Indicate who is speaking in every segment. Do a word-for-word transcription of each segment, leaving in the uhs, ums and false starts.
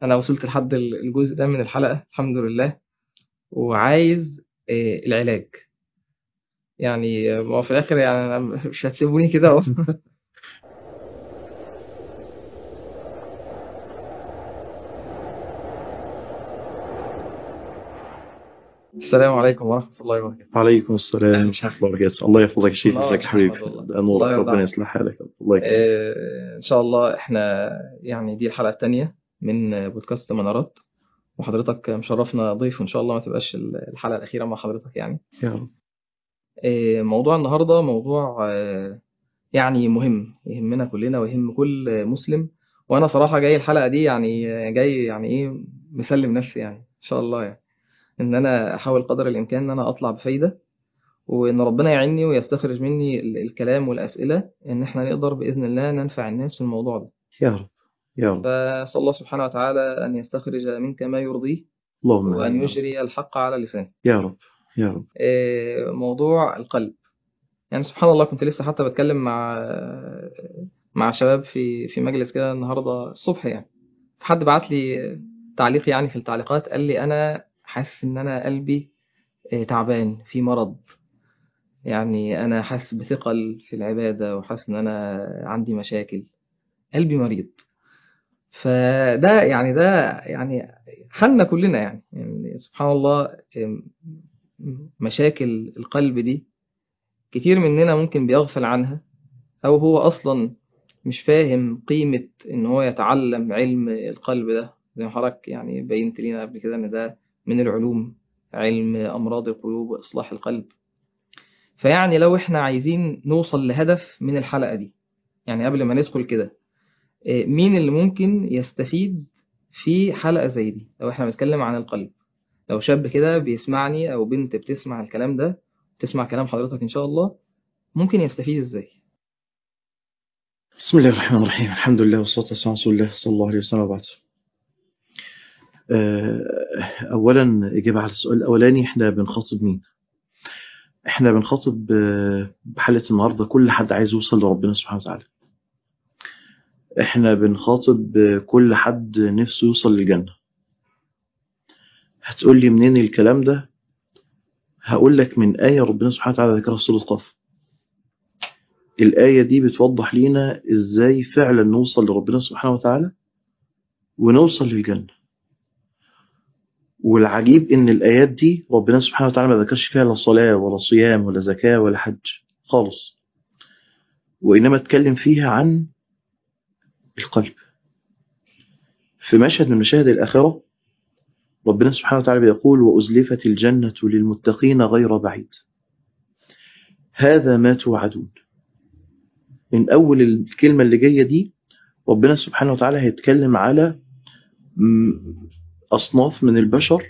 Speaker 1: انا وصلت لحد الجزء ده من الحلقة الحمد لله، وعايز آه، العلاج. يعني ما هو في الاخر يعني أنا مش هتسيبوني كده اهو. السلام عليكم ورحمة الله وبركاته.
Speaker 2: وعليكم السلام
Speaker 1: مش
Speaker 2: ورحمة
Speaker 1: هحكي.
Speaker 2: الله وبركاته. الله يحفظك يا شيخ،
Speaker 1: لا
Speaker 2: ازيك يا
Speaker 1: مش
Speaker 2: حبيبي؟
Speaker 1: هحمد والله.
Speaker 2: ده
Speaker 1: الله
Speaker 2: نورك،
Speaker 1: يرضى
Speaker 2: ربنا
Speaker 1: عنك.
Speaker 2: يصلح حالك، الله يكرمك.
Speaker 1: آه، ان شاء الله احنا يعني دي الحلقة التانية من بودكاست منارات، وحضرتك مشرفنا ضيف، وان شاء الله ما تبقاش الحلقة الأخيرة مع حضرتك يعني.
Speaker 2: يا رب.
Speaker 1: آه، موضوع النهاردة موضوع آه، يعني مهم، يهمنا كلنا ويهم كل مسلم. وانا صراحة جاي الحلقة دي يعني جاي يعني ايه، مسلم نفسي يعني ان شاء الله يعني ان انا احاول قدر الامكان ان انا اطلع بفايدة، وان ربنا يعيني ويستخرج مني ال- الكلام والاسئلة، ان احنا نقدر باذن الله ننفع الناس في الموضوع ده.
Speaker 2: يا رب. يا رب.
Speaker 1: فاسال الله سبحانه وتعالى ان يستخرج منك ما يرضيه،
Speaker 2: اللهم امين
Speaker 1: وان
Speaker 2: يا رب.
Speaker 1: يجري الحق على لسانه.
Speaker 2: يا رب. يا رب.
Speaker 1: إيه، موضوع القلب. يعني سبحان الله كنت لسه حتى بتكلم مع مع شباب في في مجلس كده النهارده الصبح يعني. حد بعت لي تعليق يعني في التعليقات، قال لي انا حاسس ان انا قلبي آه، تعبان في مرض. يعني انا حاسس بثقل في العبادة، وحاسس ان انا عندي مشاكل، قلبي مريض. فده يعني ده يعني حالنا كلنا يعني, يعني سبحان الله. آم، مشاكل القلب دي كتير مننا ممكن بيغفل عنها، أو هو أصلا مش فاهم قيمة إن هو يتعلم علم القلب ده. زي ما حضرتك يعني بينت لنا قبل كده إن ده من العلوم، علم أمراض القلوب وإصلاح القلب. فيعني لو إحنا عايزين نوصل لهدف من الحلقة دي، يعني قبل ما ندخل كده، إيه، مين اللي ممكن يستفيد في حلقة زي دي لو إحنا بنتكلم عن القلب؟ لو شاب كده بيسمعني أو بنت بتسمع الكلام ده، تسمع كلام حضرتك إن شاء الله، ممكن يستفيد إزاي؟
Speaker 2: بسم الله الرحمن الرحيم، الحمد لله والصلاة والسلام على رسول الله صلى الله عليه وسلم وبعد. آه، أولا إجابة على السؤال الأولاني، إحنا بنخاطب مين؟ إحنا بنخاطب آه، بحلقة النهاردة كل حد عايز يوصل لربنا سبحانه وتعالى. إحنا بنخاطب آه، كل حد نفسه يوصل للجنة. هتقول لي منين الكلام ده؟ هقول لك من آية ربنا سبحانه وتعالى ذكرها في سورة قاف. الآية دي بتوضح لينا إزاي فعلا نوصل لربنا سبحانه وتعالى ونوصل للجنة. والعجيب إن الآيات دي ربنا سبحانه وتعالى ما ذكرش فيها لا صلاة ولا صيام ولا زكاة ولا حج خالص، وإنما اتكلم فيها عن القلب. في مشهد من مشاهد الآخرة ربنا سبحانه وتعالى بيقول: وأزلفت الجنة للمتقين غير بعيد، هذا ما توعدون. من أول الكلمة اللي جاية دي ربنا سبحانه وتعالى هيتكلم على أصناف من البشر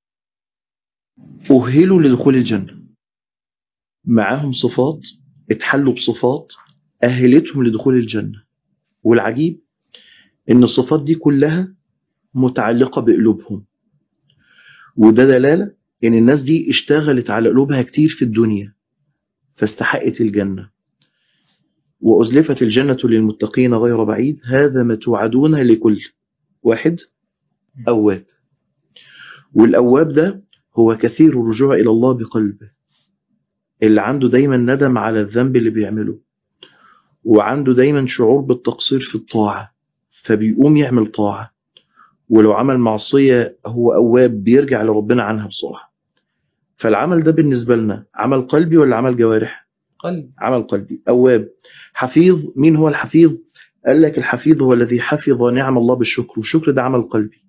Speaker 2: أهلوا لدخول الجنة، معاهم صفات، اتحلوا بصفات أهلتهم لدخول الجنة. والعجيب إن الصفات دي كلها متعلقة بقلوبهم، وده دلالة إن الناس دي اشتغلت على قلوبها كتير في الدنيا فاستحقت الجنة. وأزلفت الجنة للمتقين غير بعيد، هذا ما توعدون لكل واحد أواب. والأواب ده هو كثير الرجوع إلى الله بقلبه، اللي عنده دايما ندم على الذنب اللي بيعمله، وعنده دايما شعور بالتقصير في الطاعة فبيقوم يعمل طاعة، ولو عمل معصية هو أواب بيرجع لربنا عنها بسرعة. فالعمل ده بالنسبة لنا عمل قلبي ولا عمل جوارح؟
Speaker 1: قلب.
Speaker 2: عمل قلبي. أواب. حفيظ. مين هو الحفيظ؟ قال لك الحفيظ هو الذي حفظ نعم الله بالشكر، والشكر ده عمل قلبي.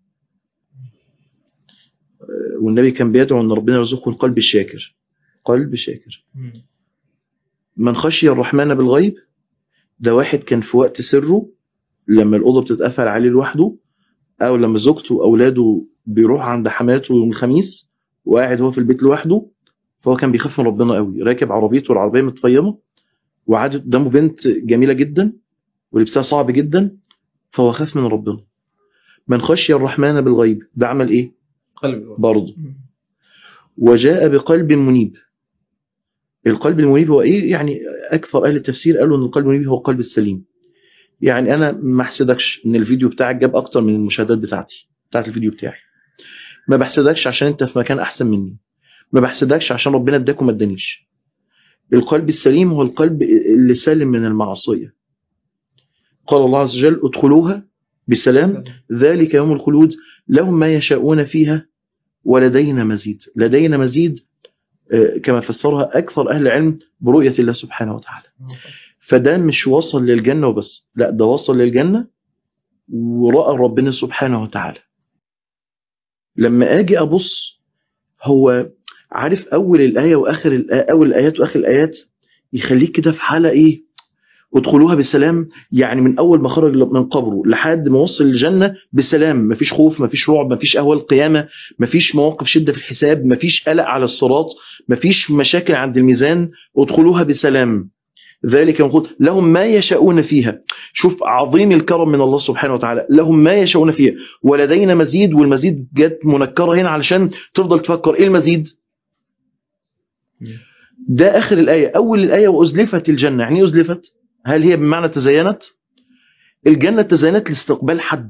Speaker 2: والنبي كان بيدعو أن ربنا يرزقه القلب الشاكر. قلب شاكر. من خشي الرحمن بالغيب، ده واحد كان في وقت سره لما الأوضة بتتقفل عليه لوحده، أو لما زوجته وأولاده بيروح عند حماته يوم الخميس وقاعد هو في البيت لوحده، فهو كان بيخاف من ربنا قوي. راكب عربيته والعربية متفيمة وعادت قدامه بنت جميلة جدا ولبسها صعب جدا، فهو خاف من ربنا. من خشي الرحمن بالغيب ده عمل إيه؟
Speaker 1: قلبي
Speaker 2: برضه. وجاء بقلب منيب. القلب المنيب هو إيه؟ يعني أكثر أهل التفسير قالوا أن القلب المنيب هو القلب السليم. يعني أنا ما احسدكش إن الفيديو بتاعك جاب أكتر من المشاهدات بتاعتي، بتاعت الفيديو بتاعي. ما بحسدكش عشان انت في مكان احسن مني، ما بحسدكش عشان ربنا اداك وما ادانيش. القلب السليم هو القلب اللي سالم من المعصية. قال الله عز وجل ادخلوها بسلام ذلك يوم الخلود لهم ما يشاءون فيها ولدينا مزيد. لدينا مزيد كما فسرها أكثر أهل العلم برؤية الله سبحانه وتعالى. فده مش وصل للجنة وبس، لا ده وصل للجنة ورأى ربنا سبحانه وتعالى. لما أجي أبص، هو عارف أول الآية وآخر الآية، أول الآيات وآخر الآيات يخليك كده في حالة إيه؟ ادخلوها بسلام. يعني من أول ما خرج من قبره لحد ما وصل الجنة بسلام، مفيش خوف، مفيش رعب، مفيش أهوال قيامة، مفيش مواقف شدة في الحساب، مفيش قلق على الصراط، مفيش مشاكل عند الميزان. ادخلوها بسلام ذلك يقول لهم ما يشاءون فيها. شوف عظيم الكرم من الله سبحانه وتعالى، لهم ما يشاءون فيها ولدينا مزيد. والمزيد جت منكرة هنا علشان تفضل تفكر ايه المزيد. ده آخر الآية. أول الآية وأزلفت الجنة، يعني أزلفت هل هي بمعنى تزينت؟ الجنة تزينت لاستقبال حد،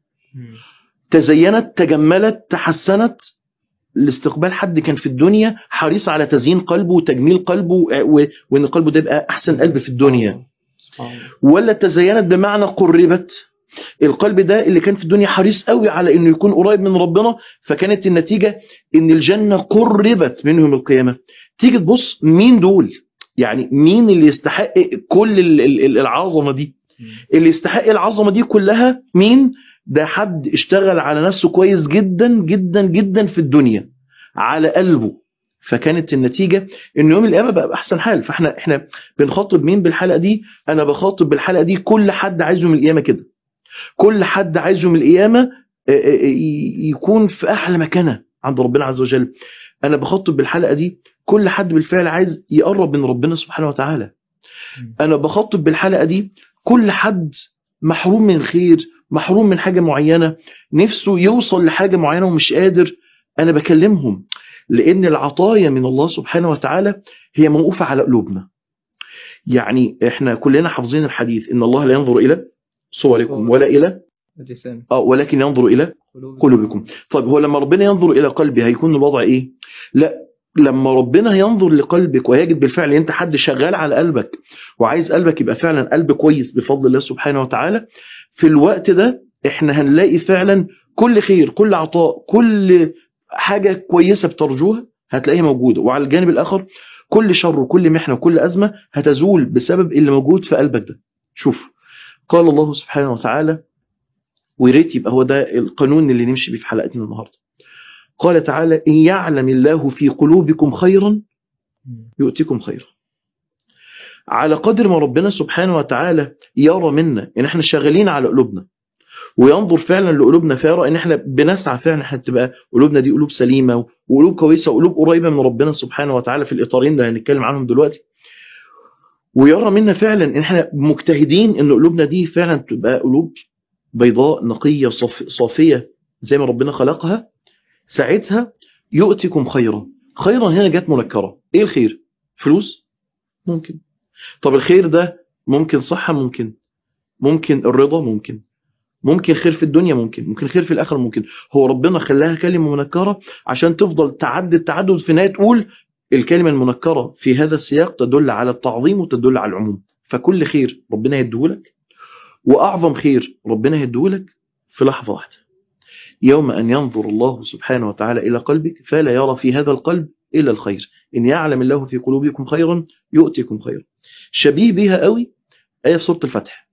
Speaker 2: تزينت تجملت تحسنت لاستقبال حد كان في الدنيا حريص على تزيين قلبه وتجميل قلبه وان قلبه ده يبقى احسن قلب في الدنيا. ولا تزينت بمعنى قربت، القلب ده اللي كان في الدنيا حريص قوي على انه يكون قريب من ربنا، فكانت النتيجة ان الجنة قربت منهم القيامة. تيجي تبص مين دول، يعني مين اللي يستحق كل العظمة دي؟ اللي يستحق العظمة دي كلها مين؟ ده حد اشتغل على نفسه كويس جدا جدا جدا في الدنيا على قلبه، فكانت النتيجة ان يوم القيامة بقى بأحسن حال. فاحنا احنا بنخاطب مين بالحلقة دي؟ انا بخاطب بالحلقة دي كل حد عايزه من القيامة كده، كل حد عايزه من القيامة يكون في احلى مكانه عند ربنا عز وجل. انا بخاطب بالحلقة دي كل حد بالفعل عايز يقرب من ربنا سبحانه وتعالى. انا بخاطب بالحلقة دي كل حد محروم من الخير، محروم من حاجة معينة، نفسه يوصل لحاجة معينة ومش قادر. أنا بكلمهم لأن العطايا من الله سبحانه وتعالى هي موقوفة على قلوبنا. يعني إحنا كلنا حافظين الحديث إن الله لا ينظر إلى صوركم ولا إلى آه ولكن ينظر إلى قلوبكم. طيب هو لما ربنا ينظر إلى قلبي هيكون الوضع إيه؟ لا، لما ربنا ينظر لقلبك ويجد بالفعل أنت حد شغال على قلبك وعايز قلبك يبقى فعلا قلب كويس بفضل الله سبحانه وتعالى، في الوقت ده احنا هنلاقي فعلا كل خير، كل عطاء، كل حاجة كويسة بترجوها هتلاقيها موجودة. وعلى الجانب الآخر كل شر وكل محنة وكل أزمة هتزول بسبب اللي موجود في قلبك ده. شوف قال الله سبحانه وتعالى، ويريت يبقى هو ده القانون اللي نمشي بيه في حلقتنا النهاردة. قال تعالى إن يعلم الله في قلوبكم خيرا يؤتكم خيرا. على قدر ما ربنا سبحانه وتعالى يرى منا ان احنا شغالين على قلوبنا وينظر فعلا لقلوبنا فيرى ان احنا بنسعى فعلا احنا تبقى قلوبنا دي قلوب سليمة وقلوب كويسة وقلوب قريبة من ربنا سبحانه وتعالى في الاطارين اللي هنتكلم عنهم دلوقتي، ويرى منا فعلا ان احنا مجتهدين ان قلوبنا دي فعلا تبقى قلوب بيضاء نقية صافية زي ما ربنا خلقها، ساعتها يؤتكم خيرا. خيرا هنا جت منكرة. ايه الخير؟ فلوس؟ ممكن. طب الخير ده ممكن صحة، ممكن ممكن الرضا، ممكن ممكن خير في الدنيا، ممكن ممكن خير في الآخرة، ممكن. هو ربنا خلاها كلمة منكرة عشان تفضل تعدد تعدد في النهاية تقول الكلمة المنكرة في هذا السياق تدل على التعظيم وتدل على العموم. فكل خير ربنا يديهولك، وأعظم خير ربنا يديهولك في لحظة واحدة، يوم أن ينظر الله سبحانه وتعالى إلى قلبك فلا يرى في هذا القلب إلا الخير. إن يعلم الله في قلوبكم خيرا يؤتكم خيرا. شبيه بها قوي آية سورة الفتح.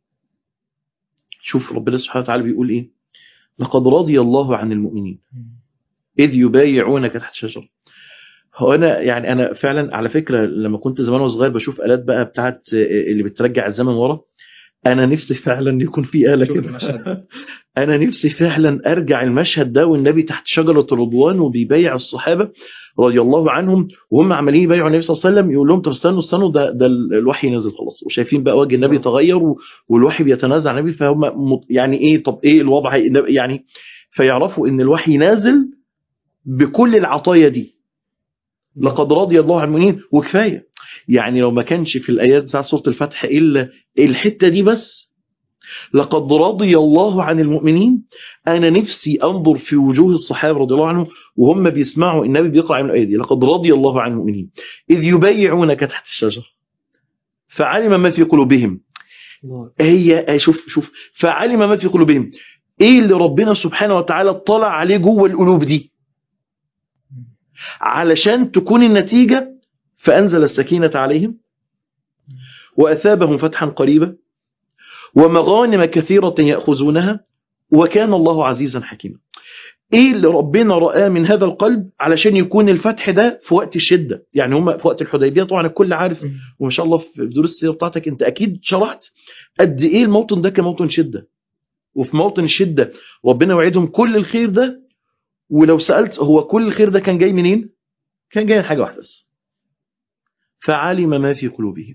Speaker 2: شوف ربنا سبحانه وتعالى بيقول إيه؟ لقد رضي الله عن المؤمنين إذ يبايعونك تحت شجرة. هو أنا يعني أنا فعلا على فكرة لما كنت زمان وصغير بشوف آلات بقى بتاعت اللي بترجع الزمن ورا، أنا نفسي فعلا يكون في آلة كده. أنا نفسي فعلا أرجع المشهد ده والنبي تحت شجرة الرضوان وبيبايع الصحابة رضي الله عنهم وهم عمالين يبايعوا النبي صلى الله عليه وسلم، يقول لهم طب استنوا استنوا ده ده الوحي نازل خلاص، وشايفين بقى وجه النبي تغير والوحي بيتنازع النبي، فهم يعني إيه طب إيه الوضع يعني، فيعرفوا إن الوحي نازل بكل العطايا دي. لقد رضي الله عن المؤمنين وكفاية. يعني لو ما كانش في الآيات بتاع سورة الفتح إلا الحتة دي بس لقد رضي الله عن المؤمنين. أنا نفسي أنظر في وجوه الصحابة رضي الله عنهم وهم بيسمعوا النبي بيقرأ من الآية دي، لقد رضي الله عن المؤمنين إذ يبايعونك تحت الشجرة فعلم ما في قلوبهم. هي شوف شوف فعلم ما في قلوبهم، إيه اللي ربنا سبحانه وتعالى اطلع عليه جوه القلوب دي علشان تكون النتيجة فأنزل السكينة عليهم وأثابهم فتحا قريبا ومغانم كثيرة يأخذونها وكان الله عزيزا حكيما. ايه اللي ربنا رآه من هذا القلب علشان يكون الفتح ده في وقت الشدة؟ يعني هم في وقت الحديبية طبعا الكل عارف، وما شاء الله في دروس السيرة بتاعتك انت اكيد شرحت قد ايه الموطن ده كموطن شدة، وفي موطن الشدة ربنا وعدهم كل الخير ده. ولو سألت هو كل الخير ده كان جاي منين؟ كان جاي من حاجة واحدة بس، فعلم ما في قلوبهم.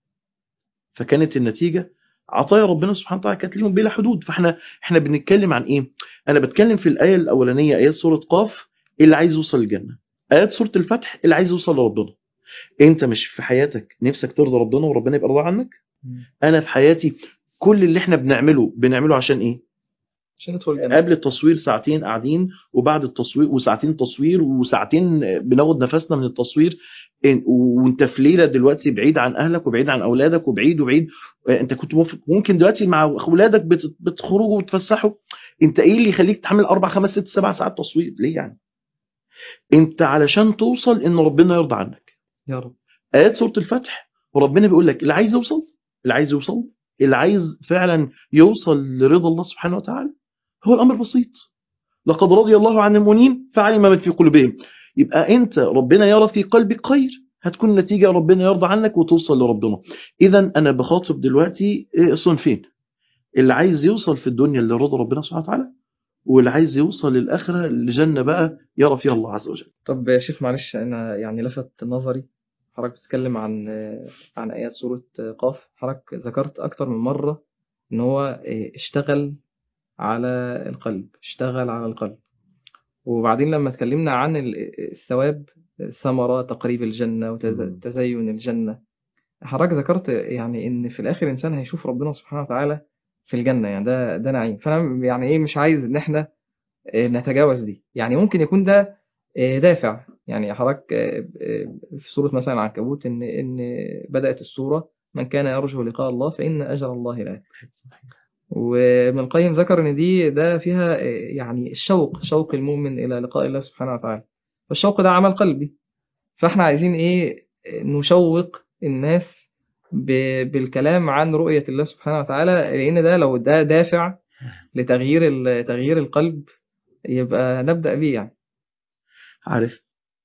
Speaker 2: فكانت النتيجة عطايا ربنا سبحانه وتعالى كانت لهم بلا حدود. فاحنا احنا بنتكلم عن ايه؟ انا بتكلم في الايه الاولانيه ايات سوره قاف اللي عايز يوصل الجنه، ايات سوره الفتح اللي عايز يوصل لربنا. انت مش في حياتك نفسك ترضى ربنا وربنا يبقى راضي عنك؟ انا في حياتي كل اللي احنا بنعمله بنعمله عشان ايه؟
Speaker 1: عشان ندخل الجنة.
Speaker 2: قبل التصوير ساعتين قاعدين، وبعد التصوير وساعتين تصوير، وساعتين بناخد نفسنا من التصوير، وانت في ليله دلوقتي بعيد عن اهلك وبعيد عن اولادك وبعيد وبعيد. انت كنت ممكن دلوقتي مع اولادك بتخرجوا وتفسحوا، انت ايه اللي يخليك تحمل اربع خمس ست سبع ساعات تصوير ليه يعني؟ انت علشان توصل ان ربنا يرضى عنك
Speaker 1: يا رب.
Speaker 2: ايات سوره الفتح وربنا بيقول لك اللي عايز يوصل اللي عايز يوصل اللي عايز فعلا يوصل لرضا الله سبحانه وتعالى هو الامر بسيط، لقد رضي الله عن المؤمنين فعلم ما في قلوبهم. يبقى انت ربنا يرى في قلبك خير، هتكون النتيجة ربنا يرضى عنك وتوصل لربنا. اذا انا بخاطب دلوقتي صنفين، اللي عايز يوصل في الدنيا لرضا ربنا سبحانه وتعالى، واللي عايز يوصل للآخرة لجنة بقى يرى فيها الله عز وجل.
Speaker 1: طب يا شيخ معلش، انا يعني لفت نظري حضرتك بتتكلم عن عن ايات سورة قاف، حضرتك ذكرت اكتر من مرة ان هو اشتغل على القلب، اشتغل على القلب. وبعدين لما اتكلمنا عن الثواب، ثمرة تقريب الجنة وتزين الجنة، حضرتك ذكرت يعني ان في الاخر الانسان هيشوف ربنا سبحانه وتعالى في الجنة، يعني ده ده نعيم. فانا يعني ايه مش عايز ان احنا نتجاوز دي، يعني ممكن يكون ده دافع. يعني حضرتك في سورة مثلا العنكبوت ان ان بدأت السورة من كان يرجو لقاء الله فإن أجل الله لآت. وابن القيم ذكر ان دي ده فيها يعني الشوق، شوق المؤمن الى لقاء الله سبحانه وتعالى، فالشوق ده عمل قلبي. فاحنا عايزين ايه؟ نشوق الناس بالكلام عن رؤية الله سبحانه وتعالى، لان ده لو ده دافع لتغيير تغيير القلب يبقى نبدأ بيه. يعني
Speaker 2: عارف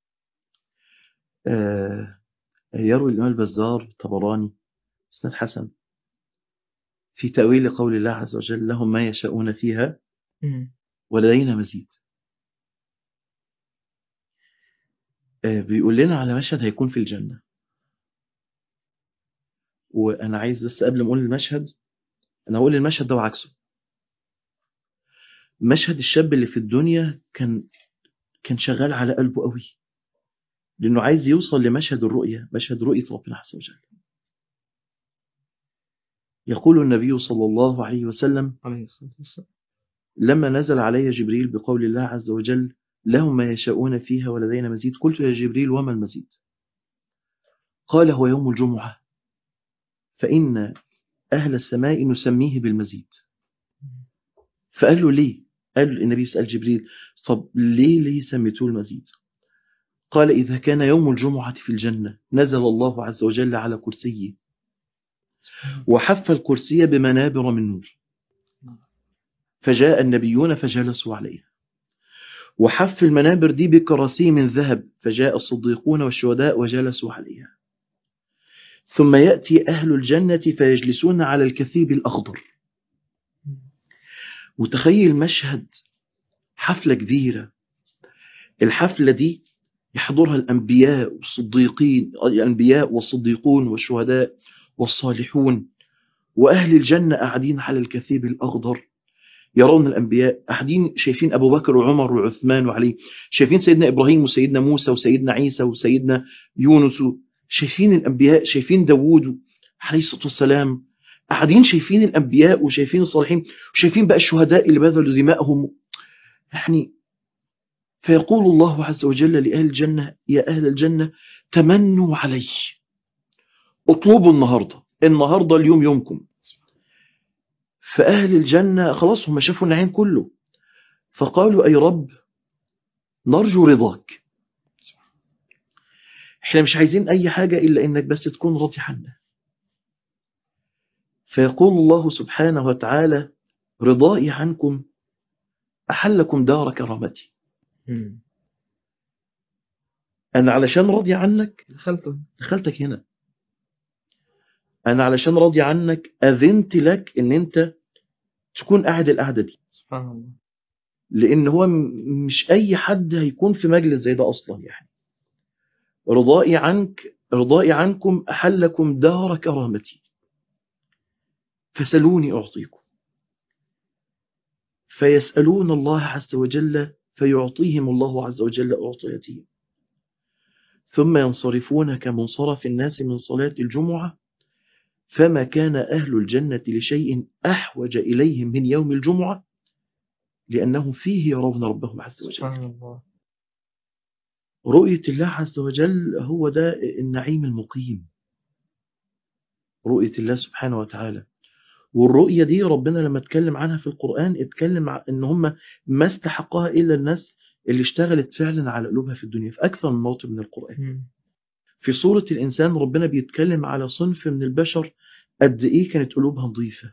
Speaker 2: آه يروي الإمام البزار الطبراني اسناد حسن في تأويل قول الله عز وجل لهم ما يشاءون فيها ولدينا مزيد. آه بيقول لنا على مشهد هيكون في الجنة، وأنا عايز بس قبل ما أقول المشهد أنا هقول المشهد ده وعكسه. مشهد الشاب اللي في الدنيا كان كان شغال على قلبه قوي، لأنه عايز يوصل لمشهد الرؤية، مشهد رؤية ربنا عز وجل. يقول النبي صلى الله عليه وسلم لما نزل علي جبريل بقول الله عز وجل لهم ما يشاءون فيها ولدينا مزيد، قلت يا جبريل وما المزيد؟ قال هو يوم الجمعة فإن أهل السماء نسميه بالمزيد. فقال له ليه؟ قال النبي سأل جبريل طب ليه ليه سميتوه المزيد؟ قال إذا كان يوم الجمعة في الجنة نزل الله عز وجل على كرسيه وحف الكرسي بمنابر من نور، فجاء النبيون فجلسوا عليها، وحف المنابر دي بكراسي من ذهب، فجاء الصديقون والشهداء وجلسوا عليها، ثم يأتي أهل الجنة فيجلسون على الكثيب الأخضر. متخيل مشهد حفلة كبيرة، الحفلة دي يحضرها الأنبياء والصديقين، الأنبياء والصديقون والشهداء والصالحون، وأهل الجنة قاعدين على الكثيب الأخضر يرون الأنبياء قاعدين شايفين أبو بكر وعمر وعثمان وعلي، شايفين سيدنا إبراهيم وسيدنا موسى وسيدنا عيسى وسيدنا يونس، شايفين الأنبياء، شايفين داوود عليه الصلاة والسلام، قاعدين شايفين الأنبياء وشايفين الصالحين وشايفين بقى الشهداء اللي بذلوا دماءهم يعني. فيقول الله عز وجل لأهل الجنة: يا أهل الجنة تمنوا علي، اطلبوا النهاردة، النهاردة اليوم يومكم. فأهل الجنة خلاص هم شافوا النعيم كله، فقالوا: أي رب نرجو رضاك، احنا مش عايزين أي حاجة إلا إنك بس تكون راضي عنا. فيقول الله سبحانه وتعالى: رضائي عنكم أحلكم دار كرامتي. أنا علشان راضي عنك
Speaker 1: دخلته
Speaker 2: دخلتك هنا، أنا علشان راضي عنك أذنت لك إن أنت تكون قاعد القعدة دي.
Speaker 1: سبحان الله.
Speaker 2: لأن هو مش أي حد هيكون في مجلس زي ده أصلا يعني. رضائي عنك رضائي عنكم أحلكم دار كرامتي فسلوني أعطيكم. فيسألون الله عز وجل فيعطيهم الله عز وجل أعطيتهم، ثم ينصرفون كمنصرف الناس من صلاة الجمعة، فما كان أهل الجنة لشيء أحوج إليهم من يوم الجمعة، لأنهم فيه يرون ربهم عز وجل.
Speaker 1: سبحان الله.
Speaker 2: رؤية الله عز وجل هو ده النعيم المقيم، رؤية الله سبحانه وتعالى. والرؤية دي ربنا لما اتكلم عنها في القرآن اتكلم عن ان هم ما استحقها إلا الناس اللي اشتغلت فعلا على قلوبها في الدنيا في أكثر من موطن من القرآن. في سورة الإنسان ربنا بيتكلم على صنف من البشر قد إيه كانت قلوبها نظيفة.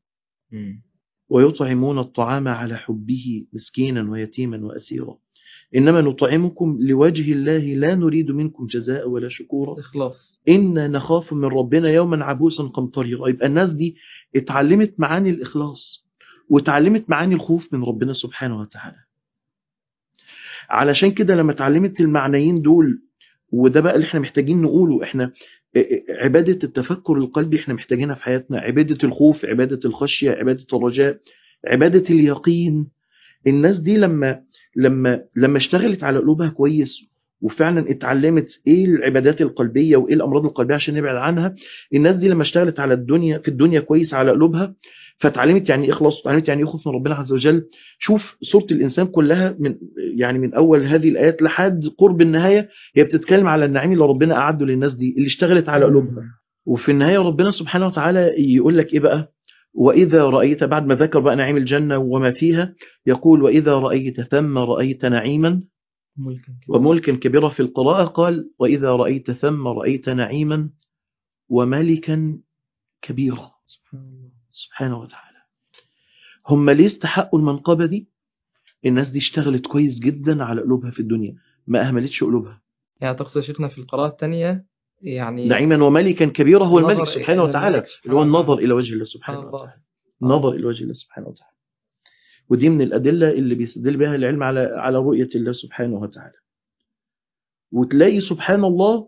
Speaker 2: ويطعمون الطعام على حبه مسكينا ويتيما وأسيرا إنما نطعمكم لوجه الله لا نريد منكم جزاء ولا شكورا
Speaker 1: إخلاص.
Speaker 2: إن نخاف من ربنا يوما عبوسا قمطريرا. يبقى الناس دي اتعلمت معاني الإخلاص واتعلمت معاني الخوف من ربنا سبحانه وتعالى. علشان كده لما اتعلمت المعنيين دول، وده بقى اللي احنا محتاجين نقوله، احنا عبادة التفكر القلبي احنا محتاجينها في حياتنا، عبادة الخوف، عبادة الخشية، عبادة الرجاء، عبادة اليقين. الناس دي لما لما لما اشتغلت على قلوبها كويس وفعلا اتعلمت ايه العبادات القلبية وايه الامراض القلبية عشان نبعد عنها، الناس دي لما اشتغلت على الدنيا في الدنيا كويس على قلوبها، فتعلمت يعني ايه اخلاص، وتعلمت يعني ايه خوف من ربنا عز وجل. شوف سورة الإنسان كلها من يعني من اول هذه الآيات لحد قرب النهاية هي بتتكلم على النعيم اللي ربنا أعده للناس دي اللي اشتغلت على قلوبها. وفي النهاية ربنا سبحانه وتعالى يقول لك ايه بقى: وإذا رأيت، بعد ما ذكر بقى نعيم الجنة وما فيها، يقول: وإذا رأيت ثم رأيت نعيما وملكا كبيرا. في القراءة قال: وإذا رأيت ثم رأيت نعيما وملكا كبيرا. سبحانه وتعالى. هم ليه استحقوا المنقبة دي؟ الناس دي اشتغلت كويس جدا على قلوبها في الدنيا، ما أهملتش قلوبها.
Speaker 1: يعني تقصد شيخنا في القراءة الثانية يعني
Speaker 2: نعيما وملكا كبيرا هو الملك سبحانه وتعالى، اللي هو النظر إلى وجه الله سبحانه وتعالى، النظر إلى وجه الله سبحانه وتعالى. ودي من الأدلة اللي بيستدل بها العلم على على رؤية الله سبحانه وتعالى. وتلاقي سبحان الله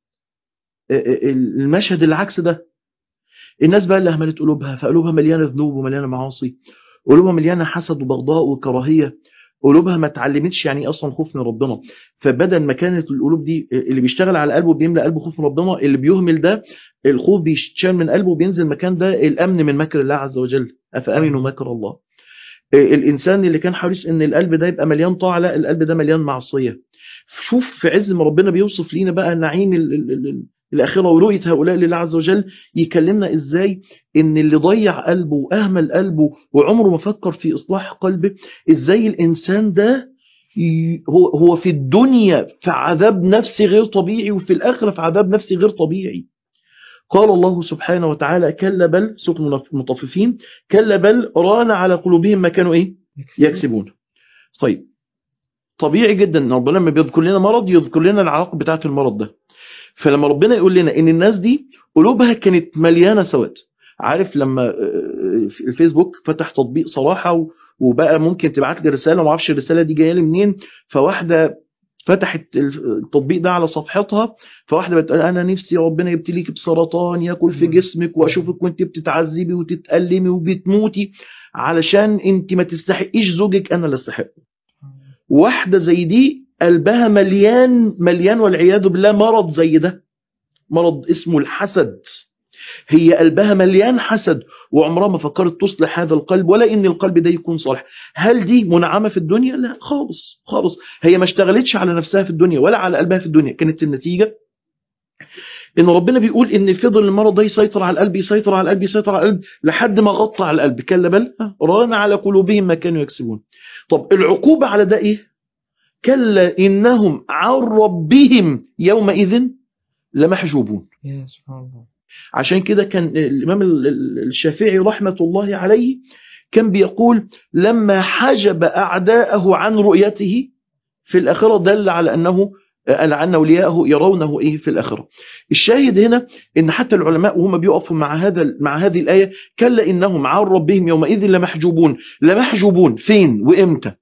Speaker 2: المشهد العكس ده، الناس بقى اللي أهملت قلوبها، فقلوبها مليانة ذنوب ومليانة معاصي، قلوبها مليانة حسد وبغضاء وكراهية، قلوبها ما اتعلمتش يعني أصلا خوف من ربنا. فبدل ما كانت القلوب دي اللي بيشتغل على قلبه بيملأ قلبه خوف من ربنا، اللي بيهمل ده الخوف بيشتشال من قلبه وبينزل مكان ده الأمن من مكر الله عز وجل. أفأمنوا مكر الله. الإنسان اللي كان حريص إن القلب ده يبقى مليان طاعة، لا القلب ده مليان معصية. شوف في عز ما ربنا بيوصف لينا بقى نعيم الآخرة ورؤية هؤلاء لله عز وجل، يكلمنا إزاي إن اللي ضيع قلبه وأهمل قلبه وعمره ما فكر في إصلاح قلبه، إزاي الإنسان ده هو هو في الدنيا في عذاب نفسي غير طبيعي، وفي الآخرة في عذاب نفسي غير طبيعي. قال الله سبحانه وتعالى: كلا بل، سورة المطففين، كلا بل ران على قلوبهم ما كانوا إيه يكسبون. طيب طبيعي جدا ان ربنا لما بيذكر لنا مرض يذكر لنا العواقب بتاعه المرض ده. فلما ربنا يقول لنا ان الناس دي قلوبها كانت مليانه سواد، عارف لما الفيسبوك فتح تطبيق صراحه وبقى ممكن تبعت لي رساله وما اعرفش الرساله دي جايه لي منين، فواحده فتحت التطبيق ده على صفحتها، فواحده بتقول: انا نفسي ربنا يبتليك بسرطان ياكل في جسمك واشوفك وانت بتتعذبي وتتألمي وبتموتي علشان انت ما تستحقيش زوجك انا اللي استحقه. واحدة زي دي قلبها مليان مليان والعياذ بالله مرض زي ده، مرض اسمه الحسد. هي قلبها مليان حسد وعمرها ما فكرت تصلح هذا القلب ولا ان القلب ده يكون صالح. هل دي منعمة في الدنيا؟ لا خالص خالص. هي ما اشتغلتش على نفسها في الدنيا ولا على قلبها في الدنيا. كانت النتيجة ان ربنا بيقول ان فضل المرض ده يسيطر على القلب يسيطر على القلب يسيطر على القلب لحد ما غطى على القلب. كلا بل ران على قلوبهم ما كانوا يكسبون. طب العقوبة على ده ايه؟ كلا انهم عن ربهم يومئذ لمحجوبون.
Speaker 1: يا سبحان الله.
Speaker 2: عشان كده كان الامام الشافعي رحمة الله عليه كان بيقول لما حجب اعداءه عن رؤيته في الاخرة دل على انه لعن أولياءه يرونه إيه في الآخرة. الشاهد هنا إن حتى العلماء وهم بيقفوا مع هذا مع هذه الآية كلا إنهم عن ربهم يومئذ لمحجوبون. لمحجوبون فين وإمتى؟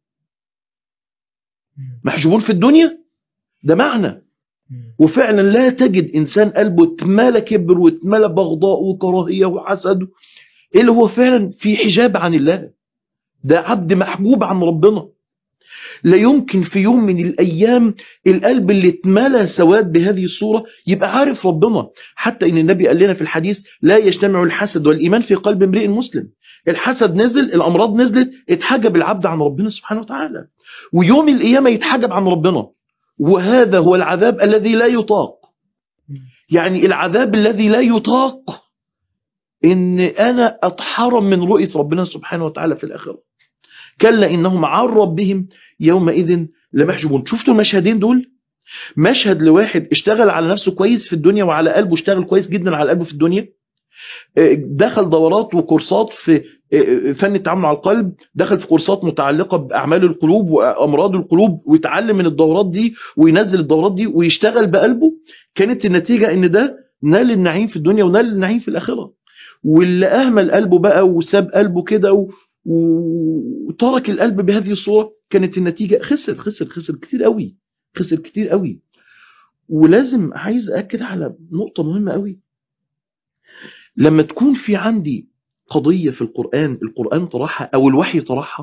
Speaker 2: محجوبون في الدنيا ده معنى. وفعلا لا تجد إنسان قلبه اتملى كبر واتملى بغضاء وكراهية وحسد اللي هو فعلا في حجاب عن الله. ده عبد محجوب عن ربنا. لا يمكن في يوم من الأيام القلب اللي اتملى سواد بهذه الصورة يبقى عارف ربنا. حتى إن النبي قال لنا في الحديث لا يجتمع الحسد والإيمان في قلب امرئ مسلم. الحسد نزل، الأمراض نزلت، اتحجب العبد عن ربنا سبحانه وتعالى. ويوم القيامة يتحجب عن ربنا. وهذا هو العذاب الذي لا يطاق. يعني العذاب الذي لا يطاق إن أنا أتحرم من رؤية ربنا سبحانه وتعالى في الآخرة. كلا إنهم عن ربهم يومئذ لمحجوبون. شفتوا المشهدين دول؟ مشهد لواحد اشتغل على نفسه كويس في الدنيا وعلى قلبه اشتغل كويس جدا على قلبه في الدنيا، دخل دورات وكورسات في فن التعامل مع القلب، دخل في كورسات متعلقة بأعمال القلوب وأمراض القلوب ويتعلم من الدورات دي وينزل الدورات دي ويشتغل بقلبه. كانت النتيجة ان ده نال النعيم في الدنيا ونال النعيم في الآخرة. واللي أهمل قلبه بقى وساب قلبه كده و... وترك القلب بهذه الصورة كانت النتيجة خسر خسر خسر كتير قوي. خسر كتير قوي. ولازم عايز أكد على نقطة مهمة قوي. لما تكون في عندي قضية في القرآن القرآن طرحها أو الوحي طرحها،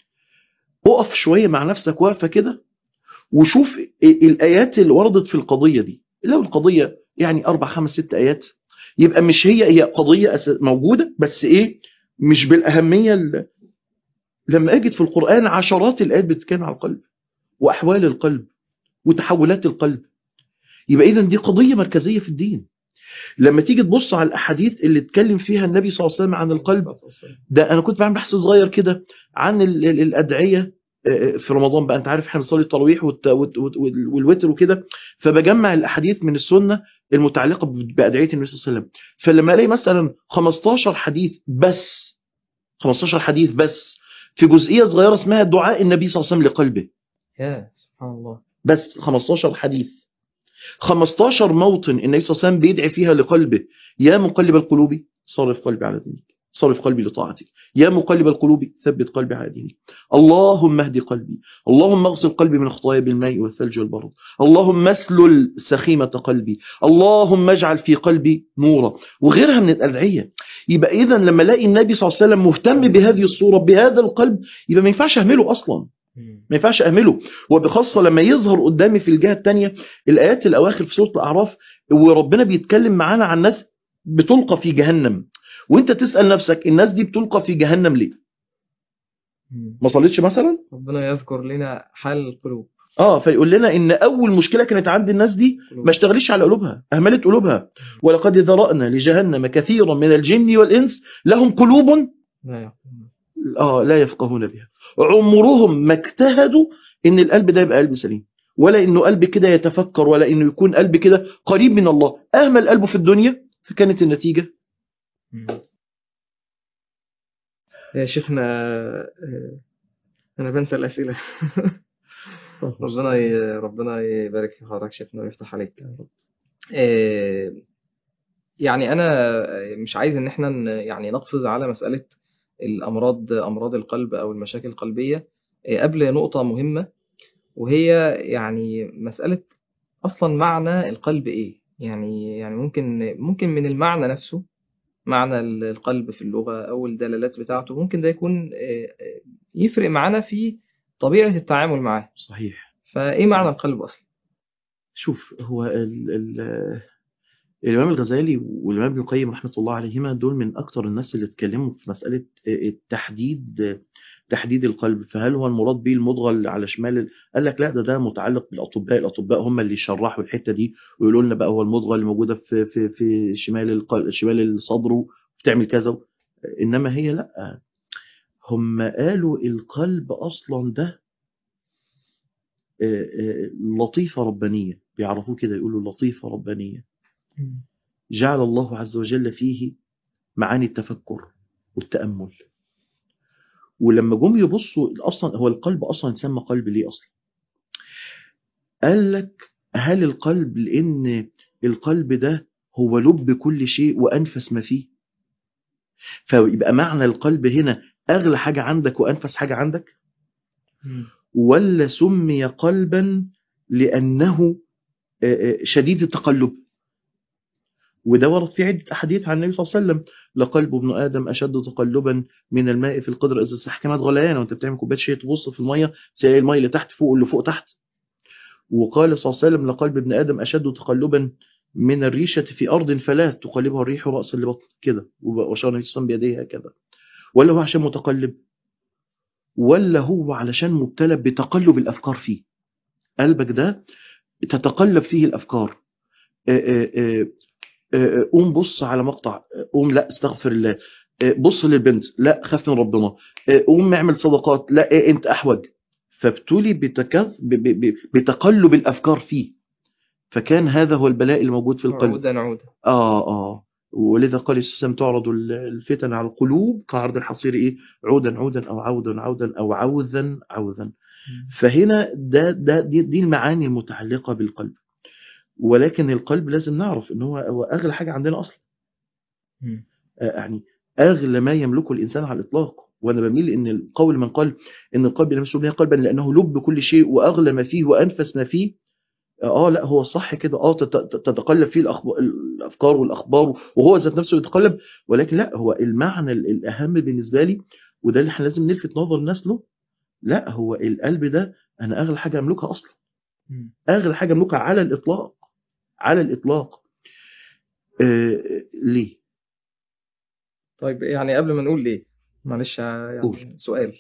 Speaker 2: اقف شوية مع نفسك واقفة كده وشوف الآيات اللي وردت في القضية دي. لو القضية يعني أربع خمس ست آيات يبقى مش هي هي قضية موجودة بس إيه مش بالأهمية اللي لما أجد في القرآن عشرات الآيات بتتكلم عن القلب وأحوال القلب وتحولات القلب. يبقى إذن دي قضية مركزية في الدين. لما تيجي تبص على الأحاديث اللي اتكلم فيها النبي صلى الله عليه وسلم عن القلب، ده أنا كنت بعمل بحث صغير كده عن الأدعية في رمضان. بقى أنت عارف احنا بنصلي التراويح والوتر وكده، فبجمع الأحاديث من السنة المتعلقة بأدعية النبي صلى الله عليه وسلم. فلما ألاقي مثلا خمستاشر حديث بس خمستاشر حديث بس في جزئية صغيرة اسمها دعاء النبي صلى الله عليه وسلم لقلبه.
Speaker 1: يا سبحان الله.
Speaker 2: بس خمستاشر حديث، خمستاشر موطن النبي صلى الله عليه وسلم بيدعي فيها لقلبه. يا مقلب القلوب صرف قلبي على دينك، صرف قلبي لطاعتك. يا مقلب القلوب ثبت قلبي على دينك. اللهم اهد قلبي، اللهم اغسل قلبي من خطايا بالماء والثلج والبرد، اللهم اسلل سخيمة قلبي، اللهم اجعل في قلبي نورا، وغيرها من الأدعية. يبقى إذن لما الاقي النبي صلى الله عليه وسلم مهتم بهذه الصورة بهذا القلب يبقى ما ينفعش أهمله أصلا، ما ينفعش أهمله. وبخاصة لما يظهر قدامي في الجهة الثانية الآيات الأواخر في سورة الأعراف وربنا بيتكلم معانا عن ناس بتلقى في جهنم، وانت تسأل نفسك الناس دي بتلقى في جهنم ليه؟ ما صليتش مثلا؟
Speaker 1: ربنا يذكر لنا حال القلوب.
Speaker 2: اه فيقول لنا ان اول مشكلة كانت عند الناس دي ما اشتغلش على قلوبها، اهملت قلوبها. ولقد ذرأنا لجهنم كثيرا من الجن والانس لهم قلوب
Speaker 1: لا يفقهون
Speaker 2: اه لا يفقهون بها. عمرهم ما اجتهدوا ان القلب ده يبقى قلب سليم، ولا انه قلب كده يتفكر، ولا انه يكون قلب كده قريب من الله. اهمل قلبه في الدنيا فكانت النتيجة.
Speaker 1: يا شيخنا انا بنسى الاسئله. ربنا ي... ربنا يبارك في حضرتك شيخنا ويفتح عليك يا رب. يعني انا مش عايز ان احنا يعني نقفز على مساله الامراض امراض القلب او المشاكل القلبيه قبل نقطه مهمه، وهي يعني مساله اصلا معنى القلب ايه. يعني يعني ممكن ممكن من المعنى نفسه، معنى القلب في اللغة أو الدلالات بتاعته، ممكن ده يكون يفرق معنا في طبيعة التعامل معاه.
Speaker 2: صحيح.
Speaker 1: فإيه معنى القلب أصلا؟
Speaker 2: شوف هو ال ال الإمام الغزالي والإمام ابن القيم رحمة الله عليهما دول من أكتر الناس اللي اتكلموا في مسألة التحديد، تحديد القلب. فهل هو المراد به المضغة اللي على شمال ال- قال لك لا، ده ده متعلق بالأطباء. الأطباء هم اللي يشرحوا الحتة دي ويقولوا لنا بقى هو المضغة اللي موجودة في في في شمال القلب، شمال الصدر، بتعمل كذا. إنما هي لا، هم قالوا القلب أصلا ده آه، آه، لطيفة ربانية، بيعرفوه كده، يقولوا لطيفة ربانية جعل الله عز وجل فيه معاني التفكر والتأمل. ولما جم يبصوا اصلا هو القلب اصلا يسمى قلب ليه اصلا؟ قال لك هل القلب لان القلب ده هو لب كل شيء وانفس ما فيه، فيبقى معنى القلب هنا اغلى حاجه عندك وانفس حاجه عندك؟
Speaker 1: مم.
Speaker 2: ولا سمي قلبا لانه آه، آه، شديد التقلب؟ وده ورد في عده احاديث عن النبي صلى الله عليه وسلم: لقلب ابن ادم اشد تقلبا من الماء في القدر اذا استحكمت غليانه. وانت بتعمل كوبايه شاي تبص في الميه تلاقي الميه اللي تحت فوق واللي فوق تحت. وقال صلى الله عليه وسلم: لقلب ابن آدم أشد تقلبا من الريشة في أرض فلا تقلبها الريح رأسا لبطن كده، وشار النبي صلى الله عليه وسلم بيديه هكذا. ولا هو عشان متقلب، ولا هو علشان مبتلى بتقلب الأفكار فيه؟ قلبك ده تتقلب فيه الأفكار. آه، آه، آه، آه، قوم بص على مقطع، آه، قوم لا استغفر الله، آه، بص للبنت لا خاف من ربنا، آه، قوم اعمل صدقات لا إيه انت أحوج. فابتلي بتكذ ب- ب- ب- بتقلب الأفكار فيه. فكان هذا هو البلاء الموجود في القلب.
Speaker 1: عودا عودا.
Speaker 2: آه آه ولذا قال السلام: تعرض الفتن على القلوب كعرض الحصير إيه، عودا عودا أو عودا عودا أو عوذا عوذا.
Speaker 1: مم.
Speaker 2: فهنا ده ده دي, دي المعاني المتعلقة بالقلب. ولكن القلب لازم نعرف إن هو هو أغلى حاجة عندنا أصلا.
Speaker 1: مم.
Speaker 2: آه يعني أغلى ما يملكه الإنسان على الإطلاق. وأنا بميل إن القول من قال إن القلب لم يسمى قلبا لأنه لب كل شيء وأغلى ما فيه وأنفس ما فيه. اه لا هو صح كده، اه تت- تت- تتقلب فيه الأخبار الافكار والاخبار وهو ذات نفسه يتقلب. ولكن لا، هو المعنى ال- الاهم بالنسبه لي، وده اللي احنا لازم نلفت نظر الناس له، لا هو القلب ده انا اغلى حاجه املكها اصلا،
Speaker 1: مم.
Speaker 2: اغلى حاجه املكها على الاطلاق، على الاطلاق. آه ليه؟
Speaker 1: طيب يعني قبل ما نقول ليه، معلش
Speaker 2: قول.
Speaker 1: يعني سؤال.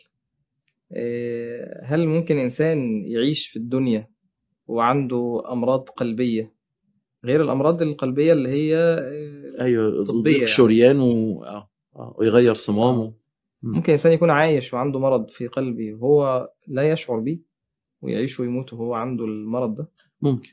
Speaker 1: إيه، هل ممكن إنسان يعيش في الدنيا وعنده أمراض قلبية غير الأمراض القلبية اللي هي إيه،
Speaker 2: ايوه،
Speaker 1: طبية
Speaker 2: ضيق
Speaker 1: يعني؟
Speaker 2: شريان و... آه. آه. ويغير
Speaker 1: آه.
Speaker 2: صمامه. مم.
Speaker 1: ممكن إنسان يكون عايش وعنده مرض في قلبه وهو لا يشعر بيه، ويعيش ويموت وهو عنده المرض ده؟
Speaker 2: ممكن،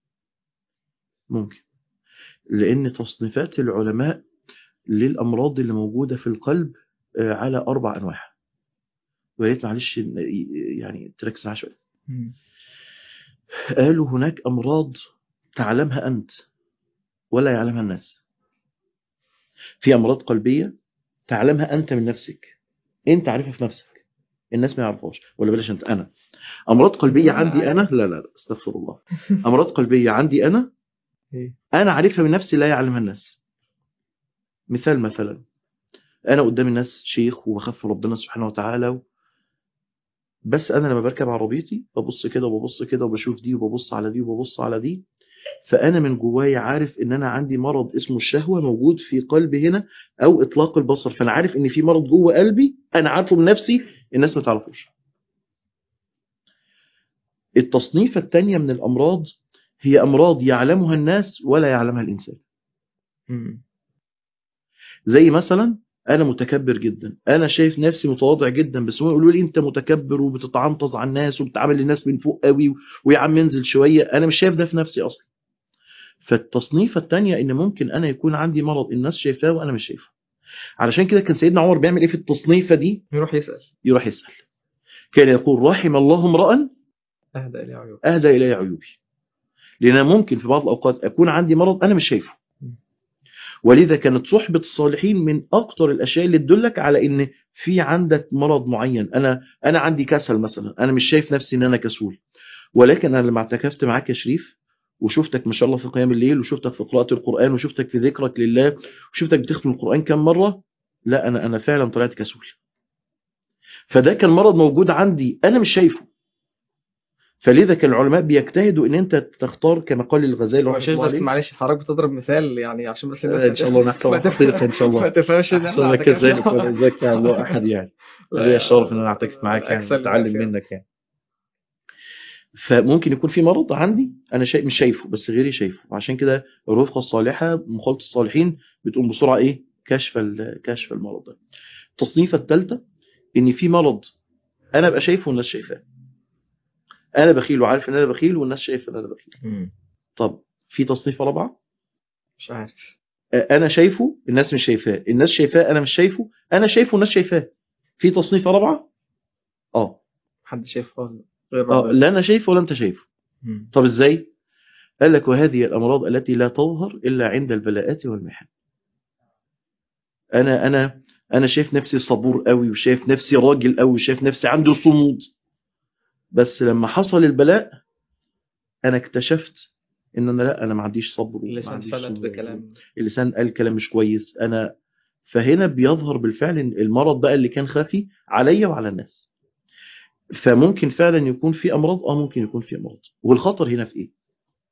Speaker 2: ممكن. لان تصنيفات العلماء للامراض اللي موجوده في القلب آه، على اربع انواع. ويا ريت معلش يعني تركز معايا شويه.
Speaker 1: مم.
Speaker 2: قالوا هناك أمراض تعلمها أنت ولا يعلمها الناس. في أمراض قلبية تعلمها أنت من نفسك، أنت عارفها في نفسك، الناس ما يعرفوش. ولا بلاش أنت، أنا أمراض قلبية
Speaker 1: لا لا
Speaker 2: عندي أنا،
Speaker 1: عادي.
Speaker 2: لا لا لا استغفر الله. أمراض قلبية عندي أنا،
Speaker 1: إيه.
Speaker 2: أنا عارفها من نفسي لا يعلمها الناس. مثال مثلا، أنا قدام الناس شيخ وبخاف ربنا سبحانه وتعالى، بس أنا لما بركب عربيتي ببص كده وببص كده وبشوف دي وببص على دي وببص على دي، فأنا من جوايا عارف إن أنا عندي مرض اسمه الشهوة موجود في قلبي هنا، أو إطلاق البصر. فأنا عارف إن في مرض جوه قلبي أنا عارفه من نفسي، الناس ما تعرفوش. التصنيفة الثانية من الأمراض هي أمراض يعلمها الناس ولا يعلمها الإنسان.
Speaker 1: مم.
Speaker 2: زي مثلا أنا متكبر جدا، أنا شايف نفسي متواضع جدا، بس هم يقولوا لي أنت متكبر وبتتعنطز على الناس وبتعامل الناس من فوق قوي، ويا عم انزل شوية. أنا مش شايف ده في نفسي أصلا. فالتصنيفة الثانية إن ممكن أنا يكون عندي مرض الناس شايفاه وأنا مش شايفه. علشان كده كان سيدنا عمر بيعمل ايه في التصنيفه دي؟
Speaker 1: يروح يسأل.
Speaker 2: يروح يسال. كان يقول: رحم الله امرا
Speaker 1: أهدى إلى عيوب.
Speaker 2: اهدى الي عيوبي. لان ممكن في بعض الاوقات اكون عندي مرض انا مش شايفه.
Speaker 1: مم.
Speaker 2: ولذا كانت صحبه الصالحين من اكتر الاشياء اللي تدلك على ان في عندك مرض معين. انا انا عندي كسل مثلا، انا مش شايف نفسي ان انا كسول، ولكن انا لما اعتكفت معاك يا شريف وشفتك ما شاء الله في قيام الليل، وشفتك في قراءه القران، وشفتك في ذكرك لله، وشفتك بتختم القران كم مره، لا انا انا فعلا طلعت كسول. فده كان مرض موجود عندي انا مش شايفه. فلذا كان العلماء بيجتهدوا ان انت تختار كما قال الغزالي
Speaker 1: هو
Speaker 2: رحمه
Speaker 1: شيخ
Speaker 2: الله
Speaker 1: بس
Speaker 2: عليه.
Speaker 1: معلش حضرتك بتضرب مثال يعني عشان بس الناس
Speaker 2: آه، ان شاء الله نحسب
Speaker 1: ما تف-
Speaker 2: حقيقه ان شاء
Speaker 1: ما
Speaker 2: الله.
Speaker 1: تفهمش ان احنا
Speaker 2: احسن لك كذلك
Speaker 1: اعتكفنا.
Speaker 2: ولا يزكى الله احد يعني.
Speaker 1: لا
Speaker 2: ليا الشرف ان انا
Speaker 1: يا
Speaker 2: اعتكف معاك يعني
Speaker 1: اكسل معاك
Speaker 2: واتعلم
Speaker 1: يعني.
Speaker 2: منك يعني. فممكن يكون في مرض عندي انا شيء مش شايفه بس غيري شايفه، وعشان كده الرفقه الصالحه مخالطه الصالحين بتقوم بسرعه ايه كشف ال- كشف المرض ده. التصنيفه الثالثه ان في مرض انا ابقى شايفه والناس شايفاه. انا بخيل وعارف ان انا بخيل والناس شايفه ان انا بخيل.
Speaker 1: مم.
Speaker 2: طب في تصنيفه رابعه،
Speaker 1: مش عارف.
Speaker 2: انا شايفه الناس مش شايفاه، الناس شايفاه انا مش شايفه، انا شايفه والناس شايفاه. في تصنيفه رابعه اه
Speaker 1: محدش شايف خالص غير
Speaker 2: اه
Speaker 1: ربنا.
Speaker 2: لا انا شايفه ولا انت شايفه.
Speaker 1: مم.
Speaker 2: طب ازاي؟ قال لك وهذه الامراض التي لا تظهر الا عند البلاءات والمحن. انا انا انا شايف نفسي صبور قوي وشايف نفسي راجل قوي وشايف نفسي عندي صمود، بس لما حصل البلاء انا اكتشفت ان انا لا انا ما عنديش صبر وما
Speaker 1: اللسان
Speaker 2: عنديش
Speaker 1: فلت
Speaker 2: صمود،
Speaker 1: بكلام.
Speaker 2: اللسان قال كلام مش كويس انا. فهنا بيظهر بالفعل المرض بقى اللي كان خفي عليا وعلى الناس. فممكن فعلا يكون في امراض اه ممكن يكون في امراض. والخطر هنا في ايه؟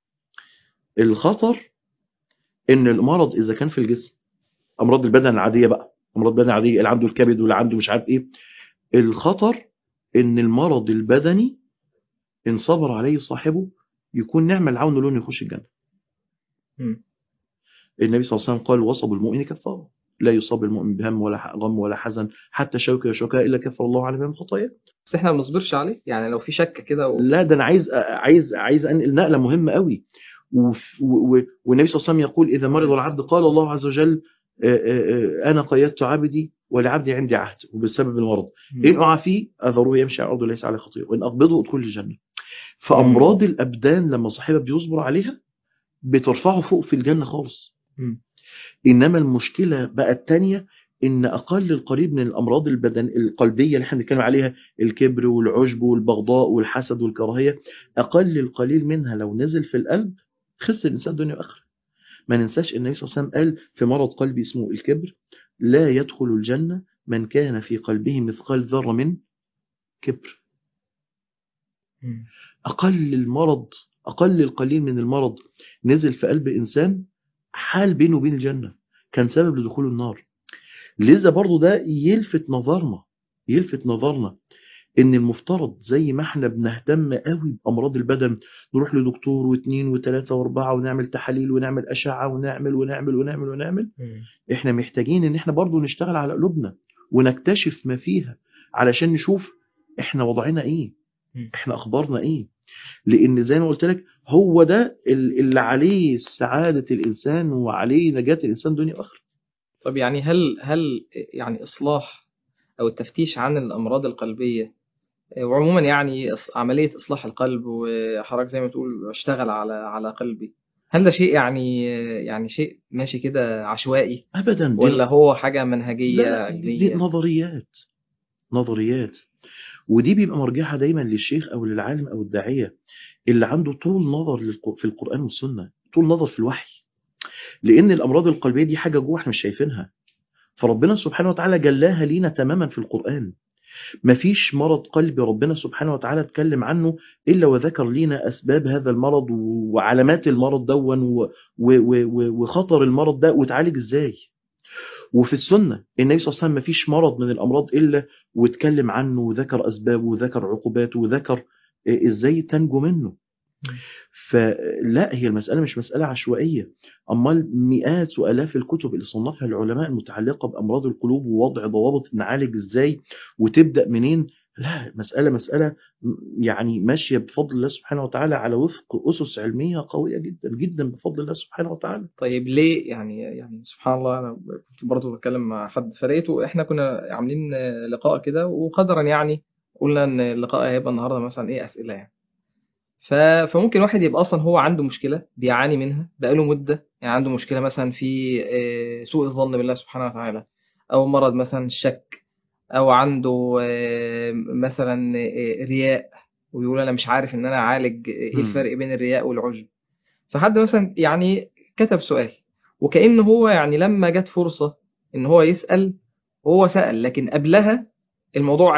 Speaker 2: الخطر ان المرض اذا كان في الجسم، امراض البدن العاديه بقى، امراض البدن العاديه اللي عنده الكبد واللي عنده مش عارف ايه، الخطر ان المرض البدني ان صبر عليه صاحبه يكون نعم العون له انه يخش الجنه.
Speaker 1: مم.
Speaker 2: النبي صلى الله عليه وسلم قال وصب المؤمن كفاره، لا يصاب المؤمن بهم ولا غم ولا حزن حتى شوكه يشوكها الا كفر الله عليه من خطاياه.
Speaker 1: بس احنا ما بنصبرش عليه يعني لو في شك كده و...
Speaker 2: لا ده انا عايز عايز عايز انقل نقله مهمه قوي. وف- و- و- والنبي صلى الله عليه وسلم يقول اذا مرض العبد قال الله عز وجل آه، آه، آه، انا قيدت عبدي ولعبدي عندي عهد وبسبب المرض ان
Speaker 1: مم.
Speaker 2: اعافيه اذروه يمشي على الارض ليس عليه خطيئه وان اقبضه ادخل الجنه.
Speaker 1: مم.
Speaker 2: فامراض الابدان لما صاحبها بيصبر عليها بترفعه فوق في الجنه خالص.
Speaker 1: مم.
Speaker 2: انما المشكله بقى الثانيه ان اقل القريب من الامراض البدن القلبيه اللي احنا بنتكلم عليها، الكبر والعجب والبغضاء والحسد والكراهيه، اقل القليل منها لو نزل في القلب خسر الانسان دنيا واخره. ما ننساش ان النبي صلى الله عليه وسلم قال في مرض قلبي اسمه الكبر لا يدخل الجنه من كان في قلبه مثقال ذره من كبر.
Speaker 1: مم.
Speaker 2: اقل المرض، اقل القليل من المرض نزل في قلب انسان حال بينه وبين الجنه، كان سبب لدخول النار. لذا برضو ده يلفت نظرنا، يلفت نظرنا ان المفترض زي ما احنا بنهتم قوي بامراض البدن نروح لدكتور واثنين وثلاثة واربعة ونعمل تحاليل ونعمل اشعة ونعمل ونعمل ونعمل ونعمل،
Speaker 1: مم.
Speaker 2: احنا محتاجين ان احنا برضو نشتغل على قلوبنا ونكتشف ما فيها علشان نشوف احنا وضعنا ايه،
Speaker 1: مم.
Speaker 2: احنا اخبارنا ايه. لان زي ما قلت لك هو ده اللي عليه سعادة الانسان وعليه نجاة الانسان دنيا واخره.
Speaker 1: طب يعني هل هل يعني إصلاح أو التفتيش عن الأمراض القلبية وعموما يعني إص- عملية إصلاح القلب وحضرتك زي ما تقول اشتغل على على قلبي، هل ده شيء يعني يعني شيء ماشي كده عشوائي
Speaker 2: ابدا دي
Speaker 1: ولا هو حاجة
Speaker 2: لا
Speaker 1: منهجية
Speaker 2: لا دي, دي
Speaker 1: علمية؟
Speaker 2: نظريات، نظريات. ودي بيبقى مرجعها دايما للشيخ او للعالم او الداعيه اللي عنده طول نظر للق- في القران والسنه، طول نظر في الوحي. لان الامراض القلبيه دي حاجه جوه احنا مش شايفينها، فربنا سبحانه وتعالى جلاها لينا تماما في القران. مفيش مرض قلبي ربنا سبحانه وتعالى اتكلم عنه الا وذكر لينا اسباب هذا المرض و- وعلامات المرض دون و- و- و- و- وخطر المرض ده وتعالج ازاي. وفي السنة النبي صلى الله عليه وسلم مفيش مرض من الأمراض إلا واتكلم عنه وذكر أسبابه وذكر عقوباته وذكر إزاي تنجو منه.
Speaker 1: مم.
Speaker 2: فلا هي المسألة مش مسألة عشوائية. أمال مئات وآلاف الكتب اللي صنفها العلماء المتعلقة بأمراض القلوب ووضع ضوابط نعالج إزاي وتبدأ منين. لا مسألة مسألة يعني ماشية بفضل الله سبحانه وتعالى على وفق أسس علمية قوية جدا جدا بفضل الله سبحانه وتعالى.
Speaker 1: طيب ليه يعني يعني سبحان الله أنا كنت برضه بتكلم مع حد فرقته إحنا كنا عاملين لقاء كده وقدرا يعني قلنا إن اللقاء هيبقى النهاردة مثلا إيه أسئلة يعني ف... فممكن واحد يبقى اصلا هو عنده مشكله بيعاني منها بقاله مده يعني عنده مشكله مثلا في آه، سوء الظن بالله سبحانه وتعالى او مرض مثلا الشك او عنده آه، مثلا آه، رياء ويقول انا مش عارف ان انا اعالج ايه
Speaker 2: مم.
Speaker 1: الفرق بين الرياء والعجب فحد مثلا يعني كتب سؤال وكأنه هو يعني لما جت فرصة ان هو يسأل هو سأل لكن قبلها الموضوع عادي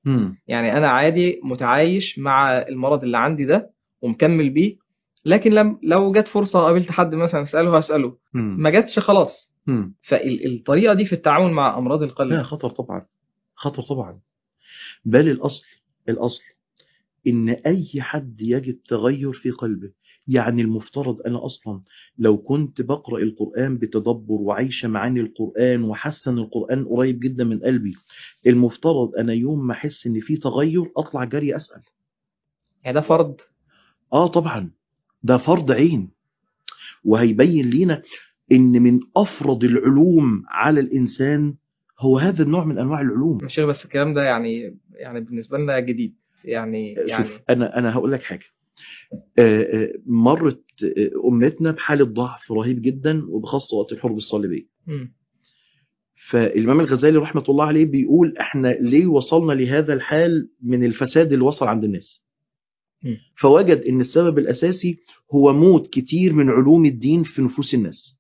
Speaker 2: مم.
Speaker 1: يعني انا عادي متعايش مع المرض اللي عندي ده ومكمل بيه، لكن لم لو جت فرصة قابلت حد مثلا اساله هساله،
Speaker 2: مم.
Speaker 1: ما جاتش خلاص.
Speaker 2: مم.
Speaker 1: فالطريقة دي في التعامل مع امراض القلب.
Speaker 2: لا، خطر طبعا، خطر طبعا. بل الأصل الأصل إن أي حد يجد تغير في قلبه، يعني المفترض أنا أصلا لو كنت بقرأ القرآن بتدبر وعايشة معاني القرآن وحاسة إن القرآن قريب جدا من قلبي، المفترض أنا يوم ما أحس إن في تغير أطلع جري أسأل.
Speaker 1: يعني ده فرض.
Speaker 2: آه طبعا، ده فرض عين. وهيبين لينا إن من أفرض العلوم على الإنسان هو هذا النوع من أنواع العلوم.
Speaker 1: مش بس الكلام ده يعني يعني بالنسبة لنا جديد يعني
Speaker 2: شوف،
Speaker 1: يعني
Speaker 2: أنا أنا هقول لك حاجة. آه، آه، مرت آه، أمتنا بحالة ضعف رهيب جدا، وبخاصة وقت الحروب الصليبية.
Speaker 1: مم.
Speaker 2: فالإمام الغزالي رحمة الله عليه بيقول إحنا ليه وصلنا لهذا الحال من الفساد اللي وصل عند الناس.
Speaker 1: مم.
Speaker 2: فوجد إن السبب الأساسي هو موت كتير من علوم الدين في نفوس الناس.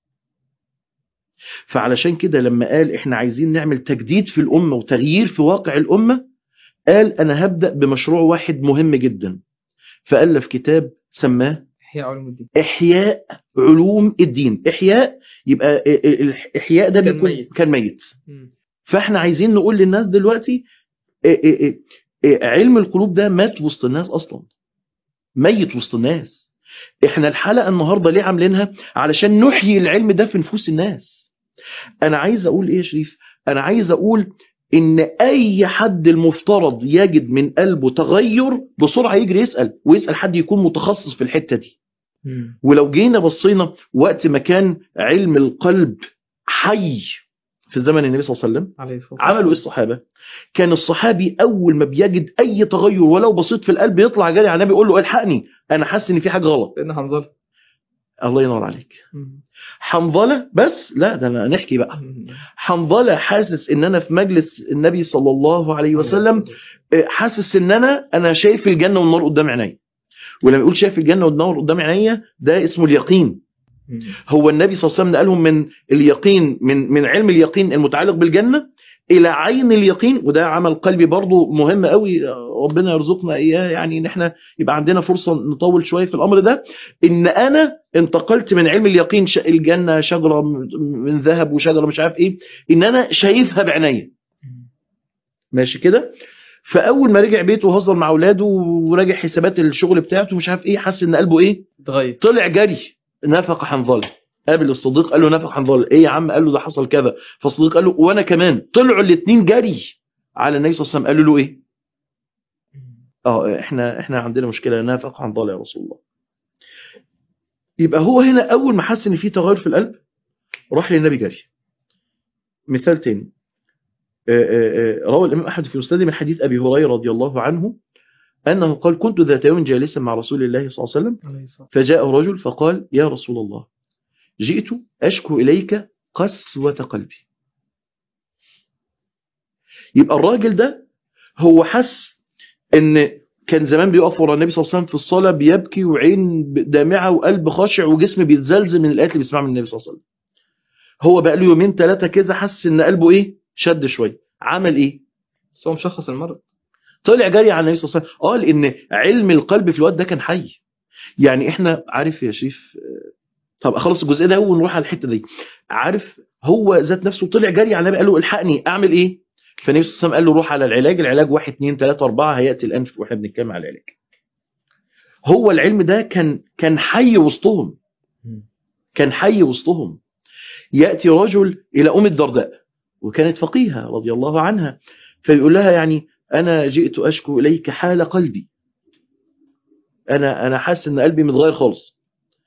Speaker 2: فعلشان كده لما قال إحنا عايزين نعمل تجديد في الأمة وتغيير في واقع الأمة، قال أنا هبدأ بمشروع واحد مهم جدا. فألف كتاب سماه
Speaker 1: إحياء علوم الدين.
Speaker 2: إحياء علوم الدين. إحياء يبقى الإحياء ده
Speaker 1: كان
Speaker 2: بيكون
Speaker 1: ميت.
Speaker 2: كان ميت.
Speaker 1: مم.
Speaker 2: فإحنا عايزين نقول للناس دلوقتي إيه إيه إيه إيه علم القلوب ده مات وسط الناس أصلا، ميت وسط الناس. إحنا الحلقة النهاردة ليه عاملينها؟ علشان نحيي العلم ده في نفوس الناس. أنا عايز أقول إيه يا شريف؟ أنا عايز أقول إن أي حد المفترض يجد من قلبه تغير بسرعة يجري يسأل، ويسأل حد يكون متخصص في الحتة دي.
Speaker 1: مم.
Speaker 2: ولو جينا بصينا وقت ما كان علم القلب حي في زمن النبي صلى الله عليه وسلم،
Speaker 1: عليه الصلاة
Speaker 2: عملوا ايه
Speaker 1: والسلام.
Speaker 2: الصحابة؟ كان الصحابي أول ما بيجد أي تغير ولو بسيط في القلب يطلع جاري على النبي يقول له الحقني أنا حاسس إن في حاجة غلط.
Speaker 1: سيدنا حنظلة.
Speaker 2: الله ينور عليك.
Speaker 1: مم.
Speaker 2: حنظلة بس لا، ده أنا نحكي بقى.
Speaker 1: مم.
Speaker 2: حنظلة حاسس إن أنا في مجلس النبي صلى الله عليه وسلم، حاسس إن أنا أنا شايف الجنة والنار قدام عيني. ولما يقول شايف الجنة والنار قدام عيني ده اسمه اليقين.
Speaker 1: مم.
Speaker 2: هو النبي صلى الله عليه وسلم نقلهم من اليقين، من من علم اليقين المتعلق بالجنة إلى عين اليقين. وده عمل قلبي برضو مهم قوي، ربنا يرزقنا إياه، يعني إن احنا يبقى عندنا فرصة نطول شوية في الأمر ده. إن أنا انتقلت من علم اليقين الجنة شجرة من ذهب وشجرة مش عارف إيه، إن أنا شايفها بعيني. ماشي كده. فأول ما رجع بيته وهزر مع أولاده وراجع حسابات الشغل بتاعته مش عارف إيه، حس إن قلبه إيه؟
Speaker 1: اتغير.
Speaker 2: طلع جري. نفق حنظله. قابل الصديق قال له نفق حنظله. ايه يا عم؟ قال له ده حصل كذا. فالصديق قال له وانا كمان. طلعوا الاثنين جري على النبي صلى الله عليه وسلم. قالوا له ايه؟ اه احنا احنا عندنا مشكله، نفق حنظله يا رسول الله. يبقى هو هنا اول ما حس ان في تغير في القلب راح للنبي جري. مثال تاني، روى الامام احمد في مسنده من حديث ابي هريره رضي الله عنه انه قال كنت ذات يوم جالسا مع رسول الله صلى الله عليه وسلم، فجاء رجل فقال يا رسول الله جئت أشكو إليك قسوة قلبي. يبقى الراجل ده هو حس إن كان زمان بيقف ورا النبي صلى الله عليه وسلم في الصلاة بيبكي وعين دامعة وقلب خاشع وجسم بيتزلزل من الآيات اللي بيسمعها من النبي صلى الله عليه وسلم. هو بقى له يومين ثلاثة كده حس إن قلبه إيه؟ شد شوية. عمل إيه؟
Speaker 1: بس هو مشخص المرض.
Speaker 2: طلع جري على النبي صلى الله عليه وسلم. قال إن علم القلب في الوقت ده كان حي. يعني إحنا عارف يا شريف، طب اخلص الجزء ده ونروح على الحته دي. عارف هو ذات نفسه طلع جري على النبي قال له الحقني اعمل ايه؟ فالنبي صلى الله عليه وسلم قال له روح على العلاج. العلاج واحد اثنين ثلاثة أربعة هياتي الان واحنا بنتكلم على العلاج. هو العلم ده كان كان حي وسطهم، كان حي وسطهم. ياتي رجل الى ام الدرداء وكانت فقيهه رضي الله عنها، فيقول لها يعني انا جئت اشكو اليك حال قلبي، انا انا حاسس ان قلبي متغير خالص.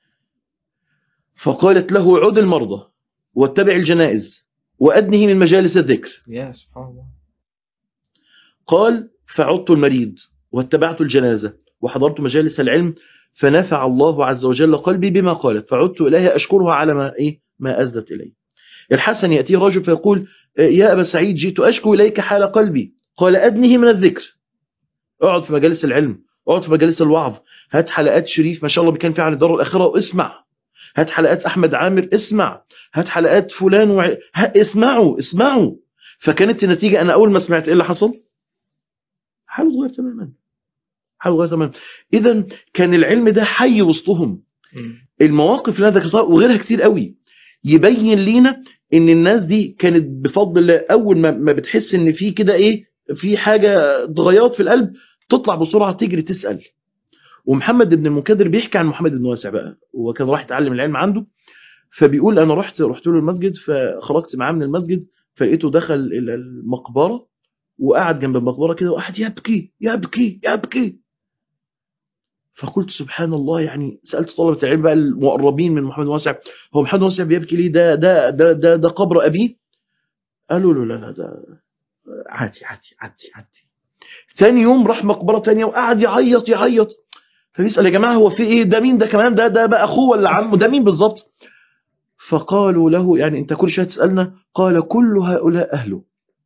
Speaker 2: فقالت له عد المرضى واتبع الجنائز وأدنه من مجالس الذكر.
Speaker 1: يا سبحان الله.
Speaker 2: قال فعدت المريض واتبعت الجنازة وحضرت مجالس العلم فنفع الله عز وجل قلبي بما قالت، فعدت إليها أشكرها على ما إيه ما أزدت إلي. الحسن يأتيه رجل فيقول يا أبا سعيد جئت أشكو إليك حال قلبي. قال أدنه من الذكر. اقعد في مجالس العلم، اقعد في مجالس الوعظ، هات حلقات شريف ما شاء الله بكان فيها عن الدار الآخرة واسمع، هات حلقات أحمد عامر اسمع، هات حلقات فلان وع... ها اسمعوا اسمعوا. فكانت النتيجة أنا أول ما سمعت إيه اللي حصل؟ حاله اتغير تماما، حاله اتغير تماما. اذا كان العلم ده حي وسطهم. المواقف اللي انا ذكرتها وغيرها كتير قوي يبين لينا ان الناس دي كانت بفضل الله اول ما ما بتحس ان في كده ايه، في حاجه اتغيرت في القلب، تطلع بسرعه تجري تسال. ومحمد بن المنكدر بيحكي عن محمد بن واسع بقى، هو كان راح يتعلم العلم عنده، فبيقول انا رحت رحت له المسجد، فخرجت معاه من المسجد فلقيته دخل الى المقبره وقعد جنب المقبره كده وقعد يبكي يبكي يبكي. فقلت سبحان الله، يعني سالت طلبه العلم بقى المقربين من محمد بن واسع، هو محمد بن واسع بيبكي ليه؟ ده ده ده ده, ده قبر ابيه؟ قالوا له لا لا ده عادي عادي عادي عادي. ثاني يوم راح مقبره ثانيه وقعد يعيط يعيط، فبيسال يا جماعه هو في ايه؟ ده مين ده كمان؟ ده ده بقى اخوه ولا عمه؟ ده مين بالظبط؟ فقالوا له يعني انت كل شويه تسالنا؟ قال كل هؤلاء اهله،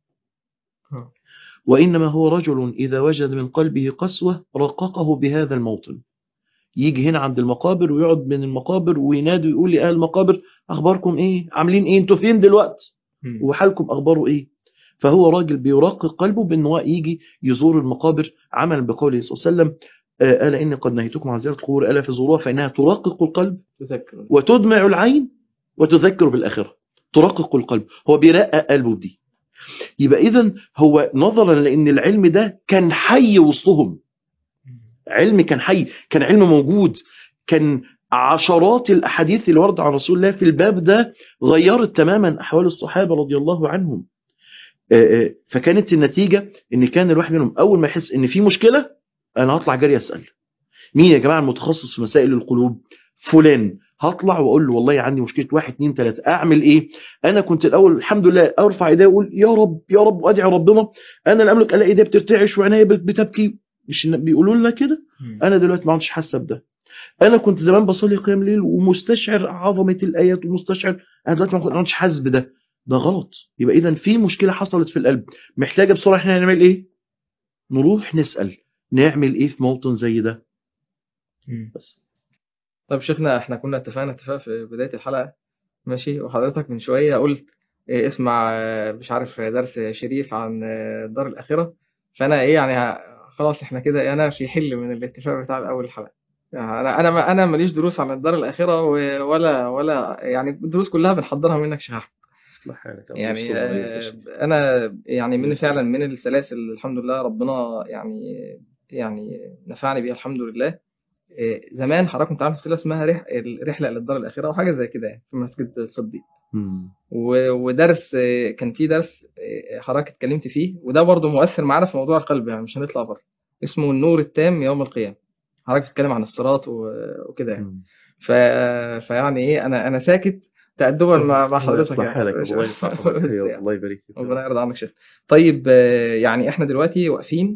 Speaker 2: وانما هو رجل اذا وجد من قلبه قسوه رققه بهذا الموطن. يجي هنا عند المقابر ويقعد من المقابر وينادي ويقول لأهل المقابر اخباركم ايه؟ عاملين ايه؟ انتوا فين دلوقتي؟ وحالكم اخباره ايه؟ فهو راجل بيرقق قلبه بان هو يجي يزور المقابر عملا بقوله صلى الله عليه وسلم الا اني قد نهيتكم عن زياره القبور الا فزوروها فانها ترقق القلب وتدمع العين وتذكر بالاخره. ترقق القلب، هو بيرقق قلبه دي. يبقى اذا هو نظرا لان العلم ده كان حي وسطهم، علم كان حي، كان علم موجود، كان عشرات الاحاديث اللي وردت عن رسول الله في الباب ده غيرت تماما احوال الصحابه رضي الله عنهم. فكانت النتيجه ان كان الواحد منهم اول ما يحس ان في مشكله انا هطلع جري اسال مين يا جماعه المتخصص في مسائل القلوب؟ فلان. هطلع واقول له والله عندي مشكله واحد اتنين تلاته، اعمل ايه؟ انا كنت الاول الحمد لله ارفع ايدي واقول يا رب يا رب وادعي ربنا، انا لا املك الا ايدي بترتعش وعينيا بتبكي، مش بيقولوا لنا كده؟ انا دلوقتي ما عادش حاسه بده. انا كنت زمان بصلي قيام ليل ومستشعر عظمه الايات ومستشعر، انا دلوقتي ما عادش حاسس بده. ده غلط. يبقى اذا في مشكله حصلت في القلب محتاجه بسرعه احنا نعمل ايه؟ نروح نسال نعمل ايه في موطن زي ده. بس
Speaker 1: طيب شيخنا، احنا كنا اتفقنا اتفاق في بدايه الحلقه ماشي، وحضرتك من شويه قلت إيه اسمع مش عارف درس شريف عن الدار الاخره، فانا ايه يعني خلاص احنا كده انا في حل من الاتفاق بتاع اول الحلقه. يعني انا انا انا ماليش دروس عن الدار الاخره ولا ولا يعني الدروس كلها بنحضرها منك شيخ احمد. يعني انا يعني من فعلا من السلاسل الحمد لله ربنا يعني يعني نفعني بيها الحمد لله. زمان حضرتك كنت عارف سلسله اسمها رح... الرحله للدار الاخره او حاجه زي كده يعني في مسجد الصديق، و... ودرس كان في درس حضرتك اتكلمت فيه وده برضو مؤثر معانا في موضوع القلب، يعني مش هنطلع بره، اسمه النور التام يوم القيامه. حضرتك بتتكلم عن الصراط و... وكده يعني. ف... فيعني ايه انا انا ساكت تأدبا مع مع حضرتك يعني.
Speaker 2: الله يصلحك الله يبارك فيك
Speaker 1: ربنا يرضى عنك شيخ. طيب يعني احنا دلوقتي واقفين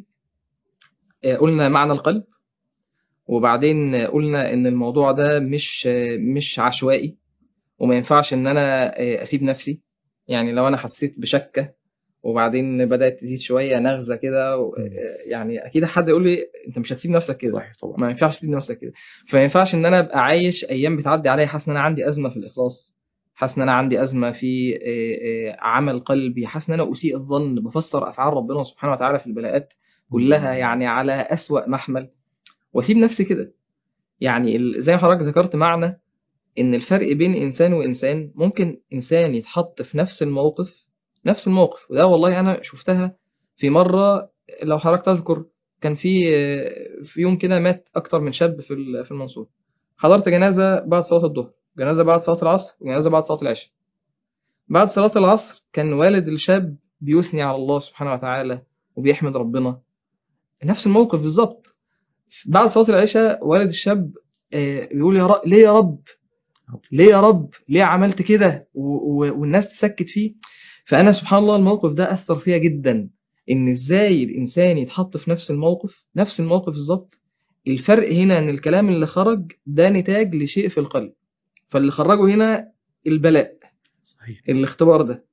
Speaker 1: قلنا معنى القلب، وبعدين قلنا ان الموضوع ده مش مش عشوائي وما ينفعش ان انا اسيب نفسي. يعني لو انا حسيت بشكه وبعدين بدات تزيد شويه نغزه كده يعني اكيد حد يقول لي انت مش هتسيب نفسك كده.
Speaker 2: صحيح طبعا.
Speaker 1: ما ينفعش تسيب نفسك كده. فما ينفعش ان انا ابقى عايش ايام بتعدي عليا حاسس ان انا عندي ازمه في الاخلاص، حاسس ان انا عندي ازمه في عمل قلبي، حاسس ان انا اسيء الظن بفسر افعال ربنا سبحانه وتعالى في البلاءات كلها يعني على اسوأ محمل واسيب نفسي كده. يعني زي ما حضرتك ذكرت معنى ان الفرق بين انسان وانسان، ممكن انسان يتحط في نفس الموقف نفس الموقف وده والله انا شفتها في مره. لو حضرتك تذكر كان في في يوم كده مات اكتر من شاب في في المنصوره، حضرت جنازه بعد صلاه الظهر، جنازه بعد صلاه العصر، وجنازه بعد صلاه العشاء. بعد صلاه العصر كان والد الشاب بيثني على الله سبحانه وتعالى وبيحمد ربنا، نفس الموقف بالظبط. بعد صلاه العشاء والد الشاب بيقول يا رب ليه يا رب ليه يا رب ليه عملت كده، والناس تسكت فيه. فأنا سبحان الله الموقف ده أثر فيها جدا، إن إزاي الإنسان يتحط في نفس الموقف نفس الموقف بالظبط. الفرق هنا إن الكلام اللي خرج ده نتاج لشيء في القلب، فاللي خرجه هنا البلاء
Speaker 2: صحيح.
Speaker 1: الاختبار ده.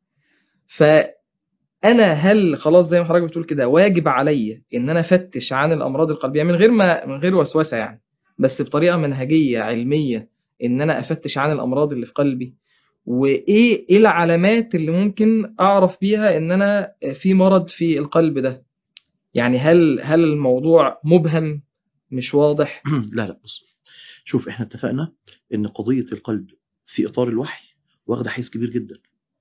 Speaker 1: فأنا هل خلاص زي ما حضرتك بتقول كده واجب عليا إن أنا أفتش عن الأمراض القلبية من غير ما من غير وسوسة يعني، بس بطريقة منهجية علمية، ان انا افتش عن الامراض اللي في قلبي، وايه ايه العلامات اللي ممكن اعرف بيها ان انا في مرض في القلب ده؟ يعني هل هل الموضوع مبهم مش واضح؟
Speaker 2: لا لا بص، شوف احنا اتفقنا ان قضية القلب في اطار الوحي واخده حيز كبير جدا.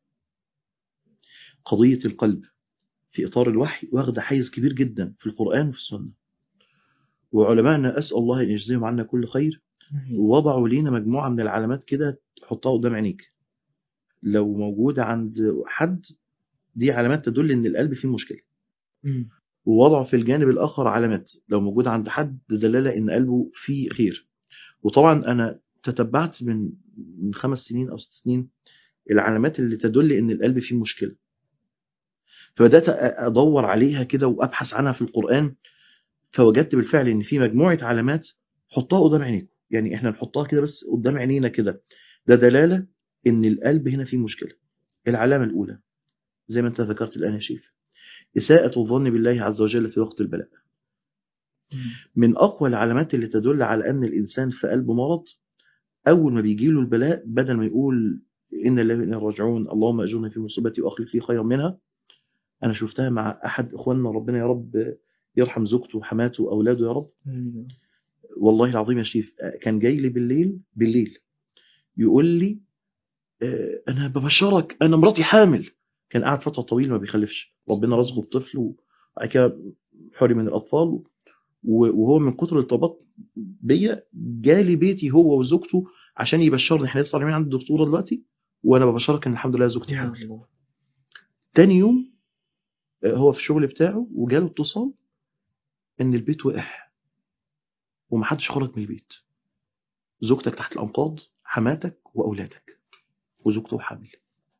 Speaker 2: قضية القلب في اطار الوحي واخده حيز كبير جدا في القرآن وفي السنة، وعلماءنا اسأل الله ان يجزيهم عنا كل خير وضعوا لينا مجموعة من العلامات كده تحطها قدام عينيك لو موجودة عند حد، دي علامات تدل ان القلب فيه مشكلة.
Speaker 1: مم.
Speaker 2: ووضعوا في الجانب الآخر علامات لو موجودة عند حد دلالة ان قلبه فيه خير. وطبعا انا تتبعت من من خمس سنين او ست سنين العلامات اللي تدل ان القلب فيه مشكلة، فبدأت ادور عليها كده وابحث عنها في القرآن، فوجدت بالفعل ان في مجموعة علامات حطها قدام عينيكم، يعني احنا نحطها كده بس قدام عينينا كده، ده دلالة ان القلب هنا فيه مشكلة. العلامة الاولى زي ما انت ذكرت الان يا شيخ، إساءة الظن بالله عز وجل في وقت البلاء. من أقوى العلامات اللي تدل على أن الإنسان في قلبه مرض، أول ما بيجيله البلاء بدل ما يقول إن الله وإنا راجعون اللهم أجرني في مصيبتي وأخلف لي خيرا منها. أنا شفتها مع أحد إخواننا، ربنا يا رب يرحم زوجته وحماته وأولاده يا رب. والله العظيم يا شريف كان جاي لي بالليل بالليل يقول لي أنا ببشرك أنا مراتي حامل. كان قاعد فترة طويلة ما بيخلفش، ربنا رزقه بطفل وبعد كده حرم من الأطفال، وهو من كتر الارتباط بيا جالي بيتي هو وزوجته عشان يبشرني. احنا لسه طالعين عند الدكتوره دلوقتي وانا ببشرك ان الحمد لله زوجتي حامل. تاني يوم هو في الشغل بتاعه وجاله اتصال ان البيت وقع ومحدش خرج من البيت، زوجتك تحت الانقاض، حماتك واولادك، وزوجته حامل.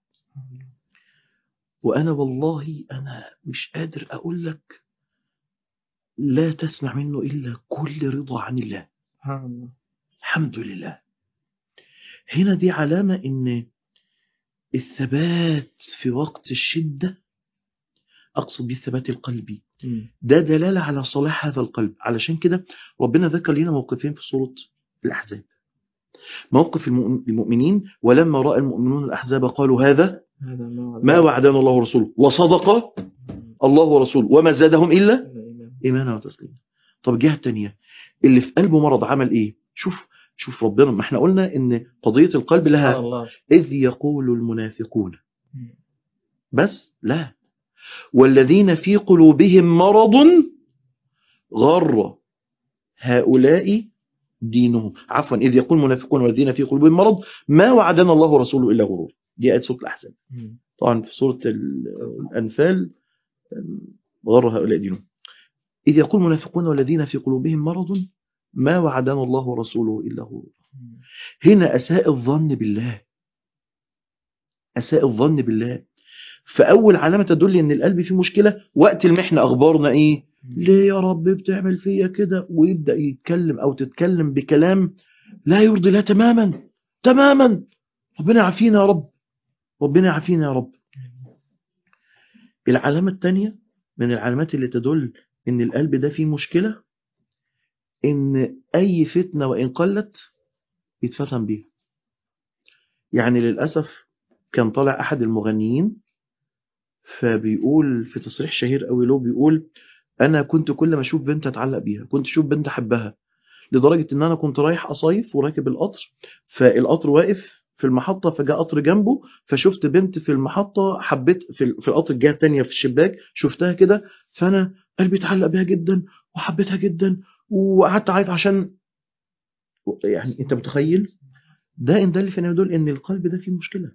Speaker 2: وانا والله انا مش قادر اقول لك لا تسمع منه الا كل رضا عن الله. الحمد لله. هنا دي علامة ان الثبات في وقت الشدة، أقصد بالثبات القلبي، ده دلالة على صلاح هذا القلب. علشان كده ربنا ذكر لنا موقفين في سورة الأحزاب. موقف المؤمنين ولما رأى المؤمنون الأحزاب قالوا هذا ما وعدنا الله ورسوله وصدق الله ورسوله وما زادهم إلا إيمانا وتسليما. طب الجهة التانية اللي في قلبه مرض عمل إيه؟ شوف شوف ربنا، ما احنا قلنا إن قضية القلب لها إذ يقول المنافقون، بس لا، والذين في قلوبهم مرض غر هؤلاء دينهم، عفوا إذ يقول المنافقون والذين في قلوبهم مرض ما وعدنا الله ورسوله إلا غرور. دي آية سورة الأحزاب. طبعا في سورة الأنفال غر هؤلاء دينهم. إذ يقول المنافقون والذين في قلوبهم مرض ما وعدنا الله ورسوله إلا غرور. هنا أساء الظن بالله، أساء الظن بالله. فأول علامة تدل إن القلب فيه مشكلة وقت المحنة أخبارنا إيه؟ ليه يا رب بتعمل فيا كده؟ ويبدأ يتكلم أو تتكلم بكلام لا يرضي الله تماما تماما. ربنا يعافينا يا رب، ربنا يعافينا يا رب. العلامة الثانية من العلامات اللي تدل إن القلب ده فيه مشكلة، إن أي فتنة وإن قلت يتفتن بيها. يعني للأسف كان طالع أحد المغنيين فبيقول في تصريح شهير قوي له، بيقول أنا كنت كل ما أشوف بنت أتعلق بيها، كنت أشوف بنت أحبها، لدرجة إن أنا كنت رايح أصيف وراكب القطر، فالقطر واقف في المحطة فجاء قطر جنبه، فشفت بنت في المحطة حبيت في في القطر الجهة التانية في الشباك شفتها كده، فأنا قلبي اتعلق بيها جدا وحبيتها جدا وقعدت أعيط عشان، يعني أنت متخيل ده إن ده اللي فينا يدل إن القلب ده فيه مشكلة.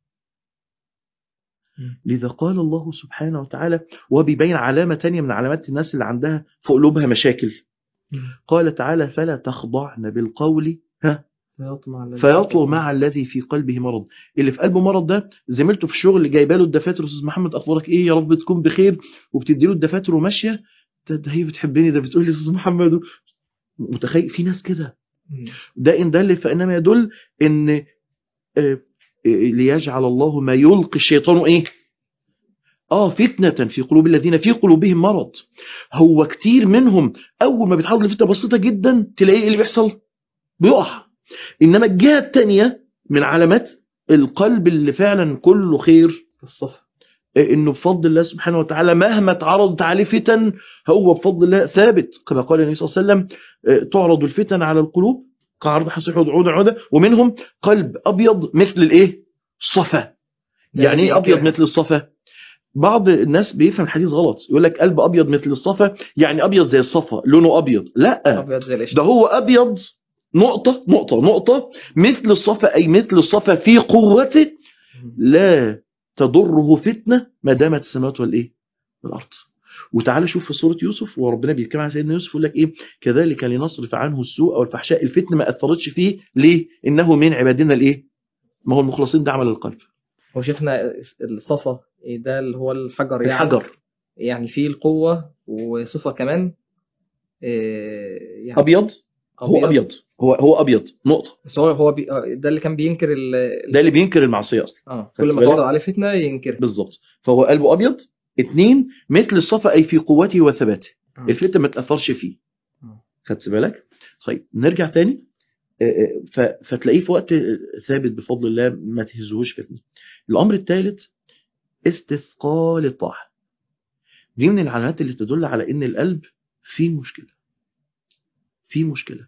Speaker 2: لذا قال الله سبحانه وتعالى وبيبين علامة تانية من علامات الناس اللي عندها في قلوبها مشاكل، قال تعالى فلا تخضعن بالقول ها فيطلع مع الذي في قلبه مرض. اللي في قلبه مرض ده زميلته في الشغل جايبه له الدفاتر، استاذ محمد اخبارك ايه يا رب تكون بخير، وبتدي له الدفاتر وماشيه، ده هي بتحبني، ده بتقول لي استاذ محمد. متخيل في ناس كده؟ ده ان دل فانما يدل ان ليجعل الله ما يلقي الشيطان ايه اه فتنة في قلوب الذين في قلوبهم مرض. هو كتير منهم اول ما بيتعرض لفتنة بسيطة جدا تلاقيه اللي بيحصل بيقع. انما الجهة التانية من علامات القلب اللي فعلا كله خير الصفا، انه بفضل الله سبحانه وتعالى مهما تعرضت عليه فتن هو بفضل الله ثابت، كما قال النبي صلى الله عليه وسلم تعرض الفتن على القلوب كعرض حصير عودا عودا، ومنهم قلب ابيض مثل الايه؟ الصفا. يعني ايه ابيض مثل الصفا؟ بعض الناس بيفهم الحديث غلط، يقول لك قلب ابيض مثل الصفا يعني ابيض زي الصفا لونه ابيض، لا
Speaker 1: ابيض زي القشطه.
Speaker 2: ده هو ابيض نقطه نقطه نقطه مثل الصفا، اي مثل الصفا في قوته لا تضره فتنه ما دامت السماوات والايه؟ والارض. وتعالى شوف في سوره يوسف وربنا بيتكلم عن سيدنا يوسف يقول لك ايه؟ كذلك لنصرف عنه السوء والفحشاء، الفتنه ما اثرتش فيه ليه؟ انه من عبادنا الايه؟ ما هو المخلصين، ده عمل القلب.
Speaker 1: وشفنا الصفا ده اللي هو الحجر، يعني
Speaker 2: الحجر
Speaker 1: يعني فيه القوة وصفة كمان إيه يعني
Speaker 2: ابيض. هو ابيض هو هو ابيض نقطه،
Speaker 1: بس هو هو بي... آه، ده اللي كان بينكر ال... ال-
Speaker 2: ده اللي بينكر المعصيه اصلا.
Speaker 1: اه كل
Speaker 2: خدت
Speaker 1: ما تعرض
Speaker 2: بالك؟
Speaker 1: عليه فتنة ينكرها.
Speaker 2: بالظبط. فهو قلبه ابيض. اتنين مثل الصفا اي في قوته وثباته،
Speaker 1: آه.
Speaker 2: الفتنه ما تاثرش فيه.
Speaker 1: آه.
Speaker 2: خدت بالك؟ طيب نرجع تاني. آه، آه، ف- فتلاقيه في وقت آه، ثابت بفضل الله ما تهزوش فتنه. الامر الثالث استثقال الطاعه. دي من العلامات اللي تدل على ان القلب فيه مشكله، فيه مشكله.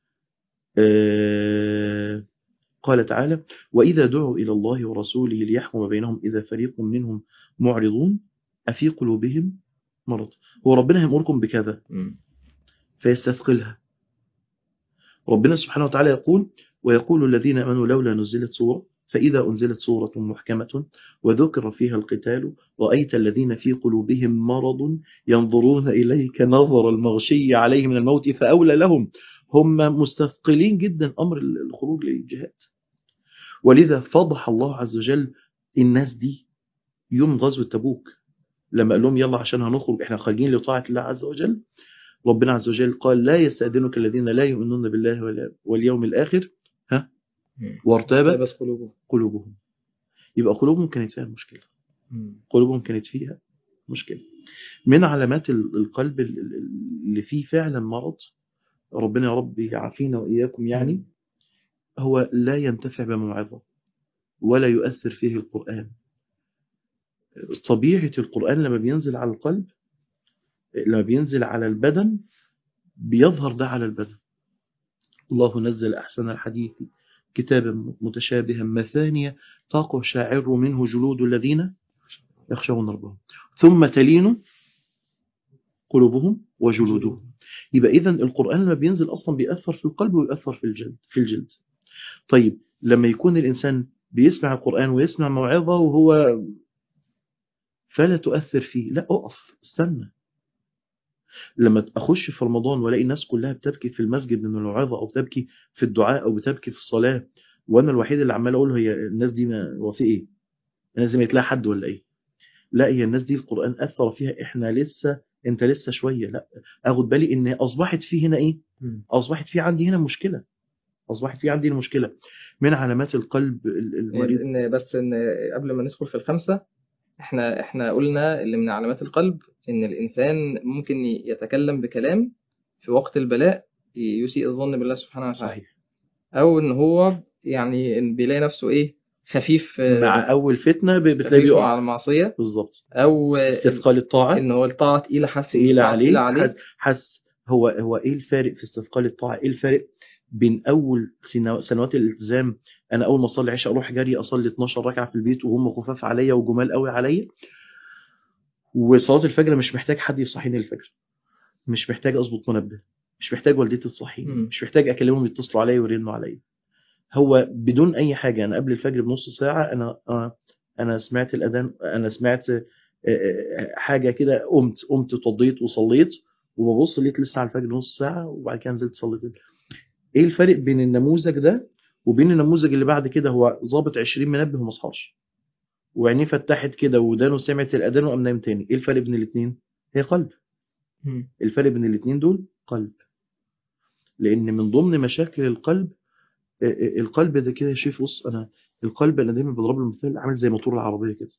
Speaker 2: آه، قال تعالى: وإذا دعوا إلى الله ورسوله ليحكم بينهم إذا فريق منهم معرضون أفي قلوبهم مرض. هو ربنا يأمركم بكذا
Speaker 1: مم.
Speaker 2: فيستثقلها. ربنا سبحانه وتعالى يقول: ويقول الذين آمنوا لولا نزلت سورة، فإذا أنزلت سورة محكمة وذكر فيها القتال رأيت الذين في قلوبهم مرض ينظرون إليك نظر المغشي عليه من الموت فأولى لهم. هم مستثقلين جدا أمر الخروج للجهاد. ولذا فضح الله عز وجل الناس دي يوم غزوة تبوك لما قال لهم يلا عشان هنخرج احنا خارجين لطاعة الله عز وجل. ربنا عز وجل قال: لا يستأذنك الذين لا يؤمنون بالله واليوم الآخر ها وارتابت
Speaker 1: قلوبهم
Speaker 2: قلوبهم. يبقى قلوبهم كانت فيها مشكلة، قلوبهم كانت فيها مشكلة. من علامات القلب اللي فيه فعلا مرض، ربنا يا رب يعافينا وإياكم، يعني هو لا ينتفع بموعظة ولا يؤثر فيه القرآن. طبيعة القرآن لما بينزل على القلب، لما بينزل على البدن بيظهر ده على البدن. الله نزل أحسن الحديث كتابا متشابها مثانية تقشعر منه جلود الذين يخشون ربهم ثم تلين قلوبهم وجلودهم. يبقى إذن القرآن لما بينزل أصلا بيأثر في القلب ويأثر في الجلد في الجلد. طيب لما يكون الإنسان بيسمع القرآن ويسمع موعظة وهو فلا تؤثر فيه، لا أقف استنى. لما أخش في رمضان ولاقي الناس كلها بتبكي في المسجد من الوعظة أو بتبكي في الدعاء أو بتبكي في الصلاة، وأنا الوحيد اللي عمال أقول هي الناس دي ما هو في إيه؟ الناس دي ما يتلاقي حد ولا إيه؟ لا، هي الناس دي القرآن أثر فيها، إحنا لسه أنت لسه شوية. لا أخد بالي إن أصبحت في هنا إيه؟ أصبحت في عندي هنا مشكلة، أصبحت في عندي المشكلة. من علامات القلب المريض.
Speaker 1: إن بس إن قبل ما ندخل في الخمسة، إحنا إحنا قلنا اللي من علامات القلب إن الإنسان ممكن يتكلم بكلام في وقت البلاء يسيء الظن بالله سبحانه وتعالى.
Speaker 2: صحيح.
Speaker 1: أو إن هو يعني إن بيلاقي نفسه إيه خفيف
Speaker 2: مع أول فتنة بتلاقيه
Speaker 1: خفيف
Speaker 2: بيقع
Speaker 1: مع المعصية،
Speaker 2: بالظبط.
Speaker 1: أو
Speaker 2: استثقال الطاعة
Speaker 1: إن هو الطاعة تقيلة، حاسس إن
Speaker 2: تقيلة
Speaker 1: الطاعة تقيلة
Speaker 2: عليه،
Speaker 1: عليه.
Speaker 2: حس, حس هو هو إيه الفارق في استثقال الطاعة؟ إيه الفارق بين أول سنو- سنوات الالتزام؟ أنا أول ما أصلي عشاء أروح جري أصلي اتناشر ركعة في البيت وهم خفاف عليا وجمال قوي عليا، وصلاة الفجر مش محتاج حد يصحيني الفجر، مش محتاج أظبط منبه، مش محتاج والدتي تصحيني،
Speaker 1: مم.
Speaker 2: مش محتاج أكلمهم يتصلوا عليا ويرنوا عليا. هو بدون أي حاجة أنا قبل الفجر بنص ساعة أنا آه، أنا سمعت الأذان، أنا سمعت آه، آه، حاجة كده، قمت قمت اتوضيت وصليت وببص لقيت لسه على الفجر نص ساعة وبعد كده نزلت صليت. إيه الفرق بين النموذج ده وبين النموذج اللي بعد كده؟ هو ظابط عشرين منبه وما صحاش وعينيه فتحت كده ودانه سمعت الأذان وقام نايم تاني. إيه الفرق بين الاثنين؟ هي قلب.
Speaker 1: مم.
Speaker 2: الفرق بين الاثنين دول قلب. لأن من ضمن مشاكل القلب، القلب ده كده شوف، بص انا القلب انا دايما بضرب له مثال عامل زي موتور العربيه كده.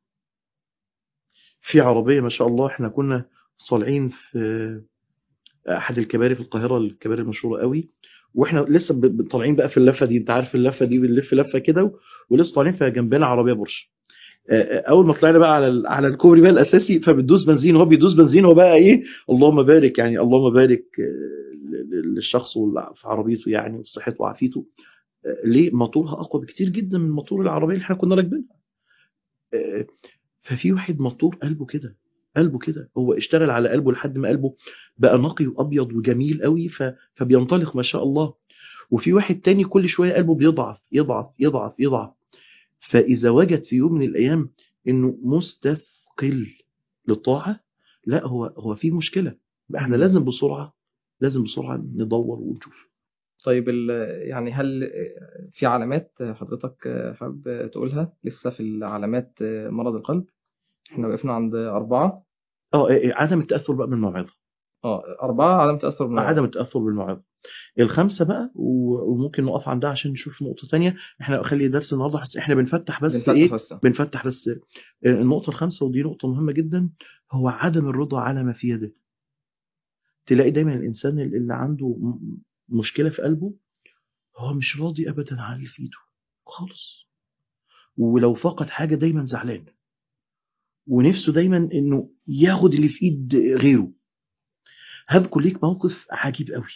Speaker 2: في عربيه ما شاء الله، احنا كنا طالعين في احد الكباري في القاهره، الكباري المشهوره قوي، واحنا لسه ب- ب- طالعين بقى في اللفه دي، انت عارف اللفه دي بنلف لفه كده، ولسه طالعين فجنبنا عربيه بورش. اول ما طلعنا بقى على ال- على الكوبري بقى الاساسي، فبتدوس بنزين، هو بيدوس بنزين، هو بقى ايه، اللهم بارك يعني، اللهم بارك آه، ل- ل- للشخص والع- في عربيته يعني وصحته وعافيته. آه، ليه؟ موتورها اقوى بكتير جدا من موتور العربيه اللي احنا كنا راكبينها. آه، ففي واحد موتور قلبه كده، قلبه كده، هو اشتغل على قلبه لحد ما قلبه بقى نقي وابيض وجميل قوي، ف- فبينطلق ما شاء الله. وفي واحد تاني كل شويه قلبه بيضعف يضعف يضعف يضعف. فإذا وجد في يوم من الأيام إنه مستثقل للطاعة، لا هو هو في مشكلة، يبقى احنا
Speaker 1: مم.
Speaker 2: لازم بسرعة، لازم بسرعة ندور ونشوف.
Speaker 1: طيب ال- يعني هل في علامات حضرتك حابب تقولها لسه في العلامات مرض القلب؟ احنا وقفنا عند أربعة.
Speaker 2: اه إيه، عدم التأثر بقى بالموعظة،
Speaker 1: اه أربعة علامة تأثر
Speaker 2: عدم
Speaker 1: بالموعظة.
Speaker 2: التأثر بالموعظة. الخمسة بقى و- وممكن نقف عندها عشان نشوف نقطة تانية. احنا خلي درس النهارده، بس احنا بنفتح بس
Speaker 1: بنفتح
Speaker 2: ايه،
Speaker 1: بس.
Speaker 2: بنفتح بس. آه، النقطة الخامسة ودي نقطة مهمة جدا، هو عدم الرضا على ما في يده. تلاقي دايما الإنسان اللي عنده م- مشكلة في قلبه، هو مش راضي ابدا عن اللي في ايده خالص، ولو فقد حاجه دايما زعلان، ونفسه دايما انه ياخد اللي في ايد غيره. هذكر ليك موقف عجيب قوي،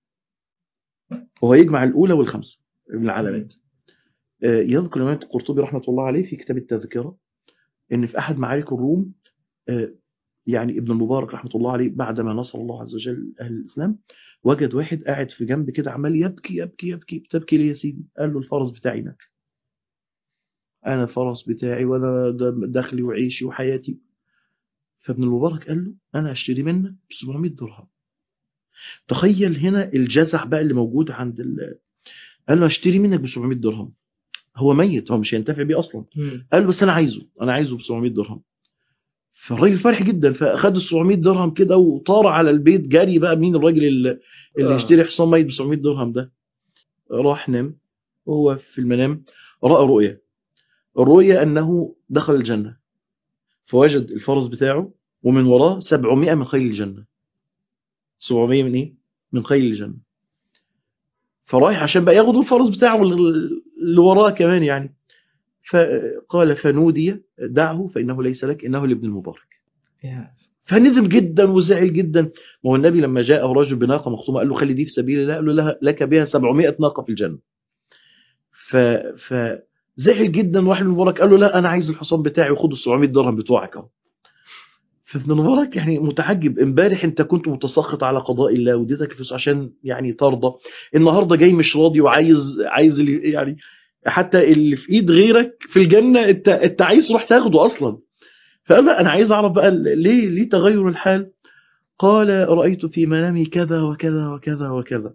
Speaker 2: وهو يجمع الاولى والخمسه من العلامات. آه، يذكر الامام القرطبي رحمه الله عليه في كتاب التذكره ان في احد معارك الروم، آه، يعني ابن المبارك رحمه الله عليه بعدما نصر الله عز وجل اهل الاسلام، وجد واحد قاعد في جنب كده عمال يبكي يبكي يبكي. بتبكي ليه يا سيدي؟ قال له الفرس بتاعي مات، انا الفرس بتاعي وانا ده دخلي وعيشي وحياتي. فابن المبارك قال له انا اشتري منك ب سبعمائة درهم. تخيل هنا الجزع بقى اللي موجود عند ال... قال له اشتري منك ب سبعمائة درهم، هو ميت، هو مش هينتفع بيه اصلا.
Speaker 1: مم.
Speaker 2: قال له بس انا عايزه، انا عايزه ب سبعمائة درهم. فالراجل فرح جدا، فاخد ال سبعمائة درهم كده وطار على البيت جري بقى. مين الراجل اللي, اللي
Speaker 1: آه.
Speaker 2: يشتري حصان ميت ب سبعمائة درهم ده؟ راح نام، وهو في المنام راى رؤيا. الرؤيا انه دخل الجنه، فوجد الفرس بتاعه ومن وراه سبعمائة من خيل الجنه. سبعمائة من ايه؟ من خيل الجنه. فرايح عشان بقى ياخد الفرس بتاعه اللي وراه كمان يعني. فقال فنودي دعه فإنه ليس لك، إنه لابن المبارك.
Speaker 1: يا-
Speaker 2: فندم جدا وزعل جدا. ما هو النبي لما جاءه رجل بناقة مخطومة قال له خلي دي في سبيل الله، قال له لها لك بها سبعمائة ناقة في الجنة. ف فزعل جدا، واحد من المبارك قال له لا أنا عايز الحصان بتاعي وخد ال سبعمائة درهم بتوعك اهو. فابن المبارك يعني متعجب، امبارح انت كنت متسخط على قضاء الله وديتك فلوس عشان يعني ترضى، النهارده جاي مش راضي وعايز عايز اللي يعني حتى اللي في ايد غيرك في الجنه انت انت عايز تروح تاخده اصلا. فقال لا انا عايز اعرف بقى ليه ليه تغير الحال. قال رايت في منامي كذا وكذا وكذا وكذا.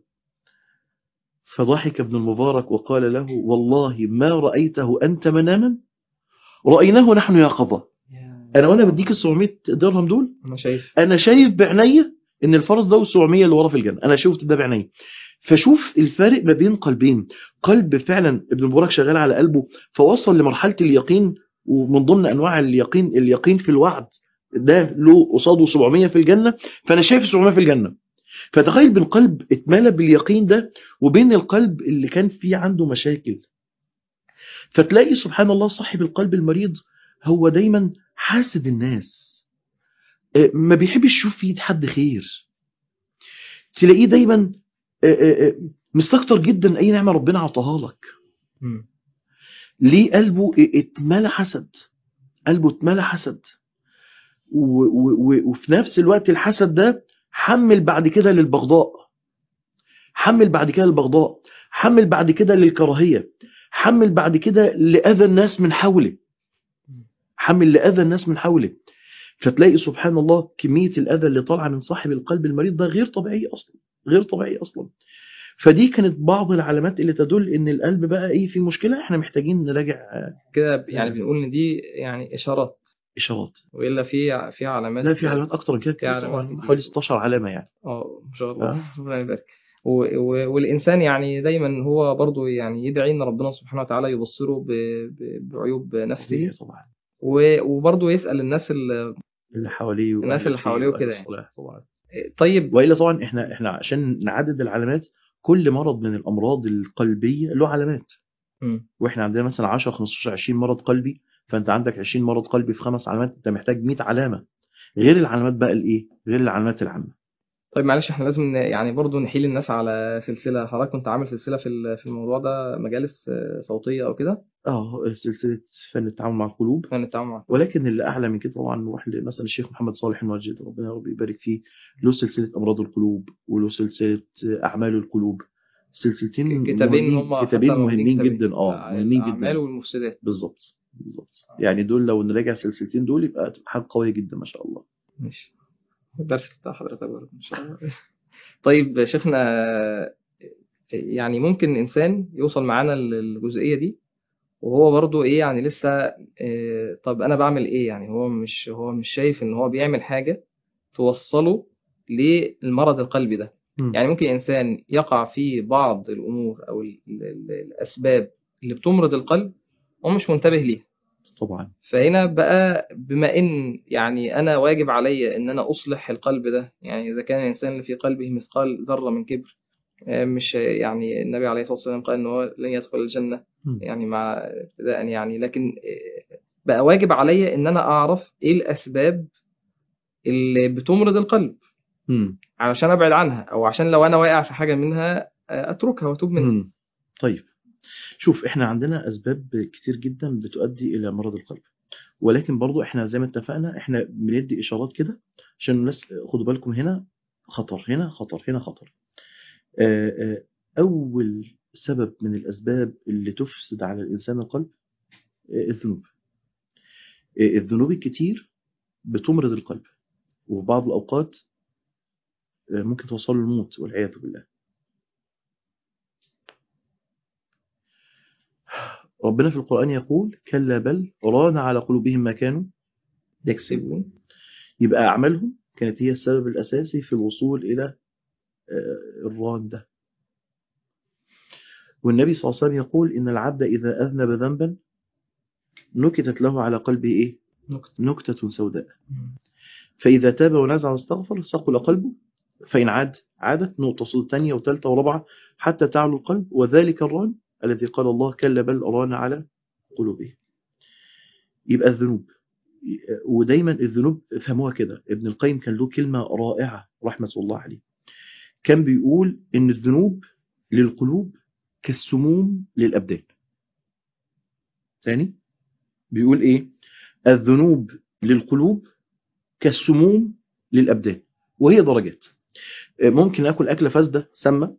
Speaker 2: فضحك ابن المبارك وقال له والله ما رايته انت مناما، رايناه نحن يقظه.
Speaker 1: يا-
Speaker 2: انا وانا بديك ال سبعمائة درهم دول،
Speaker 1: أنا شايف.
Speaker 2: انا شايف بعينيا ان الفرس ده سبعمائة اللي ورا في الجنه، انا شفت ده بعينيا. فشوف الفارق ما بين قلبين، قلب فعلا ابن المبارك شغال على قلبه فوصل لمرحله اليقين. ومن ضمن انواع اليقين اليقين في الوعد، ده له قصاده سبعمائة في الجنه، فانا شايف سبعمائة في الجنه. فتخيل بين قلب اتملى باليقين ده وبين القلب اللي كان فيه عنده مشاكل. فتلاقي سبحان الله صاحب القلب المريض هو دايما حاسد الناس، آه، ما بيحبش يشوف في ايد حد خير. تلاقيه دايما آه، آه، آه، مستكتر جدا اي نعمه ربنا عطاها لك.
Speaker 1: مم.
Speaker 2: ليه؟ قلبه اتملى حسد، قلبه اتملى حسد. و- و- و- وفي نفس الوقت الحسد ده حمل بعد كده للبغضاء، حمل بعد كده للبغضاء، حمل بعد كده للكراهيه، حمل بعد كده لاذى الناس من حوله، حمل لاذى الناس من حوله. فتلاقي سبحان الله كميه الاذى اللي طالعه من صاحب القلب المريض ده غير طبيعيه اصلا، غير طبيعيه اصلا. فدي كانت بعض العلامات اللي تدل ان القلب بقى ايه في مشكله، احنا محتاجين نراجع
Speaker 1: كده يعني
Speaker 2: آه،
Speaker 1: بنقول إن دي يعني إشارات،
Speaker 2: اشارات.
Speaker 1: وإلا في في علامات.
Speaker 2: لا في علامات اكتر من كده
Speaker 1: في
Speaker 2: كتير
Speaker 1: علامات
Speaker 2: طبعا، حوالي
Speaker 1: كتير.
Speaker 2: ستاشر علامه يعني.
Speaker 1: اه ما شاء الله،
Speaker 2: اه
Speaker 1: ربنا يبارك. و- و- والإنسان يعني دايما هو برضو يعني يدعي إن ربنا سبحانه وتعالى يبصره ب- ب- بعيوب
Speaker 2: طبيعي
Speaker 1: نفسه،
Speaker 2: طبعا،
Speaker 1: و- وبرضو يسأل الناس ال-
Speaker 2: اللي حواليه
Speaker 1: الناس
Speaker 2: واهل
Speaker 1: اللي
Speaker 2: الخير
Speaker 1: حواليه
Speaker 2: واهل
Speaker 1: وكده يعني.
Speaker 2: الصلاح طبعا.
Speaker 1: طيب.
Speaker 2: والا طبعا احنا احنا عشان نعدد العلامات، كل مرض من الامراض القلبيه له علامات،
Speaker 1: مم.
Speaker 2: واحنا عندنا مثلا عشرة خمستاشر عشرين مرض قلبي، فانت عندك عشرين مرض قلبي في خمس علامات، انت محتاج مية علامه غير العلامات بقى الايه، غير العلامات العامه.
Speaker 1: طيب معلش احنا لازم ن- يعني برضو نحيل الناس على سلسلة. حضرتك كنت عامل سلسلة في ال- في الموضوع ده، مجالس آه، صوتية او كده،
Speaker 2: اه سلسله فن التعامل مع القلوب.
Speaker 1: عشان التعامل مع القلوب.
Speaker 2: ولكن اللي اعلى من كده طبعا نروح مثلا الشيخ محمد صالح الموجد، ربنا ربي يبارك فيه، له سلسله امراض القلوب وله سلسله اعمال القلوب، سلسلتين
Speaker 1: ك- كتابين
Speaker 2: مهمين،
Speaker 1: هم حتى
Speaker 2: كتابين
Speaker 1: موجودين،
Speaker 2: مهمين
Speaker 1: كتابين
Speaker 2: جدا، اه
Speaker 1: آه،
Speaker 2: مهمين
Speaker 1: الأعمال
Speaker 2: جدا.
Speaker 1: والمفسدات.
Speaker 2: بالظبط بالظبط، يعني دول لو نراجع السلسلتين دول يبقى تبقى حاجه قويه جدا ما شاء الله.
Speaker 1: ماشي، الدرس بتاع حضرتك برضه إن شاء الله. طيب شيخنا، يعني ممكن إنسان يوصل معانا للجزئية دي وهو برضه إيه يعني لسه إيه، طب أنا بعمل إيه يعني، هو مش هو مش شايف إن هو بيعمل حاجة توصله للمرض القلبي ده.
Speaker 2: مم.
Speaker 1: يعني ممكن إنسان يقع في بعض الأمور أو ال- ال- الأسباب اللي بتمرض القلب ومش منتبه ليها.
Speaker 2: طبعا.
Speaker 1: فهنا بقى بما ان يعني انا واجب عليا ان انا اصلح القلب ده، يعني اذا كان الانسان اللي في قلبه مثقال ذره من كبر، آه، مش يعني النبي عليه الصلاه والسلام قال ان هو لن يدخل الجنه،
Speaker 2: مم.
Speaker 1: يعني مع ابتداء يعني، لكن آه، بقى واجب عليا ان انا اعرف ايه الاسباب اللي بتمرض القلب
Speaker 2: مم.
Speaker 1: علشان ابعد عنها، او عشان لو انا واقع في حاجه منها آه، اتركها واتوب منها.
Speaker 2: مم. طيب شوف، احنا عندنا اسباب كتير جدا بتؤدي الى مرض القلب، ولكن برضو احنا زي ما اتفقنا احنا بندي اشارات كده عشان الناس خدوا بالكم، هنا خطر، هنا خطر، هنا خطر. آه، آه، اول سبب من الاسباب اللي تفسد على الانسان القلب آه، الذنوب. آه، الذنوب الكتير بتمرض القلب، وفي بعض الاوقات آه، ممكن توصل للموت والعياذ بالله. ربنا في القرآن يقول كلا بل ران على قلوبهم ما كانوا يكسبون.
Speaker 1: يكسبون.
Speaker 2: يبقى أعمالهم كانت هي السبب الأساسي في الوصول إلى آه، الران ده. والنبي صلى الله عليه وسلم يقول إن العبد إذا أذنب ذنبا نكتت له على قلبه إيه؟
Speaker 1: نكتة.
Speaker 2: نكتة سوداء، فإذا تاب ونزع واستغفر ثقل قلبه، فإن عاد عادت نقطة صوت تانية وثالثة ورابعة حتى تعلو القلب، وذلك الران الذي قال الله كلا بل ران على قلوبه. يبقى الذنوب، ودايما الذنوب فهموها كده. ابن القيم كان له كلمة رائعة رحمة الله عليه، كان بيقول إن الذنوب للقلوب كالسموم للأبدان. ثاني بيقول إيه؟ الذنوب للقلوب كالسموم للأبدان، وهي درجات. ممكن أكل أكلة فاسدة سامة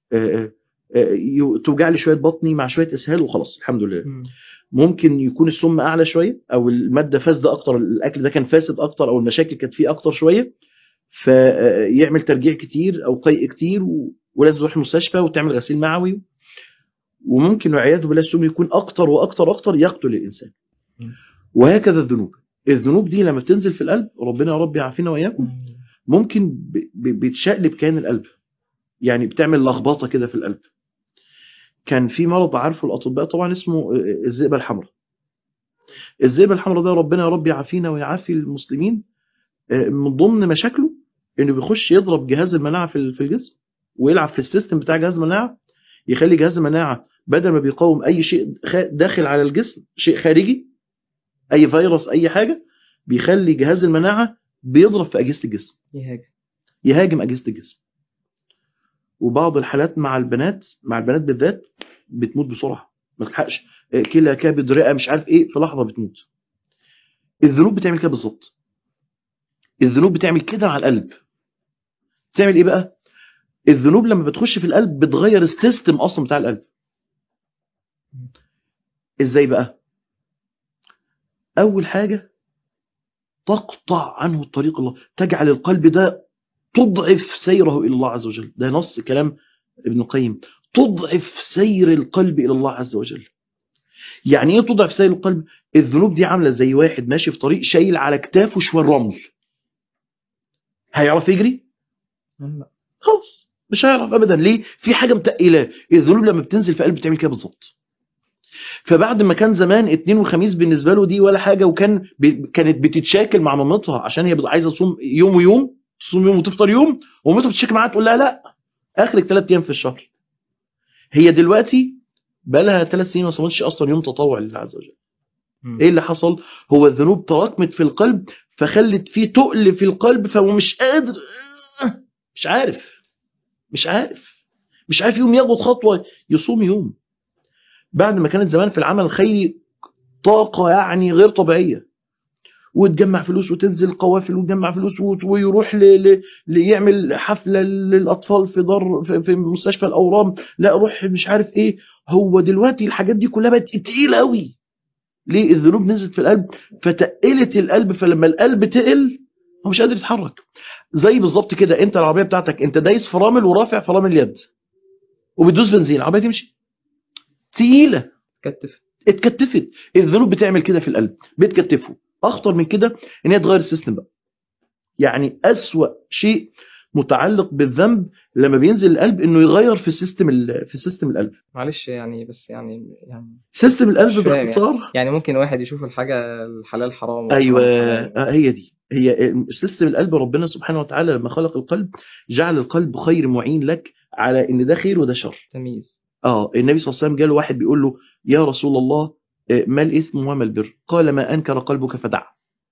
Speaker 2: توجع لي شوية بطني مع شوية إسهال وخلاص الحمد لله.
Speaker 1: مم.
Speaker 2: ممكن يكون السم أعلى شوية أو المادة فاسدة أكتر، الأكل ده كان فاسد أكتر أو المشاكل كانت فيه أكتر شوية، فيعمل ترجيع كتير أو قيء كتير و... ولازم تروح المستشفى وتعمل غسيل معوي. وممكن والعياذ بالله السم يكون أكتر وأكتر أكتر يقتل الإنسان. وهكذا الذنوب، الذنوب دي لما بتنزل في القلب، ربنا يا رب يعافينا وإياكم، ممكن ب... ب... بتشقلب كيان القلب، يعني بتعمل لخبطة كده في القلب. كان في مرض عارفه الأطباء طبعا اسمه الذئبة الحمراء. الذئبة الحمراء ده ربنا يا رب يعافينا ويعافي المسلمين، من ضمن مشاكله انه بيخش يضرب جهاز المناعه في في الجسم ويلعب في السيستم بتاع جهاز المناعه، يخلي جهاز المناعه بدل ما بيقاوم اي شيء داخل على الجسم، شيء خارجي اي فيروس اي حاجه، بيخلي جهاز المناعه بيضرب في اجهزه الجسم،
Speaker 1: يهاجم
Speaker 2: يهاجم اجهزه الجسم. وبعض الحالات مع البنات، مع البنات بالذات بتموت بسرعه، ما تلحقش كلى كبد رئه مش عارف ايه، في لحظه بتموت. الذنوب بتعمل كده بالظبط، الذنوب بتعمل كده على القلب. بتعمل ايه بقى؟ الذنوب لما بتخش في القلب بتغير السيستم اصلا بتاع القلب. ازاي بقى؟ اول حاجه تقطع عنه طريق الله، تجعل القلب ده تضعف سيره الى الله عز وجل. ده نص كلام ابن القيم، تضعف سير القلب الى الله عز وجل. يعني ايه تضعف سير القلب؟ الذنوب دي عامله زي واحد ماشي في طريق شايل على كتافه شويه رمل، هيعرف يجري؟ خلاص مش هيعرف ابدا. ليه؟ في حاجه متقلاه. الذنوب لما بتنزل في قلب بتعمل كده بالظبط. فبعد ما كان زمان اثنين وخميس بالنسبه له دي ولا حاجه، وكان ب... كانت بتتشاكل مع مامتها عشان هي عايزه تصوم يوم ويوم، تصوم يوم وتفطر يوم، ومامتها بتتشاكل معاها تقول لها لا اخرك ثلاث ايام في الشهر. هي دلوقتي بقى لها ثلاث سنين ما صامتش اصلا يوم تطوع لله عز وجل. ايه اللي حصل؟ هو الذنوب تراكمت في القلب فخلت فيه تقل في القلب، فهو مش قادر، مش عارف مش عارف مش عارف يوم ياخد خطوة يصوم يوم. بعد ما كانت زمان في العمل الخيري طاقة يعني غير طبيعية، وتجمع فلوس وتنزل قوافل وتجمع فلوس ويروح ل... ل... ليعمل حفلة للأطفال في دار في, في مستشفى الأورام، لا روح مش عارف ايه. هو دلوقتي الحاجات دي كلها بقت تقيلة قوي. ليه؟ الذنوب نزلت في القلب فتقلت القلب، فلما القلب تقل هو مش قادر يتحرك. زي بالظبط كده انت العربية بتاعتك انت دايس فرامل ورافع فرامل اليد وبتدوس بنزين، العربية تمشي تقيلة،
Speaker 1: كتف.
Speaker 2: اتكتفت. الذنوب بتعمل كده في القلب، بتكتفه. اخطر من كده ان هي تغير السيستم بقى. يعني اسوأ شيء متعلق بالذنب لما بينزل القلب انه يغير في السيستم في السيستم القلب.
Speaker 1: معلش يعني بس يعني يعني
Speaker 2: سيستم القلب
Speaker 1: مش فاهم
Speaker 2: باختصار
Speaker 1: يعني. يعني ممكن واحد يشوف الحاجة الحلال حرام
Speaker 2: ايوه
Speaker 1: والحرام حلال.
Speaker 2: آه، هي دي هي سيستم القلب. ربنا سبحانه وتعالى لما خلق القلب جعل القلب خير معين لك على ان ده خير وده شر.
Speaker 1: تمييز.
Speaker 2: اه النبي صلى الله عليه وسلم جاله واحد بيقول له يا رسول الله ما الإثم وما البر؟ قال ما أنكر قلبك فدع.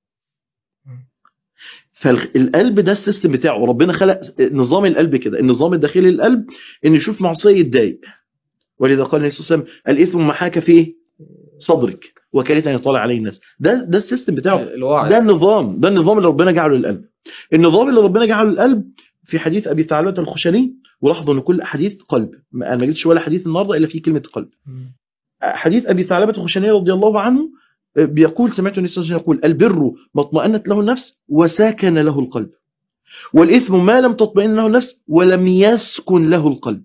Speaker 2: فالقلب ده السيستم بتاعه، ربنا خلق نظام القلب كده، النظام الداخلي للقلب ان يشوف معصيه يتضايق. ولذا قال النبي صلى الله عليه وسلم الاثم محاك في صدرك وكرهت ان يطلع عليه الناس. ده ده السيستم بتاعه،
Speaker 1: الوعي.
Speaker 2: ده النظام، ده النظام اللي ربنا جعله للقلب. النظام اللي ربنا جعله للقلب في حديث ابي ثعلبة الخشني، ولاحظوا ان كل حديث قلب، انا ما جبتش ولا حديث النهارده الا فيه كلمه قلب. حديث ابي ثعلبة الخشني رضي الله عنه بيقول سمعت النبي صلى الله عليه وسلم يقول البر ما اطمأنت له النفس وساكن له القلب، والإثم ما لم تطمئن له النفس ولم يسكن له القلب.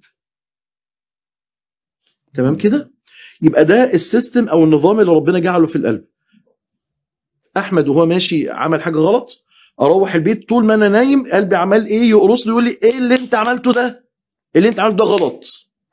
Speaker 2: تمام كده؟ يبقى ده السيستم أو النظام اللي ربنا جعله في القلب. أحمد وهو ماشي عمل حاجة غلط، أروح البيت طول ما أنا نايم قلبي عمال إيه يقرص لي يقول لي إيه اللي أنت عملته ده؟ اللي أنت عملته ده غلط.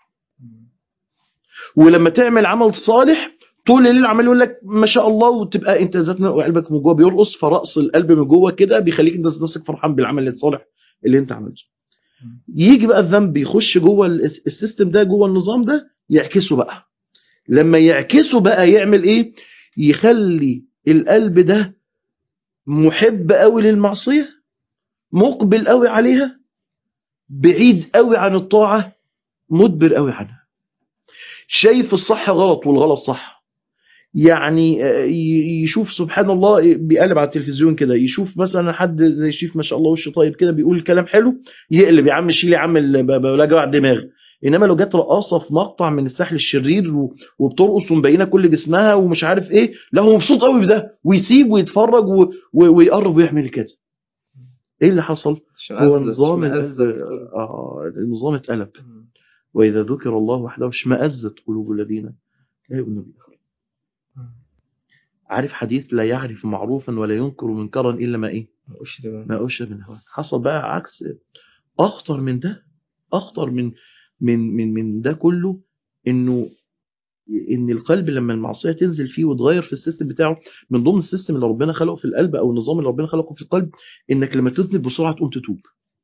Speaker 2: ولما تعمل عمل صالح طول الليل عمال يقول لك ما شاء الله، وتبقى انت ذات وقلبك من جوه بيرقص، فرقص القلب من جوه كده بيخليك انت نفسك فرحان بالعمل الصالح اللي انت عملته. يجي بقى الذنب يخش جوه السيستم ده، جوه النظام ده، يعكسه بقى. لما يعكسه بقى يعمل ايه؟ يخلي القلب ده محب قوي للمعصية، مقبل قوي عليها، بعيد قوي عن الطاعة، مدبر قوي عنها، شايف الصح غلط والغلط صح. يعني يشوف سبحان الله بيقلب على التلفزيون كده، يشوف مثلا حد زي شيف ما شاء الله وشه طيب كده بيقول كلام حلو، يقلب يا عم شيل يا عم ولا جوع دماغ. انما لو جت رقاصه في مقطع من الساحل الشرير وبترقص ومبينه كل جسمها ومش عارف ايه، لا هو مبسوط قوي بده ويسيب ويتفرج ويقرب ويعمل كده. ايه اللي حصل؟ هو نظام القلب اه النظام اتقلب. واذا ذكر الله وحده اشمئزت قلوب الذين لا يؤمنون به. عارف حديث لا يعرف معروفا ولا ينكر منكرا الا ما ايه؟ ما اشرب من هواه. حصل بقى عكس اخطر من ده، اخطر من من من من ده كله، انه ان القلب لما المعصيه تنزل فيه وتغير في السيستم بتاعه، من ضمن السيستم اللي ربنا خلقه في القلب او النظام اللي ربنا خلقه في القلب، انك لما تذنب بسرعه تقوم تتوب.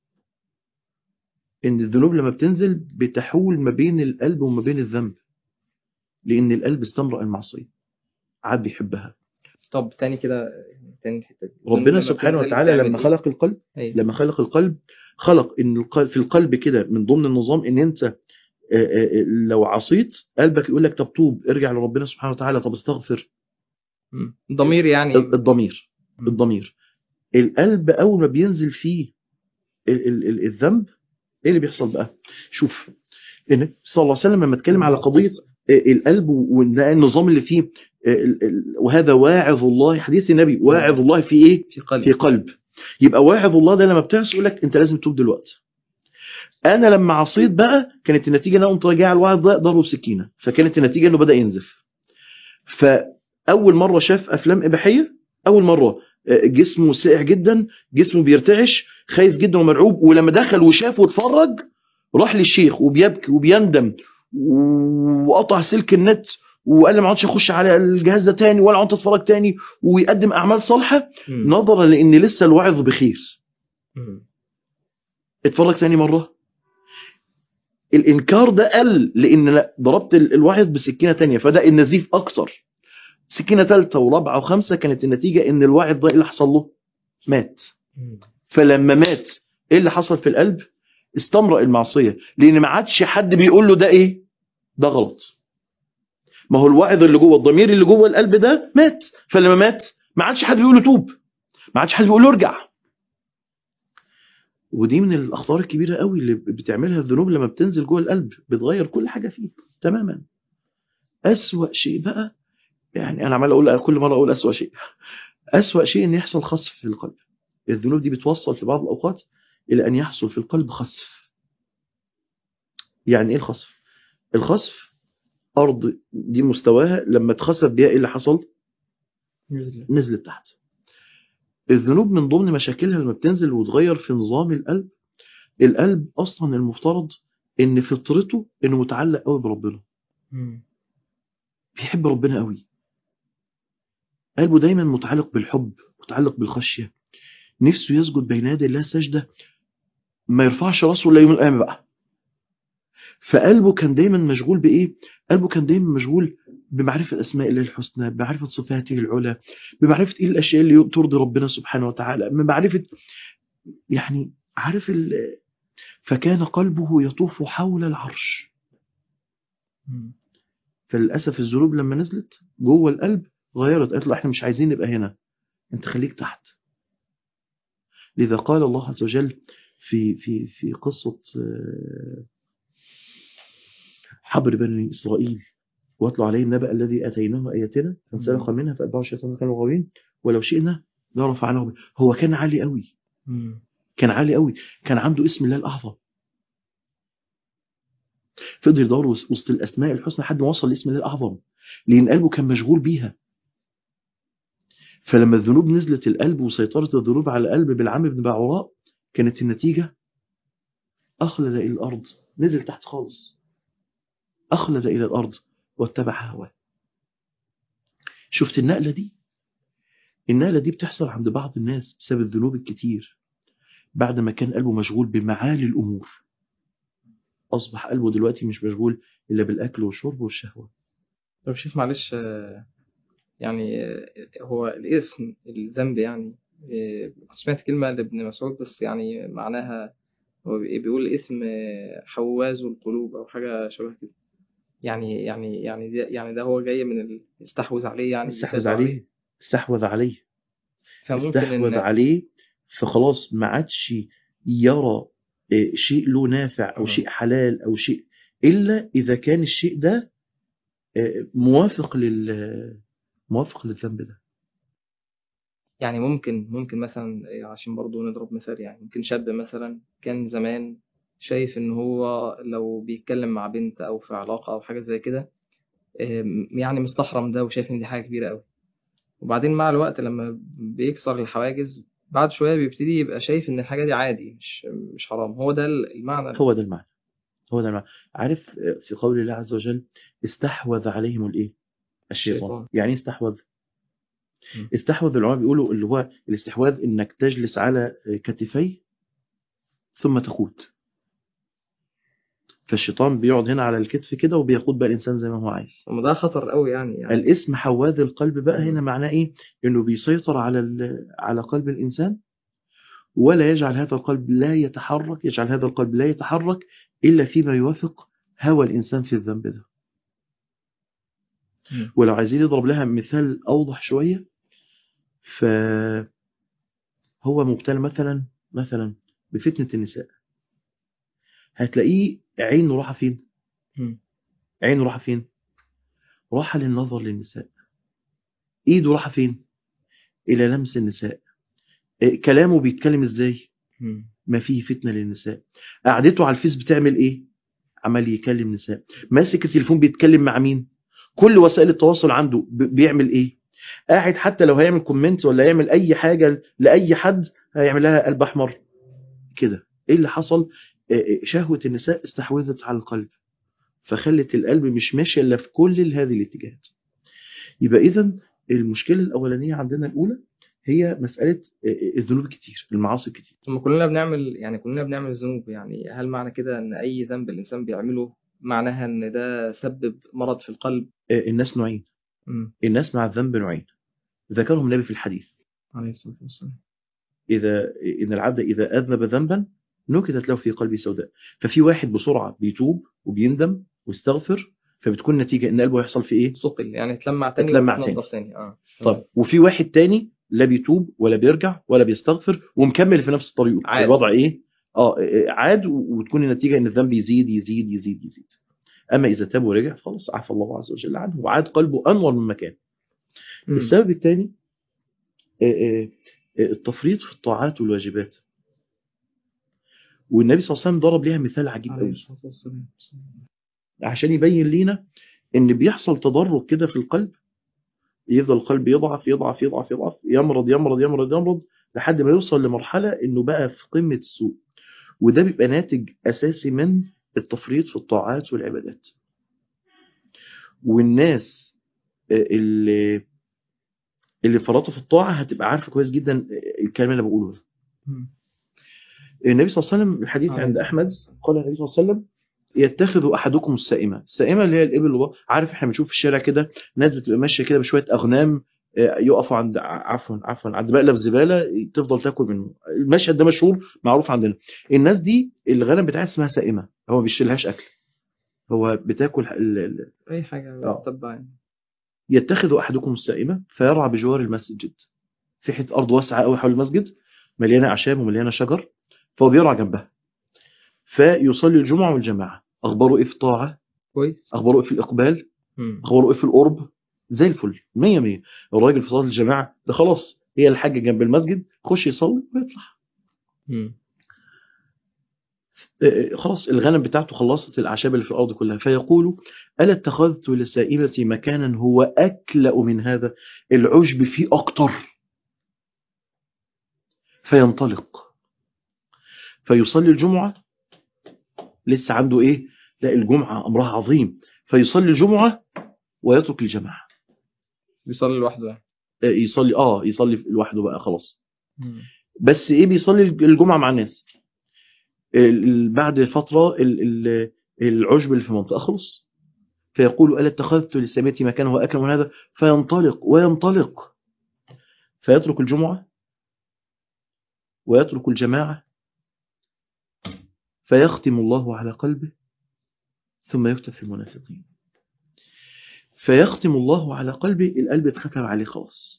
Speaker 2: ان الذنوب لما بتنزل بتحول ما بين القلب وما بين الذنب، لان القلب استمرأ المعصيه، عاد بيحبها.
Speaker 1: طب تاني كده، تاني الحته دي.
Speaker 2: ربنا سبحانه وتعالى لما خلق القلب أيه؟ لما خلق القلب خلق ان القلب في القلب كده من ضمن النظام ان انت لو عصيت قلبك يقول لك طب توب ارجع لربنا سبحانه وتعالى، طب استغفر.
Speaker 1: الضمير يعني
Speaker 2: الضمير الضمير القلب اول ما بينزل فيه الذنب ايه اللي بيحصل بقى؟ شوف النبي صلى الله عليه وسلم لما اتكلم على قضيه القلب والنظام اللي فيه، وهذا واعظ الله، حديث النبي واعظ الله في ايه؟
Speaker 1: في قلب.
Speaker 2: في قلب. يبقى واعظ الله ده لما بتعصي يقول لك انت لازم تتوب دلوقتي. انا لما عصيت بقى كانت النتيجه ان انا قمت راجع على الواعظ ده ضربه بسكينه، فكانت النتيجه انه بدا ينزف. فاول مره شاف افلام اباحيه، اول مره جسمه ساقع جدا، جسمه بيرتعش، خايف جدا ومرعوب، ولما دخل وشاف واتفرج راح للشيخ وبيبكي وبيندم وقطع سلك النت وقال لي ما عادش اخش على الجهاز ده تاني ولا عادش اتفرج تاني، ويقدم اعمال صالحه نظرا لان لسه الوعظ بخير. اتفرج تاني مره، الانكار ده قل لان لا ضربت الوعظ بسكينه تانية فده النزيف اكتر. سكينة ثالثة ورابعة وخمسة كانت النتيجة ان الواعظ ده اللي حصل له مات.
Speaker 1: مم.
Speaker 2: فلما مات ايه اللي حصل في القلب؟ استمرأ المعصية، لان ما عادش حد بيقول له ده ايه، ده غلط. ما هو الواعظ اللي جوه، الضمير اللي جوه القلب ده مات. فلما مات ما عادش حد بيقول له توب، ما عادش حد بيقول له ارجع. ودي من الاخطار الكبيرة قوي اللي بتعملها الذنوب لما بتنزل جوه القلب، بتغير كل حاجة فيه تماما. أسوأ شيء بقى، يعني انا عمال اقول كل مرة اقول أسوأ شيء، أسوأ شيء ان يحصل خسف في القلب. الذنوب دي بتوصل في بعض الاوقات الى ان يحصل في القلب خسف. يعني ايه الخسف؟ الخسف ارض دي مستواها لما اتخسف بيها ايه اللي حصل؟
Speaker 1: نزل.
Speaker 2: نزلت تحت. الذنوب من ضمن مشاكلها لما بتنزل وتغير في نظام القلب. القلب اصلا المفترض ان فطرته انه متعلق قوي بربنا،
Speaker 1: مم.
Speaker 2: بيحب ربنا قوي. قلبه دايما متعلق بالحب، متعلق بالخشيه، نفسه يسجد بين يدي الله سجده ما يرفعش راسه الا يوم القيامه بقى. فقلبه كان دايما مشغول بايه؟ قلبه كان دايما مشغول بمعرفه اسماء الله الحسنى، بمعرفه صفاته العلى، بمعرفه ايه الاشياء اللي ترضي ربنا سبحانه وتعالى، بمعرفه يعني عارف ال... فكان قلبه يطوف حول العرش.
Speaker 1: مم.
Speaker 2: فللاسف الذنوب لما نزلت جوه القلب غيرت، قالت له احنا مش عايزين نبقى هنا، انت خليك تحت. لذا قال الله عز وجل في في في قصه حبر بني اسرائيل، واتلو عليهم نبأ الذي اتيناه اياتنا فانسلخ منها فاتبعه الشيطان كانوا غاوين ولو شئنا لرفعناه به. هو كان عالي قوي،
Speaker 1: مم.
Speaker 2: كان عالي قوي، كان عنده اسم الله الاعظم، فضل يدور وسط الاسماء الحسنى لحد ما وصل لاسم الله الاعظم، لان قلبه كان مشغول بيها. فلما الذنوب نزلت القلب وسيطرت الذنوب على القلب بالعم بن باعوراء، كانت النتيجة أخلد إلى الأرض، نزل تحت خالص، أخلد إلى الأرض واتبع هواه. شفت النقلة دي؟ النقلة دي بتحصل عند بعض الناس بسبب الذنوب الكتير. بعد ما كان قلبه مشغول بمعالي الأمور، أصبح قلبه دلوقتي مش مشغول إلا بالأكل والشرب والشهوة.
Speaker 1: طب شيخ معلش، آه، يعني آه، هو الاسم الذنب يعني، آه، كنت سمعت كلمة لابن مسعود بس يعني معناها هو بي- بيقول اسم آه، حواز القلوب أو حاجة شبه كده. يعني يعني يعني ده يعني ده هو جاي من ال- يستحوذ عليه، يعني
Speaker 2: استحوذ
Speaker 1: بيسيطر عليه.
Speaker 2: عليه، استحوذ عليه،
Speaker 1: فممكن
Speaker 2: استحوذ
Speaker 1: إن
Speaker 2: عليه. فخلاص ما عادش يرى آه، شيء له نافع أو
Speaker 1: آه،
Speaker 2: شيء حلال أو شيء إلا إذا كان الشيء ده آه، موافق لل موافق للذنب ده.
Speaker 1: يعني ممكن ممكن مثلا آه، عشان برضو نضرب مثال، يعني ممكن شاب مثلا كان زمان شايف إن هو لو بيتكلم مع بنت أو في علاقة أو حاجة زي كده، آم، يعني مستحرم ده وشايف إن دي حاجة كبيرة أوي. وبعدين مع الوقت لما بيكسر الحواجز بعد شوية بيبتدي يبقى شايف إن الحاجة دي عادي، مش مش حرام. هو ده المعنى.
Speaker 2: هو ده المعنى، هو ده المعنى. عارف آه، في قول الله عز وجل استحوذ عليهم الإيه؟ الشيطان.
Speaker 1: الشيطان.
Speaker 2: يعني إيه استحوذ؟
Speaker 1: م.
Speaker 2: استحوذ العلماء بيقولوا اللي هو الاستحواذ إنك تجلس على كتفيه ثم تقود. فالشيطان بيقعد هنا على الكتف كده وبيقود بقى الإنسان زي ما هو عايز.
Speaker 1: وما ده خطر قوي يعني يعني
Speaker 2: الاسم حواذ القلب بقى
Speaker 1: م.
Speaker 2: هنا معناه إيه؟ إنه بيسيطر على ال- على قلب الإنسان، ولا يجعل هذا القلب لا يتحرك، يجعل هذا القلب لا يتحرك إلا فيما يوافق هوى الإنسان في الذنب ده.
Speaker 1: م.
Speaker 2: ولو عايزين نضرب لها مثال أوضح شوية، فهو مبتلى مثلا مثلا بفتنة النساء. هتلاقيه عينه راحة فين؟
Speaker 1: م.
Speaker 2: عينه راحة فين؟ راحة للنظر للنساء. إيده راحة فين؟ إلى لمس النساء. إيه كلامه بيتكلم إزاي؟
Speaker 1: م.
Speaker 2: ما فيه فتنة للنساء. قعدته على الفيس بتعمل إيه؟ عمال يكلم نساء. ماسك التليفون بيتكلم مع مين؟ كل وسائل التواصل عنده ب- بيعمل إيه؟ قاعد حتى لو هيعمل كومنت ولا يعمل أي حاجة لأي حد هيعمل لها قلب أحمر كده. إيه اللي حصل؟ آه، شهوة النساء استحوذت على القلب، فخلت القلب مش ماشي إلا في كل هذه الاتجاهات. يبقى إذا المشكلة الأولانية عندنا الأولى هي مسألة آه، الذنوب الكتير، المعاصي الكتير.
Speaker 1: ثم كلنا بنعمل يعني كلنا بنعمل ذنوب، يعني هل معنى كده إن أي ذنب الإنسان بيعمله معناها إن ده سبب مرض في القلب؟
Speaker 2: آه، الناس نوعين.
Speaker 1: مم.
Speaker 2: الناس مع الذنب نوعين ذكرهم النبي في الحديث.
Speaker 1: عليه الصلاة والسلام.
Speaker 2: إذا إن العبد إذا أذنب ذنبا نكتت له في قلبه سوداء. ففي واحد بسرعة بيتوب وبيندم ويستغفر، فبتكون نتيجة إن قلبه يحصل في إيه؟
Speaker 1: ثقل يعني تلمع تاني
Speaker 2: اتلمع تاني.
Speaker 1: وتنضف تاني. اه
Speaker 2: طيب وفي واحد تاني لا بيتوب ولا بيرجع ولا بيستغفر ومكمل في نفس الطريق.
Speaker 1: عاد.
Speaker 2: الوضع إيه؟ آه عاد، وتكون النتيجة إن الذنب يزيد يزيد يزيد يزيد. أما إذا تاب ورجع خلاص عفى الله عز وجل عنه وعاد قلبه أنور من مكان.
Speaker 1: مم.
Speaker 2: السبب الثاني التفريط في الطاعات والواجبات، والنبي صلى الله عليه وسلم ضرب ليها مثال عجيب
Speaker 1: عليه
Speaker 2: قوي
Speaker 1: الصلاة والسلام.
Speaker 2: عشان يبين لينا ان بيحصل تدرج كده في القلب، يفضل القلب يضعف يضعف يضعف يضعف يمرض يمرض يمرض يمرض لحد ما يوصل لمرحلة انه بقى في قمة السوء. وده بيبقى ناتج اساسي من التفريط في الطاعات والعبادات. والناس اللي اللي فرطوا في الطاعة هتبقى عارفة كويس جدا الكلام اللي بقوله ده.
Speaker 1: مم.
Speaker 2: النبي صلى الله عليه وسلم الحديث
Speaker 1: عليه
Speaker 2: عند
Speaker 1: الصلاة
Speaker 2: احمد
Speaker 1: والسلام.
Speaker 2: قال النبي صلى الله عليه وسلم يتخذ احدكم السائمه. السائمه اللي هي الابل اللي عارف احنا بنشوف في الشارع كده ناس بتبقى ماشيه كده بشويه اغنام يقفوا عند عفوا عفوا عند مقلب زباله تفضل تاكل منه. المشهد ده مشهور معروف عندنا. الناس دي الغنم بتاعها اسمها سائمه، هو ما بيشيلهاش اكل، هو بتاكل ال... ال...
Speaker 1: أي حاجة
Speaker 2: اه
Speaker 1: تتبع يعني.
Speaker 2: يتخذ احدكم السائمه فيرعى بجوار المسجد، في حته ارض واسعه قوي حول المسجد مليانه اعشاب ومليانه شجر، فهو بيرعى جنبها فيصلي الجمعه والجماعه. اخباره ايه في الطاعه؟
Speaker 1: كويس.
Speaker 2: اخباره ايه في الاقبال؟
Speaker 1: مم.
Speaker 2: اخباره ايه في القرب؟ زي الفل مية مية. الراجل في صلاه الجماعه ده خلاص هي الحاجه جنب المسجد، خش يصلي ويطلع.
Speaker 1: مم.
Speaker 2: آه، خلاص الغنم بتاعته خلصت الاعشاب اللي في الارض كلها، فيقول الا اتخذت لسائبتي مكانا هو اكلأ من هذا؟ العشب فيه اكتر. فينطلق فيصلي الجمعه، لسه عنده ايه؟ لا الجمعه امرها عظيم، فيصلي الجمعه ويترك الجماعه.
Speaker 1: بيصلي لوحده يعني.
Speaker 2: آه، يصلي اه يصلي لوحده بقى خلاص.
Speaker 1: مم.
Speaker 2: بس ايه بيصلي الجمعه مع الناس. ال- بعد فتره ال- ال- العشب اللي في المنطقه خلص، فيقول الا اتخذت لسامتي مكانه واكل من هذا؟ فينطلق وينطلق فيترك الجمعه ويترك الجماعه، فيختم الله على قلبه ثم يكتب في المنافقين. فيختم الله على قلبه، القلب اتختم عليه خلاص.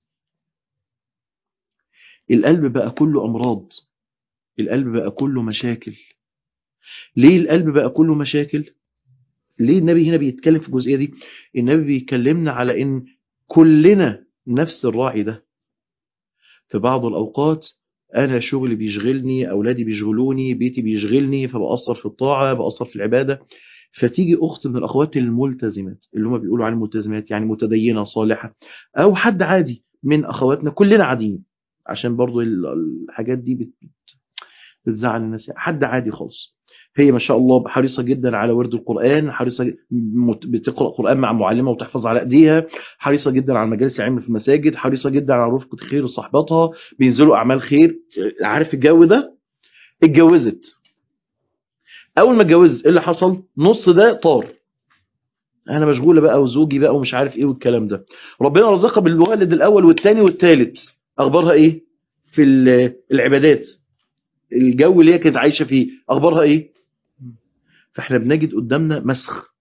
Speaker 2: القلب بقى كله امراض، القلب بقى كله مشاكل. ليه القلب بقى كله مشاكل؟ ليه النبي هنا بيتكلم في الجزئية دي؟ النبي بيكلمنا على ان كلنا نفس الراعي ده. في بعض الأوقات أنا شغلي بيشغلني، أولادي بيشغلوني، بيتي بيشغلني، فبأثر في الطاعة بأثر في العبادة. فتيجي أخت من الأخوات الملتزمات اللي هم بيقولوا عن الملتزمات يعني متدينة صالحة، أو حد عادي من أخواتنا، كلنا عاديين عشان برضو الحاجات دي بت... بتزعل الناس. حد عادي خالص، هي ما شاء الله حريصة جدا على ورد القرآن، حريصة بتقرأ قرآن مع معلمة وتحفظ على ايديها، حريصة جدا على مجالس العلم في المساجد، حريصة جدا على رفقة خير صحباتها، بينزلوا أعمال خير. عارف الجو ده؟ اتجوزت. أول ما اتجوزت ايه اللي حصل؟ نص ده طار، أنا مشغولة بقى وزوجي بقى ومش عارف إيه والكلام ده. ربنا رزقها بالوالد الأول والثاني والثالث، أخبارها إيه؟ في العبادات الجو اللي هي كانت عايشة فيه أخبارها إيه؟ فاحنا بنجد قدامنا مسخ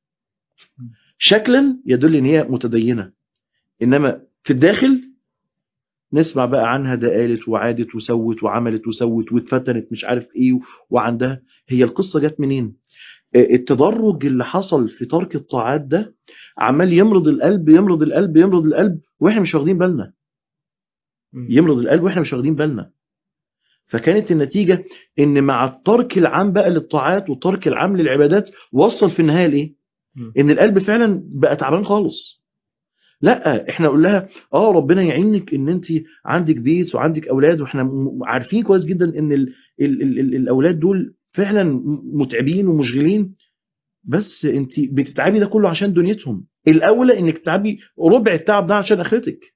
Speaker 2: شكلا يدل ان هي متدينة، انما في الداخل نسمع بقى عنها ده قالت وعادت وسوت وعملت وسوت واتفتنت مش عارف ايه وعندها. هي القصة جت منين؟ التدرج اللي حصل في ترك الطاعات ده عمال يمرض القلب يمرض القلب يمرض القلب واحنا مش واخدين بالنا، يمرض القلب واحنا مش واخدين بالنا. فكانت النتيجة ان مع الترك العام بقى للطاعات والترك العام للعبادات وصل في النهاية لايه؟ ان القلب فعلا بقى تعبان خالص. لا احنا نقول لها اه ربنا يعينك ان انت عندك بيت وعندك اولاد، واحنا عارفين كويس جدا ان ال ال ال ال الاولاد دول فعلا متعبين ومشغلين، بس انت بتتعبي ده كله عشان دنيتهم، الاولى انك تتعبي ربع التعب ده عشان اخرتك.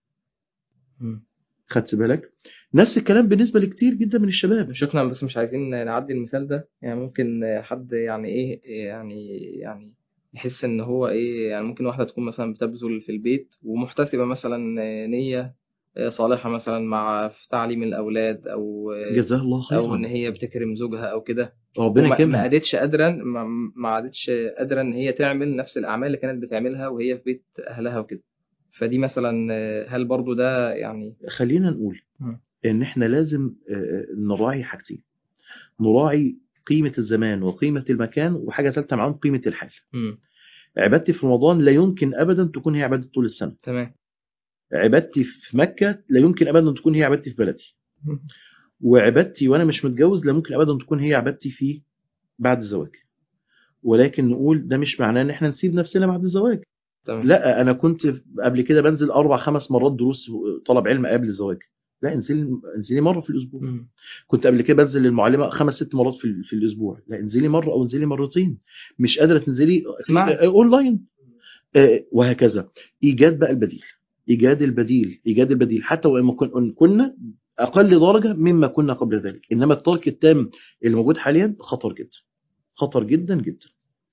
Speaker 2: خدت بالك؟ نفس الكلام بالنسبه لكتير جدا من الشباب.
Speaker 1: شكرا، بس مش عايزين نعدي المثال ده يعني. ممكن حد يعني ايه يعني يعني يحس ان هو ايه يعني. ممكن واحدة تكون مثلا بتبذل في البيت ومحتسبة مثلا آه، نية آه، صالحة مثلا مع في تعليم الأولاد أو آه،
Speaker 2: جزاه الله
Speaker 1: أو إن
Speaker 2: خيرا.
Speaker 1: هي بتكرم زوجها أو كده،
Speaker 2: ربنا
Speaker 1: وما ما
Speaker 2: يكرمها.
Speaker 1: قادتش قادرة ما ما عادتش قادرة إن هي تعمل نفس الأعمال اللي كانت بتعملها وهي في بيت أهلها وكده. فدي مثلا آه، هل برضو ده يعني.
Speaker 2: خلينا نقول
Speaker 1: مم.
Speaker 2: ان احنا لازم آه، نراعي حاجتين. نراعي قيمة الزمان وقيمة المكان، وحاجة ثالثة معاهم قيمة الحال.
Speaker 1: مم.
Speaker 2: عبادتي في رمضان لا يمكن ابدا تكون هي عبادتي طول السنة.
Speaker 1: تمام.
Speaker 2: عبادتي في مكة لا يمكن ابدا تكون هي عبادتي في بلدي.
Speaker 1: مم.
Speaker 2: وعبادتي وانا مش متجوز لا ممكن ابدا تكون هي عبادتي في بعد الزواج. ولكن نقول ده مش معناه ان احنا نسيب نفسنا بعد الزواج.
Speaker 1: تمام.
Speaker 2: لا، انا كنت قبل كده بنزل اربع خمس مرات دروس طلب علم قبل الزواج. لا، انزلي انزلي مره في الاسبوع.
Speaker 1: مم.
Speaker 2: كنت قبل كده بنزل للمعلمه خمس ست مرات في في الاسبوع. لا، انزلي مره او انزلي مرتين. مش قادره تنزلي في
Speaker 1: اسمعي.
Speaker 2: اونلاين. آه، وهكذا. ايجاد بقى البديل. ايجاد البديل ايجاد البديل حتى وان كن- كنا اقل درجه مما كنا قبل ذلك. انما الترك التام اللي موجود حاليا خطر جدا. خطر جدا جدا.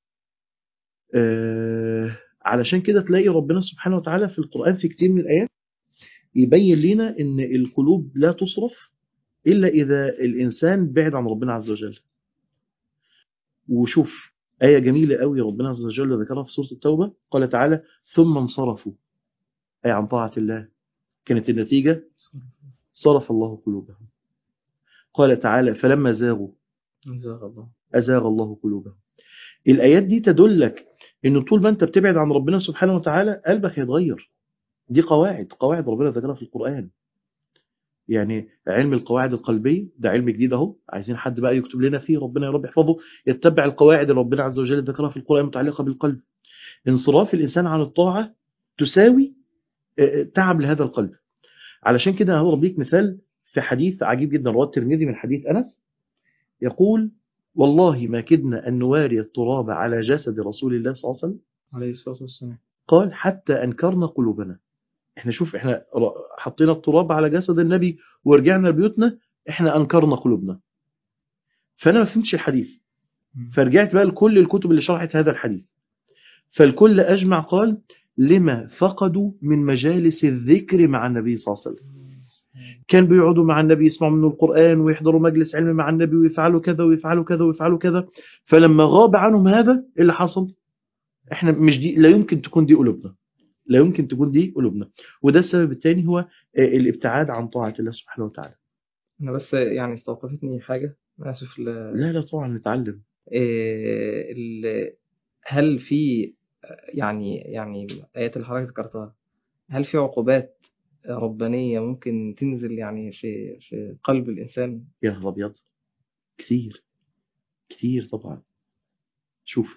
Speaker 2: آه، علشان كده تلاقي ربنا سبحانه وتعالى في القرآن في كتير من الآيات يبين لنا ان القلوب لا تصرف الا اذا الانسان بعد عن ربنا عز وجل. وشوف آية جميلة قوي ربنا عز وجل ذكرها في سورة التوبة. قال تعالى ثم انصرفوا أي عن طاعة الله. كانت النتيجة صرف الله قلوبهم. قال تعالى فلما زاغوا
Speaker 1: جزاك الله.
Speaker 2: أزاغ الله قلوبهم. الآيات دي تدلك ان طول ما انت بتبعد عن ربنا سبحانه وتعالى قلبك هيتغير. دي قواعد قواعد ربنا ذكرها في القرآن. يعني علم القواعد القلبية ده علم جديد اهو. عايزين حد بقى يكتب لنا فيه ربنا يا رب يحفظه. يتبع القواعد اللي ربنا عز وجل ذكرها في القرآن المتعلقة بالقلب. انصراف الإنسان عن الطاعة تساوي آه، تعب لهذا القلب. علشان كده هضرب ليك مثال في حديث عجيب جدا رواه الترمذي من حديث أنس. يقول والله ما كدنا أن نواري التراب على جسد رسول الله صلى الله عليه وسلم.
Speaker 1: عليه الصلاة والسلام.
Speaker 2: قال حتى أنكرنا قلوبنا. احنا شوف احنا ر- حطينا التراب على جسد النبي ورجعنا لبيوتنا. احنا أنكرنا قلوبنا. فأنا ما فهمتش الحديث.
Speaker 1: مم.
Speaker 2: فرجعت بقى لكل الكتب اللي شرحت هذا الحديث. فالكل أجمع قال لما فقدوا من مجالس الذكر مع النبي صلى الله عليه وسلم. كان بيقعدوا مع النبي يسمعوا منه القرآن ويحضروا مجلس علم مع النبي ويفعلوا كذا ويفعلوا كذا ويفعلوا كذا. فلما غاب عنهم هذا إيه اللي حصل؟ احنا مش دي لا يمكن تكون دي قلوبنا. لا يمكن تكون دي قلوبنا. وده السبب الثاني هو آه، الابتعاد عن طاعة الله سبحانه وتعالى.
Speaker 1: أنا بس يعني استوقفتني حاجة، أنا آسف ل...
Speaker 2: لا لا طبعا نتعلم.
Speaker 1: إيه ال... هل في يعني يعني الآيات اللي حضرتك ذكرتها، هل في عقوبات ربانية ممكن تنزل يعني في في قلب الإنسان؟
Speaker 2: يا نهار أبيض. كتير كتير طبعا. شوف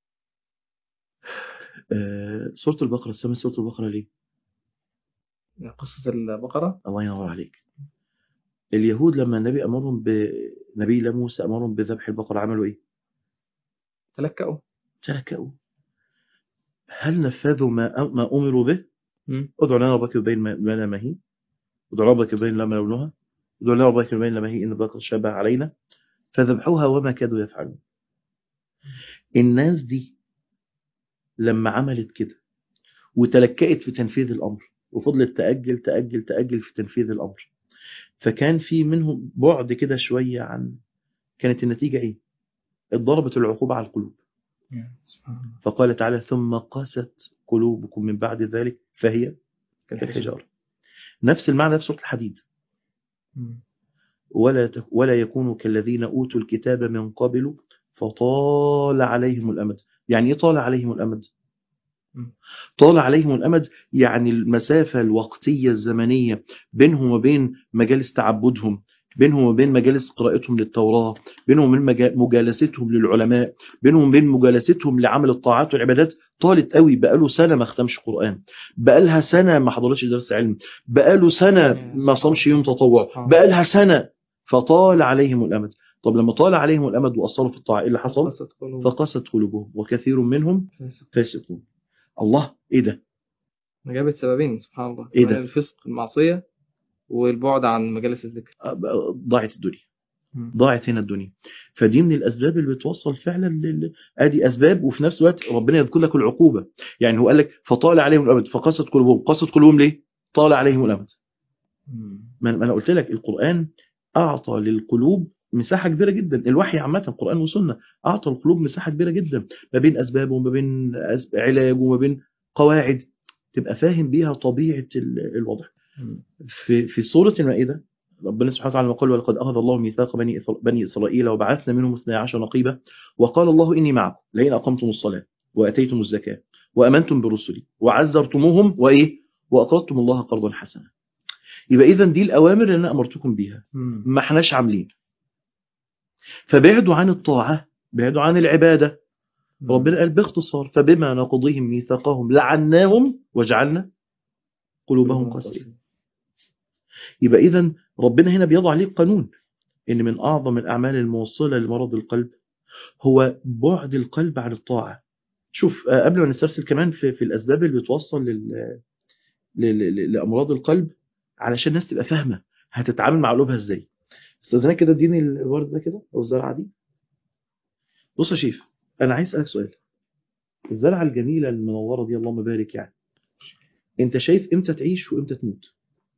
Speaker 2: آه، سورة البقرة. سمي سورة البقرة ليه؟
Speaker 1: قصة البقرة.
Speaker 2: الله ينور عليك. اليهود لما النبي أمرهم بنبي الله موسى أمرهم بذبح البقرة عملوا إيه؟
Speaker 1: تلكأوا.
Speaker 2: تلكأوا. هل نفذوا ما ما أمروا به؟
Speaker 1: مم.
Speaker 2: ادعوا لنا ربك يبين ما لنا ما هي. ادعوا لنا ربك يبين لنا لونها. ادعوا لنا ربك يبين لنا ما هي إن البقرة شابه علينا. فذبحوها وما كادوا يفعلون. الناس دي لما عملت كده وتلكأت في تنفيذ الأمر وفضلت تأجل تأجل تأجل في تنفيذ الأمر، فكان في منهم بعد كده شوية عن. كانت النتيجة إيه؟ اتضربت العقوبة على القلوب.
Speaker 1: سبحان الله.
Speaker 2: فقال تعالى ثم قست قلوبكم من بعد ذلك فهي كالحجارة. نفس المعنى في سورة الحديد.
Speaker 1: مم.
Speaker 2: ولا تك- ولا يكونوا كالذين أوتوا الكتاب من قبل فطال عليهم الأمد. يعني إيه طال عليهم الأمد؟
Speaker 1: مم.
Speaker 2: طال عليهم الأمد يعني المسافة الوقتية الزمنية بينهم وبين مجالس تعبدهم، بينهم وبين مجالس قراءتهم للتوراة، بينهم وبين مجا- مجالستهم للعلماء، بينهم وبين مجالستهم لعمل الطاعات والعبادات طالت قوي. بقاله سنة ما ختمش قرآن، بقالها سنة ما حضرتش درس علم، بقاله سنة ما صامش يوم تطوع، بقالها سنة. فطال عليهم الأمد. طب لما طال عليهم الأمد وأثروا في الطاعة إيه اللي حصل؟
Speaker 1: قست قلوب.
Speaker 2: فقست قلوبهم وكثير منهم
Speaker 1: فاسق.
Speaker 2: فاسقون. الله ايه ده؟
Speaker 1: جابت سببين سبحان الله،
Speaker 2: ايه
Speaker 1: كمان
Speaker 2: ده؟
Speaker 1: الفسق المعصية والبعد عن مجالس الذكر.
Speaker 2: ضاعت الدنيا. ضاعت هنا الدنيا. فدي من الاسباب اللي بتوصل فعلا لل... ادي اسباب، وفي نفس الوقت ربنا يذكر لك العقوبه. يعني هو قال لك فطال عليهم الامد فقست قلوبهم. قست قلوبهم ليه؟ طال عليهم الامد. ما انا قلت لك القران اعطى للقلوب مساحه كبيره جدا. الوحي عامه قران وسنه اعطى القلوب مساحه كبيره جدا، ما بين اسباب وما بين أسب... علاج وما بين قواعد تبقى فاهم بيها طبيعه الوضع. في في سوره المائده ربنا سبحانه وتعالى قال ولقد أخذ الله ميثاق بني بني إسرائيل وبعثنا منهم اثني عشر نقيبا وقال الله إني معكم لئن أقمتم الصلاة وأتيتم الزكاة وأمنتم برسلي وعزرتموهم وإيه وأقرضتم الله قرضا حسنا. يبقى إذا دي الأوامر اللي أنا أمرتكم بيها ما احناش عاملين. فبعدوا عن الطاعة، بعدوا عن العبادة. ربنا قال باختصار فبما نقضيهم ميثاقهم لعناهم وجعلنا قلوبهم قاسية. يبقى إذن ربنا هنا بيضع عليه قانون إن من أعظم الأعمال الموصلة لمرض القلب هو بعد القلب عن الطاعة. شوف قبل ما نسترسل كمان في, في الأسباب اللي بتوصل لل... لل... لأمراض القلب علشان الناس تبقى فاهمة هتتعامل مع قلوبها إزاي. استاذنا كده اديني الورد ده كده أو الزرعة دي. بص يا شيف أنا عايز أسألك سؤال. الزرعة الجميلة المنورة دي اللهم بارك يعني أنت شايف إمتى تعيش وإمتى تموت؟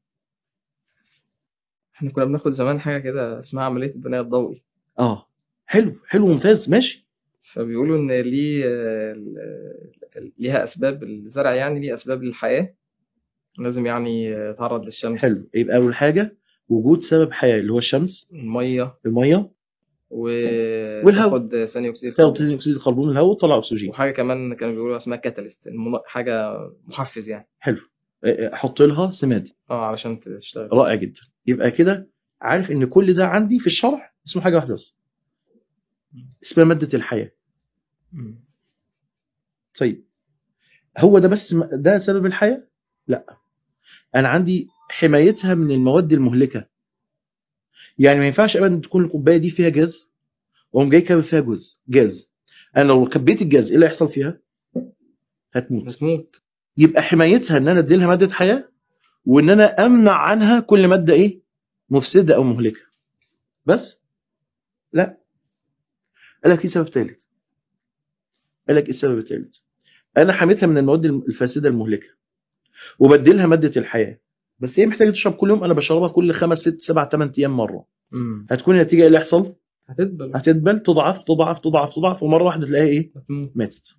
Speaker 1: احنا كنا بناخد زمان حاجة كده اسمها عملية البناء الضوئي.
Speaker 2: اه حلو حلو ممتاز ماشي.
Speaker 1: فبيقولوا ان ليه ليها اسباب الزرع، يعني ليه اسباب للحياة، لازم يعني يتعرض للشمس.
Speaker 2: حلو يبقى اول حاجة وجود سبب حياة اللي هو الشمس،
Speaker 1: المية
Speaker 2: المية
Speaker 1: و...
Speaker 2: والهواء،
Speaker 1: تاخد ثاني اكسيد
Speaker 2: تاخد ثاني اكسيد الكربون الهواء وتطلع اكسجين.
Speaker 1: وحاجة كمان كانوا بيقولوا اسمها كاتاليست، المن... حاجة محفز يعني.
Speaker 2: حلو احط لها سماد
Speaker 1: اه علشان تشتغل.
Speaker 2: رائع جدا. يبقى كده عارف ان كل ده عندي في الشرع اسمه حاجة واحدة بس اسمها مادة الحياة. م. طيب هو ده بس ده سبب الحياة؟ لا انا عندي حمايتها من المواد المهلكة. يعني ما ينفعش ابدا تكون الكوبايه دي فيها جاز واقوم جاي كابب فيها جزء جاز. انا لو كبيت الجاز ايه اللي هيحصل فيها؟ هتموت.
Speaker 1: هتموت.
Speaker 2: يبقى حمايتها ان انا ادي لها ماده حياه وان انا امنع عنها كل ماده ايه مفسده او مهلكه. بس لا قال لك في سبب ثالث. قال لك ايه السبب الثالث؟ انا حميتها من المواد الفاسده المهلكه وبديلها ماده الحياه، بس هي محتاجه تشرب كل يوم. انا بشربها كل خمس ست سبع ثمان ايام مره. م. هتكون النتيجه ايه اللي يحصل؟
Speaker 1: هتدبل
Speaker 2: هتدبل تضعف تضعف تضعف تضعف ومره واحده تلاقيها ايه؟ ماتت.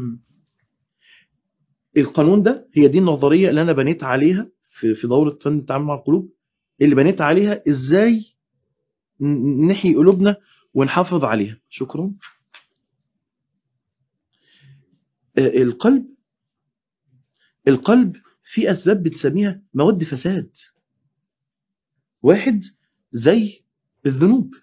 Speaker 2: القانون ده هي دي النظريه اللي انا بنيت عليها في في دوره فن التعامل مع القلوب، اللي بنيت عليها ازاي نحيي قلوبنا ونحافظ عليها. شكرا. القلب القلب في اسباب بتسميها مواد فساد. واحد زي الذنوب،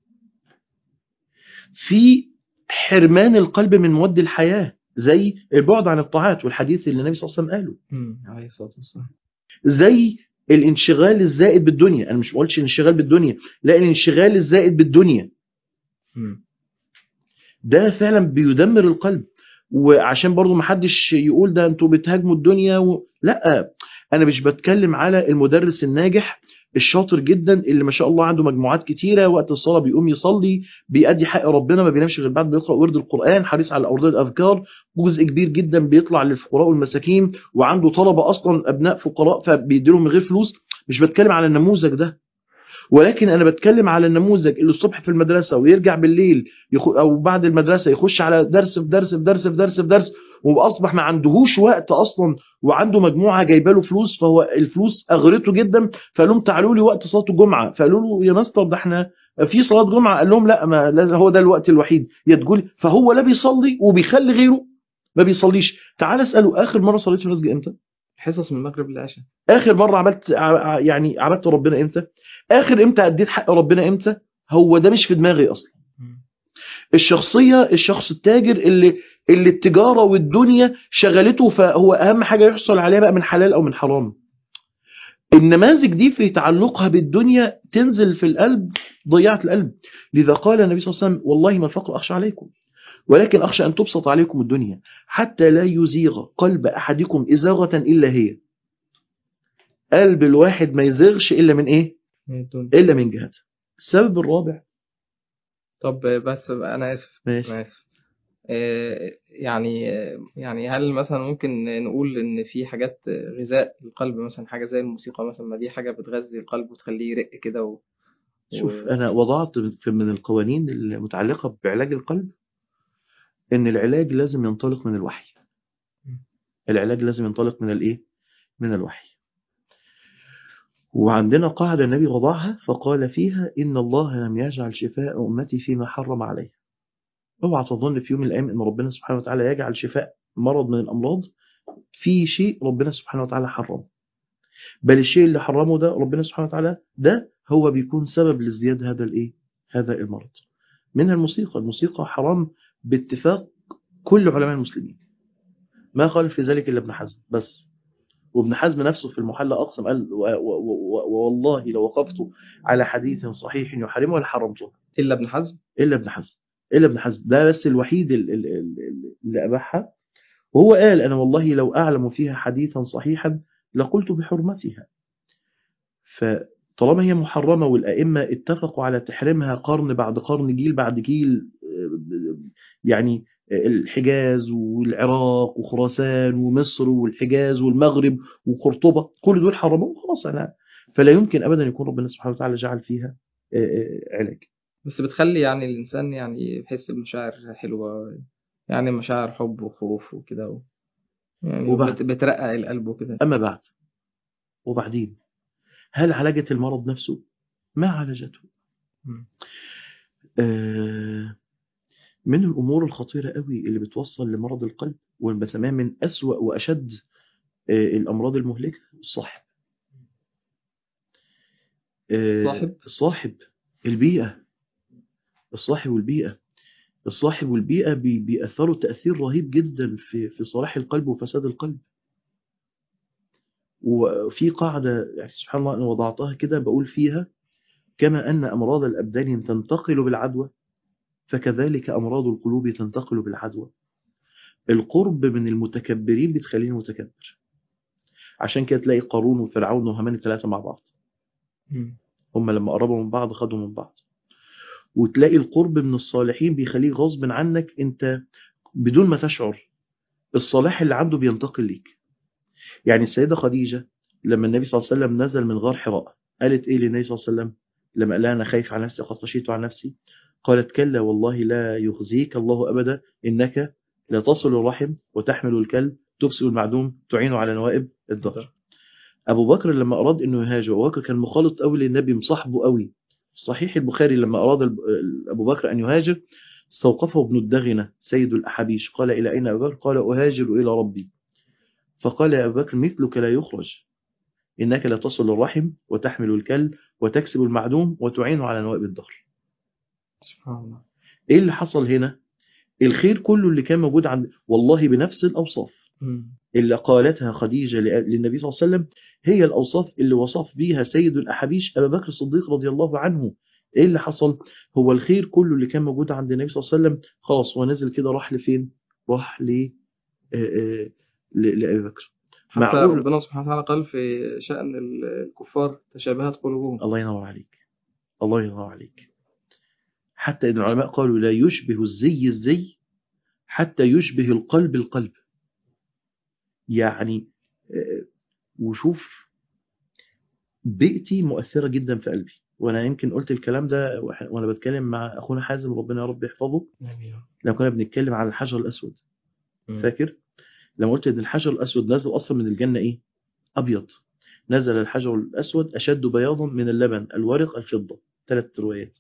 Speaker 2: في حرمان القلب من مواد الحياة زي البعد عن الطاعات والحديث اللي النبي صلى الله عليه وسلم قاله
Speaker 1: عليه الصلاة والسلام،
Speaker 2: زي الانشغال الزائد بالدنيا. انا مش بقولش الانشغال بالدنيا، لا الانشغال الزائد بالدنيا م. ده فعلا بيدمر القلب. وعشان برضو ما حدش يقول ده انتوا بتهاجموا الدنيا و... لا انا مش بتكلم على المدرس الناجح الشاطر جدا اللي ما شاء الله عنده مجموعات كتيرة، وقت الصلاة بيقوم يصلي بيأدي حق ربنا ما بينامش غير بعد بيقرأ ورد القرآن، حريص على أوردان الأذكار، جزء كبير جدا بيطلع للفقراء والمساكين وعنده طلبة أصلا أبناء فقراء فبيديلهم من غير فلوس. مش بتكلم على النموذج ده، ولكن أنا بتكلم على النموذج اللي الصبح في المدرسة ويرجع بالليل يخ... أو بعد المدرسة يخش على درس في درس في درس في درس في درس وأصبح ما عندهوش وقت أصلا وعنده مجموعة جايبه له فلوس، فهو الفلوس أغرته جدا. فقالوا تعالوا لي وقت صلاة الجمعة، فقالوا له يا مستر ده احنا في صلاة جمعة، قال لهم لا ما هو ده الوقت الوحيد يا تقول. فهو لا بيصلي وبيخلي غيره ما بيصليش. تعال اسأله آخر مرة صليت في المسجد امتى؟
Speaker 1: حصص من المغرب للعشاء.
Speaker 2: آخر مرة عملت يعني عبدت ربنا امتى؟ آخر امتى أديت حق ربنا امتى؟ هو ده مش في دماغي أصلا. الشخصية الشخص التاجر اللي اللي التجارة والدنيا شغلته، فهو أهم حاجة يحصل عليها بقى من حلال أو من حرام. النماذج دي في تعلقها بالدنيا تنزل في القلب ضيعت القلب. لذا قال النبي صلى الله عليه وسلم والله ما الفقر أخشى عليكم ولكن أخشى أن تبسط عليكم الدنيا حتى لا يزيغ قلب أحدكم إزاغة إلا هي. قلب الواحد ما يزيغش إلا من إيه؟ إلا من جهته. السبب الرابع.
Speaker 1: طب بس انا اسف
Speaker 2: ماشي.
Speaker 1: انا اسف آه، يعني آه، يعني هل مثلا ممكن نقول ان في حاجات غذاء القلب، مثلا حاجه زي الموسيقى مثلا، ما دي حاجه بتغذي القلب وتخليه يرق كده و...
Speaker 2: شوف،
Speaker 1: و...
Speaker 2: أنا وضعت في- من القوانين المتعلقة بعلاج القلب إن العلاج لازم ينطلق من الوحي. العلاج لازم ينطلق من الإيه؟ من الوحي. وعندنا قاعدة النبي وضعها فقال فيها إن الله لم يجعل شفاء أمتي فيما حرم عليه. اوعى تظن في يوم من الأيام إن ربنا سبحانه وتعالى يجعل شفاء مرض من الأمراض في شيء ربنا سبحانه وتعالى حرمه، بل الشيء اللي حرمه ده ربنا سبحانه وتعالى ده هو بيكون سبب لازدياد هذا الإيه؟ هذا المرض. منها الموسيقى. الموسيقى حرام باتفاق كل علماء المسلمين، ما قال في ذلك إلا ابن حزم بس. وابن حزم نفسه في المحلى أقسم قال و- و- و- والله لو وقفت على حديث صحيح يحرمه لحرمته.
Speaker 1: الا ابن حزم.
Speaker 2: إلا ابن حزم. إلا ابن حزم ده بس الوحيد ال- ال- ال- اللي أباحها. وهو قال أنا والله لو أعلم فيها حديثا صحيحا لقلت بحرمتها. فطالما هي محرمة والأئمة اتفقوا على تحريمها قرن بعد قرن، جيل بعد جيل، يعني الحجاز والعراق وخراسان ومصر والحجاز والمغرب وقرطبة كل دول حرموا خلاص. أنا فلا يمكن أبدا يكون ربنا سبحانه وتعالى جعل فيها علاج.
Speaker 1: بس بتخلي يعني الانسان يعني يحس بمشاعر حلوه، يعني مشاعر حب وخوف وكده و... يعني
Speaker 2: وبعد
Speaker 1: بت... بترقق القلب وكده.
Speaker 2: أما بعد وبعدين هل عالجت المرض نفسه؟ ما عالجته.
Speaker 1: مم.
Speaker 2: آه من الأمور الخطيرة قوي اللي بتوصل لمرض القلب واللي بسميها من أسوأ وأشد آه الأمراض المهلكة الصاحب. آه
Speaker 1: صاحب.
Speaker 2: الصاحب البيئة. الصاحب والبيئة. الصاحب والبيئة بي- بيأثروا تأثير رهيب جدا في في صلاح القلب وفساد القلب. وفي قاعدة يعني سبحان الله أنا وضعتها كده بقول فيها كما أن أمراض الأبدان تنتقل بالعدوى فكذلك أمراض القلوب تنتقل بالعدوى. القرب من المتكبرين بتخليه متكبر. عشان كده تلاقي قارون وفرعون وهامان الثلاثة مع بعض.
Speaker 1: مم.
Speaker 2: هم لما قربوا من بعض خدوا من بعض. وتلاقي القرب من الصالحين بيخليه غصب عنك انت بدون ما تشعر الصلاح اللي عنده بينتقل ليك. يعني السيدة خديجة لما النبي صلى الله عليه وسلم نزل من غار حراء قالت ايه للنبي صلى الله عليه وسلم لما قال لها انا خايف على نفسي قد خشيت على نفسي؟ قالت كلا والله لا يخزيك الله ابدا انك لا تصل الرحم وتحمل الكلب تكسب المعدوم تعين على نوائب الدهر. ابو بكر لما اراد انه يهاجر، ابو بكر كان مخالط قوي للنبي مصاحبه قوي. صحيح البخاري لما اراد الب- ابو بكر ان يهاجر استوقفه ابن الدغنه سيد الاحابيش قال الى اين ابو بكر؟ قال اهاجر الى ربي. فقال يا ابو بكر مثلك لا يخرج انك لا تصل الرحم وتحمل الكلب وتكسب المعدوم وتعين على نوائب الدهر.
Speaker 1: سبحان الله.
Speaker 2: ايه اللي حصل هنا؟ الخير كله اللي كان موجود عند والله بنفس الاوصاف
Speaker 1: مم.
Speaker 2: اللي قالتها خديجة للنبي صلى الله عليه وسلم هي الأوصاف اللي وصف بيها سيد الأحابيش أبا بكر الصديق رضي الله عنه. إيه اللي حصل؟ هو الخير كله اللي كان موجود عند النبي صلى الله عليه وسلم خلاص هو نزل كده راح لفين؟ راح ل آه، آه، ل- لأبي بكر.
Speaker 1: حتى
Speaker 2: معقول.
Speaker 1: ربنا سبحانه وتعالى قال في شأن الكفار تشابهت قلوبهم.
Speaker 2: الله ينور عليك. الله ينور عليك. حتى إن العلماء قالوا لا يشبه الزي الزي حتى يشبه القلب القلب. يعني آه، وشوف بيئتي مؤثرة جدا في قلبي. وانا يمكن قلت الكلام ده وح- وانا بتكلم مع اخونا حازم ربنا يا رب يحفظه
Speaker 1: آمين.
Speaker 2: لما كنا بنتكلم عن الحجر الاسود.
Speaker 1: مم.
Speaker 2: فاكر لما قلت ان الحجر الاسود نزل اصلا من الجنة ايه؟ ابيض. نزل الحجر الاسود اشد بياضا من اللبن الورق الفضة. ثلاث روايات.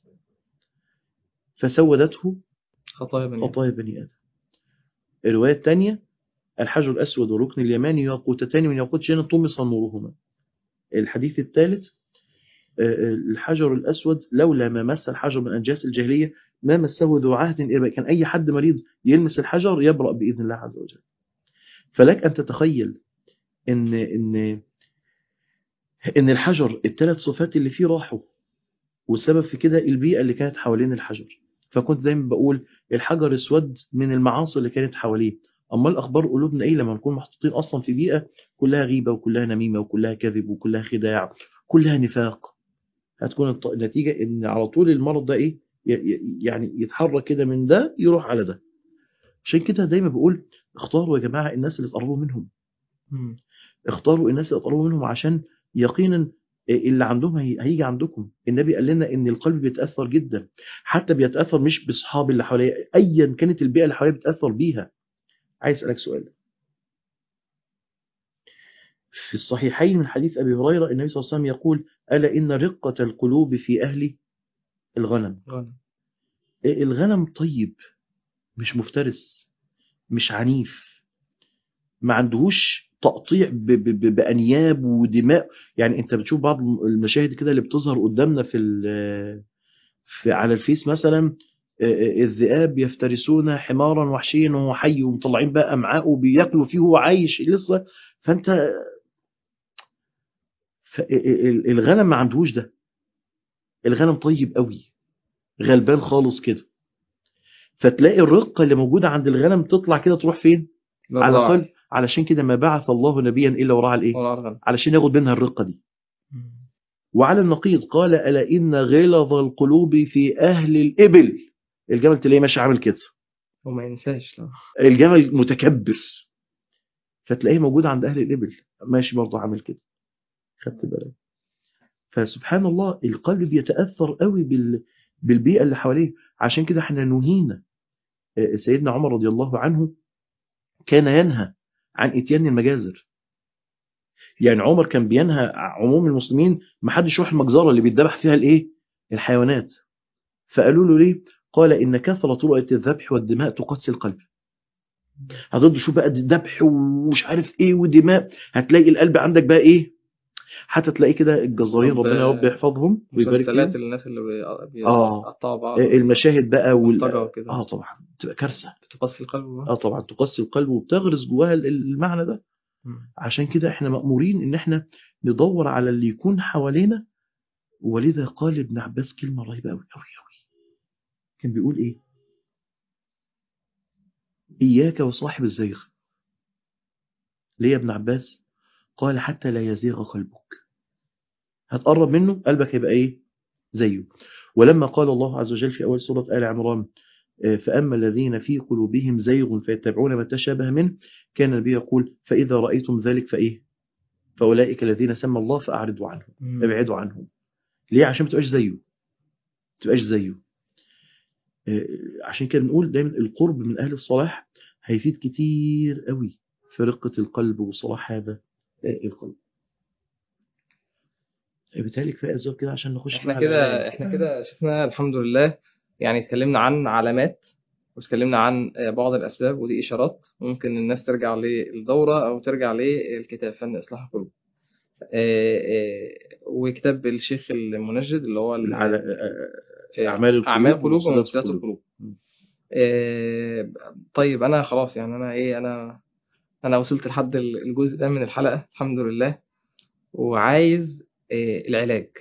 Speaker 2: فسودته
Speaker 1: خطايا بني آدم.
Speaker 2: خطايا بني ادم. الرواية الثانية الحجر الاسود والركن اليماني ياقوتتان من ياقوت شين طمس نورهما. الحديث الثالث الحجر الأسود لولا ما مس الحجر من أنجاس الجاهلية ما مسه ذو عهد إرباء. كان أي حد مريض يلمس الحجر يبرأ بإذن الله عز وجل. فلك أن تتخيل إن إن إن الحجر الثلاث صفات اللي فيه راحوا والسبب في كده البيئة اللي كانت حوالين الحجر. فكنت دايما بقول الحجر اسود من المعاصي اللي كانت حواليه. أما الأخبار قلوبنا إيه لما نكون محطوطين أصلا في بيئة كلها غيبة وكلها نميمة وكلها كذب وكلها خداع كلها نفاق. هتكون الط- النتيجة ان على طول المرض ده ايه ي- ي- يعني يتحرك كده من ده يروح على ده. عشان كده دايما بقول اختاروا يا جماعة الناس اللي تقربوا منهم،
Speaker 1: مم.
Speaker 2: اختاروا الناس اللي تقربوا منهم عشان يقينا اللي عندهم هي- هيجي عندكم. النبي قال لنا ان القلب بيتأثر جدا، حتى بيتأثر مش باصحاب اللي حواليه، ايا كانت البيئة اللي حواليه بيتأثر بيها. عايز اسألك سؤال، في الصحيحين من حديث ابي هريرة النبي صلى الله عليه وسلم يقول ألا إن رقة القلوب في أهل الغنم.
Speaker 1: غنى.
Speaker 2: الغنم طيب، مش مفترس، مش عنيف، ما عندهوش تقطيع ب- ب- ب- بأنياب ودماء. يعني انت بتشوف بعض المشاهد كده اللي بتظهر قدامنا في, ال- في على الفيس مثلا، الذئاب يفترسون حمارا وحشيا وهو حي ومطلعين بقى امعاء وبياكلوا فيه وهو عايش لسه. فانت ف- الغنم ما عندهوش ده، الغنم طيب قوي، غلبان خالص كده. فتلاقي الرقة اللي موجودة عند الغنم تطلع كده تروح فين؟ على
Speaker 1: للراعي.
Speaker 2: قلب. علشان كده ما بعث الله نبيا إلا وراء الإيه؟
Speaker 1: ولا الغنى.
Speaker 2: علشان ياخد منها الرقة دي.
Speaker 1: مم.
Speaker 2: وعلى النقيض قال ألا إن غلظ القلوب في أهل الإبل. الجمل تلاقيه ماشي عامل كده،
Speaker 1: وما ينساش لا.
Speaker 2: الجمل متكبر، فتلاقيه موجود عند أهل الإبل ماشي برضه عامل كده. خدت بالك؟ فسبحان الله القلب بيتأثر قوي بال... بالبيئة اللي حواليه. عشان كده احنا نهينا. سيدنا عمر رضي الله عنه كان ينهى عن اتيان المجازر. يعني عمر كان بينهى عموم المسلمين ما حدش يروح المجزرة اللي بيتذبح فيها الايه الحيوانات. فقالوا له ليه؟ قال ان كثرة رؤية الذبح والدماء تقسي القلب. هتفضل شوف بقى ذبح ومش عارف ايه ودماء، هتلاقي القلب عندك بقى ايه. حتى تلاقي كده الجزارين
Speaker 1: طب
Speaker 2: ربنا يا رب يحفظهم ويبارك
Speaker 1: مسلسلات
Speaker 2: فيهم.
Speaker 1: الناس اللي بي-
Speaker 2: اه
Speaker 1: بيقطعوا بعض
Speaker 2: المشاهد بقى وال...
Speaker 1: والبلطجة وكده
Speaker 2: اه طبعا تبقى كارثة.
Speaker 1: بتقسي القلب بقى.
Speaker 2: اه طبعا تقسي القلب وبتغرس جواها المعنى ده.
Speaker 1: مم.
Speaker 2: عشان كده احنا مأمورين ان احنا ندور على اللي يكون حوالينا. ولذا قال ابن عباس كلمة رهيبة قوي قوي قوي. كان بيقول ايه؟ اياك وصاحب الزيغ. ليه يا ابن عباس؟ قال حتى لا يزيغ قلبك. هتقرب منه قلبك هيبقى ايه؟ زيه. ولما قال الله عز وجل في اول سورة آل عمران فأما الذين في قلوبهم زيغ فيتبعون ما تشابه منه، كان النبي يقول فإذا رأيتم ذلك فإيه؟ فأولئك الذين سمى الله فأعرضوا عنهم،
Speaker 1: مم.
Speaker 2: ابعدوا عنهم. ليه؟ عشان ما تبقاش زيه، ما تبقاش زيه. عشان كده بنقول دايما القرب من أهل الصلاح هيفيد كتير قوي في رقة القلب وصلاح هذا القلب. بالتالي كفاية أسباب كده عشان نخش
Speaker 1: احنا
Speaker 2: على
Speaker 1: كده احنا كده شفنا الحمد لله، يعني اتكلمنا عن علامات واتكلمنا عن بعض الأسباب، ودي إشارات ممكن الناس ترجع للدورة أو ترجع للكتاب فن إصلاح القلوب. آه، آه، وكتاب الشيخ المنجد اللي هو ال-
Speaker 2: على
Speaker 1: آه،
Speaker 2: أعمال القلوب
Speaker 1: أعمال القلوب
Speaker 2: ومفسدات
Speaker 1: ومفسدات
Speaker 2: القلوب.
Speaker 1: القلوب. آه، طيب أنا خلاص يعني أنا إيه أنا أنا وصلت لحد الجزء ده من الحلقة الحمد لله، وعايز آه، العلاج.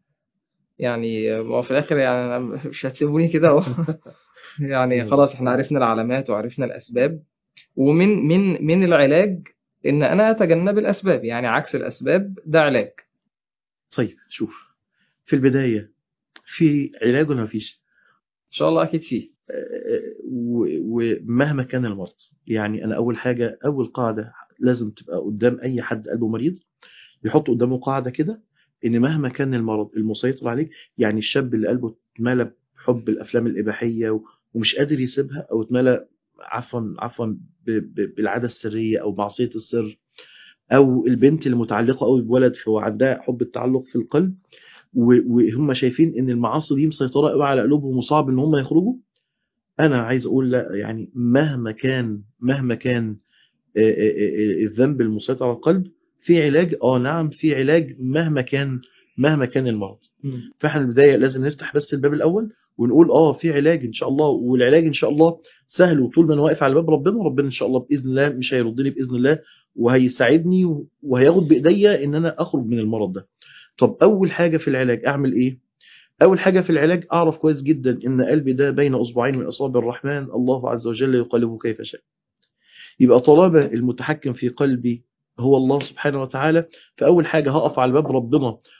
Speaker 1: يعني آه، ما هو في الآخر يعني أنا مش هتسيبوني كده أهو. يعني خلاص احنا عرفنا العلامات وعرفنا الأسباب، ومن من من العلاج إن أنا أتجنب الأسباب، يعني عكس الأسباب ده علاج.
Speaker 2: طيب شوف، في البداية في علاج ولا مفيش؟
Speaker 1: إن شاء الله أكيد فيه.
Speaker 2: و- ومهما كان المرض. يعني أنا أول حاجة أول قاعدة لازم تبقى قدام أي حد قلبه مريض، يحط قدامه قاعدة كده إن مهما كان المرض المسيطر عليك. يعني الشاب اللي قلبه اتملى بحب الأفلام الإباحية و- ومش قادر يسيبها، أو اتملى عفوا عفوا ب- ب- بالعادة السرية أو معصية السر، أو البنت اللي متعلقة قوي بولد فهو عندها حب التعلق في القلب، و- وهم شايفين إن المعاصي دي مسيطرة قوي على قلوبهم وصعب إن هم يخرجوا. أنا عايز أقول لا، يعني مهما كان مهما كان آه، آه، آه، الذنب المسيطر على القلب في علاج. اه نعم في علاج مهما كان مهما كان المرض.
Speaker 1: مم.
Speaker 2: فاحنا البدايه لازم نفتح بس الباب الاول ونقول اه في علاج ان شاء الله، والعلاج ان شاء الله سهل. وطول ما انا واقف على باب ربنا، ربنا ان شاء الله باذن الله مش هيردني باذن الله، وهيساعدني وهياخد بايديا ان انا اخرج من المرض ده. طب اول حاجه في العلاج اعمل ايه؟ اول حاجه في العلاج اعرف كويس جدا ان قلبي ده بين اصبعين من اصابع الرحمن، الله عز وجل يقلبه كيف شاء. يبقى طالما المتحكم في قلبي هو الله سبحانه وتعالى، فأول حاجة هقف على باب ربنا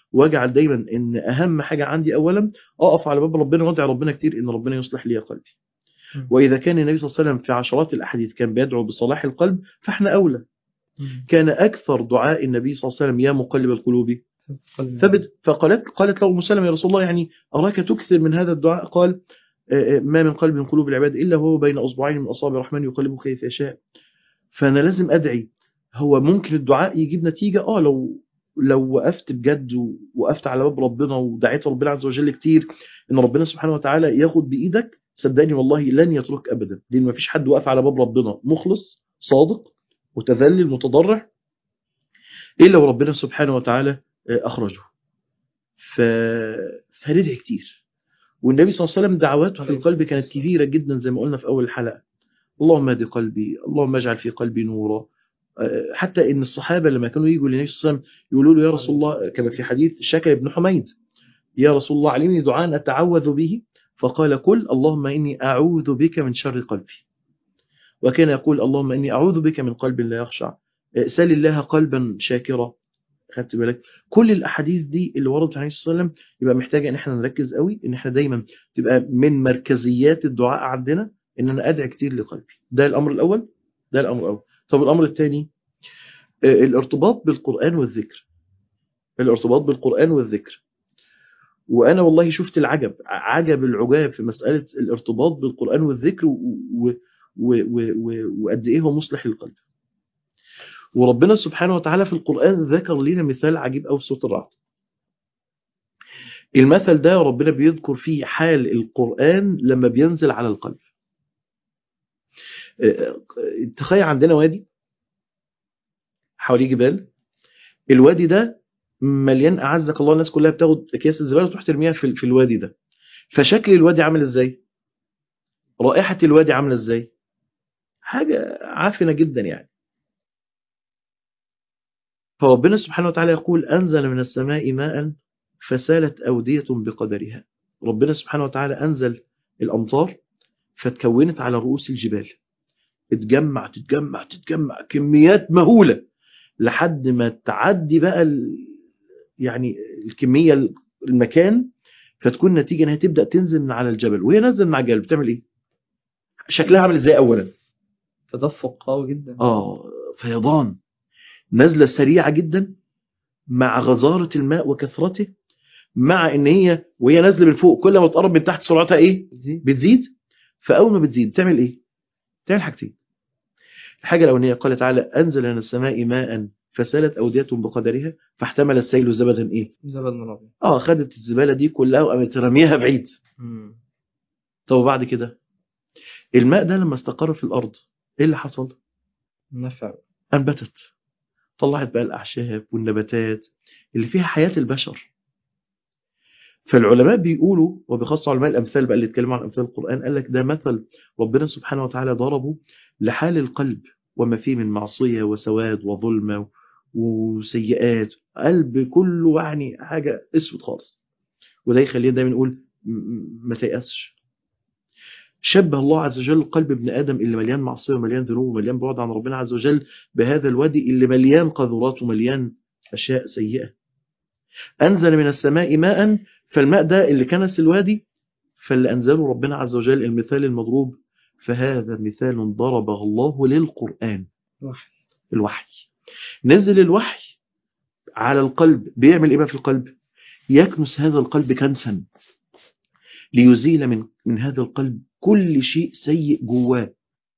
Speaker 2: واجعل دايما ان اهم حاجه عندي اولا اقف على باب ربنا وادعي ربنا كتير ان ربنا يصلح لي قلبي.
Speaker 1: مم.
Speaker 2: واذا كان النبي صلى الله عليه وسلم في عشرات الاحاديث كان بيدعو بصلاح القلب فاحنا اولى.
Speaker 1: مم.
Speaker 2: كان اكثر دعاء النبي صلى الله عليه وسلم يا مقلب القلوب
Speaker 1: قلب.
Speaker 2: ثبت. فقالت قالت له ام سلمة يا رسول الله يعني اراك تكثر من هذا الدعاء. قال آه، آه، ما من قلب من قلوب العباد الا هو بين اصبعين من اصابع الرحمن يقلبه كيف يشاء. فانا لازم ادعي. هو ممكن الدعاء يجيب نتيجه اه لو لو وقفت بجد ووقفت على باب ربنا ودعيت ربنا عز وجل كتير ان ربنا سبحانه وتعالى ياخد بايدك، صدقني والله لن يترك ابدا، لان ما فيش حد واقف على باب ربنا مخلص صادق متذلل متضرع الا وربنا سبحانه وتعالى آه، اخرجه. ف... فندعي كتير. والنبي صلى الله عليه وسلم دعواته في القلب كانت كثيره جدا زي ما قلنا في اول الحلقه. اللهم اهد قلبي، اللهم اجعل في قلبي نورا. حتى ان الصحابه لما كانوا يجوا للنبي صلى الله عليه وسلم يقولوا له يا رسول الله، كما في حديث شكى ابن حميد، يا رسول الله علمني دعاء اتعوذ به، فقال قل اللهم اني اعوذ بك من شر قلبي. وكان يقول اللهم اني اعوذ بك من قلب لا يخشع، سل الله قلبا شاكرا. خدت بالك؟ كل الاحاديث دي اللي وردت عن النبي صلى الله عليه وسلم يبقى محتاجه ان احنا نركز قوي، ان احنا دايما تبقى من مركزيات الدعاء عندنا ان انا ادعي كتير لقلبي. ده الامر الاول. ده الامر الاول. طب الامر الثاني الارتباط بالقرآن والذكر. الارتباط بالقرآن والذكر. وأنا والله شفت العجب عجب العجاب في مسألة الارتباط بالقرآن والذكر وقد إيه هو مصلح للقلب. وربنا سبحانه وتعالى في القرآن ذكر لنا مثال عجيب أو سورة الرعد. المثل ده ربنا بيذكر فيه حال القرآن لما بينزل على القلب. تخيل عندنا وادي حواليه جبال، الوادي ده مليان اعزك الله، الناس كلها بتاخد اكياس الزباله وتروح ترميها في في الوادي ده. فشكل الوادي عامل ازاي؟ رائحه الوادي عامله ازاي؟ حاجه عافنه جدا يعني. فربنا سبحانه وتعالى يقول انزل من السماء ماء فسالت اوديه بقدرها. ربنا سبحانه وتعالى انزل الامطار فتكونت على رؤوس الجبال، تتجمع تتجمع تتجمع كميات مهوله لحد ما تعدي بقى ال... يعني الكميه المكان، فتكون نتيجة انها تبدأ تنزل من على الجبل. وهي نازله من على الجبل بتعمل ايه؟ شكلها عامل ازاي اولا؟
Speaker 1: تدفق قوي جدا.
Speaker 2: اه فيضان، نازله سريعة جدا مع غزارة الماء وكثرته، مع ان هي وهي نازله من فوق كل ما تقرب من تحت سرعتها ايه؟ بتزيد. فاول ما بتزيد تعمل ايه؟ تعمل حاجتين. الحاجة الاولانية قال تعالى انزل من السماء ماء فسالت اودية بقدرها فاحتمل السيل زبدا ايه؟
Speaker 1: زبد ربي.
Speaker 2: اه خدت الزبالة دي كلها وقامت رميها بعيد.
Speaker 1: مم.
Speaker 2: طب بعد كده الماء ده لما استقر في الارض ايه اللي حصل؟
Speaker 1: نفع.
Speaker 2: انبتت، طلعت بقى الاعشاب والنباتات اللي فيها حياة البشر. فالعلماء بيقولوا وبخاصة علماء الامثال بقى اللي اتكلموا عن امثال القرآن قال لك ده مثل ربنا سبحانه وتعالى ضربه لحال القلب وما فيه من معصية وسواد وظلمة وسيئات، قلب كله يعني حاجة اسود خالص. وده يخلينا دايما نقول ما تيأسش. شبه الله عز وجل قلب ابن آدم اللي مليان معصية ومليان ذنوب ومليان بعد عن ربنا عز وجل بهذا الوادي اللي مليان قذورات ومليان أشياء سيئة. أنزل من السماء ماء، فالماء ده اللي كنس الوادي، فاللي أنزله ربنا عز وجل المثال المضروب. فهذا مثال ضربه الله للقرآن.
Speaker 1: وحي.
Speaker 2: الوحي نزل الوحي على القلب بيعمل إيه بقى في القلب؟ يكنس هذا القلب كنسا ليزيل من من هذا القلب كل شيء سيء جواه.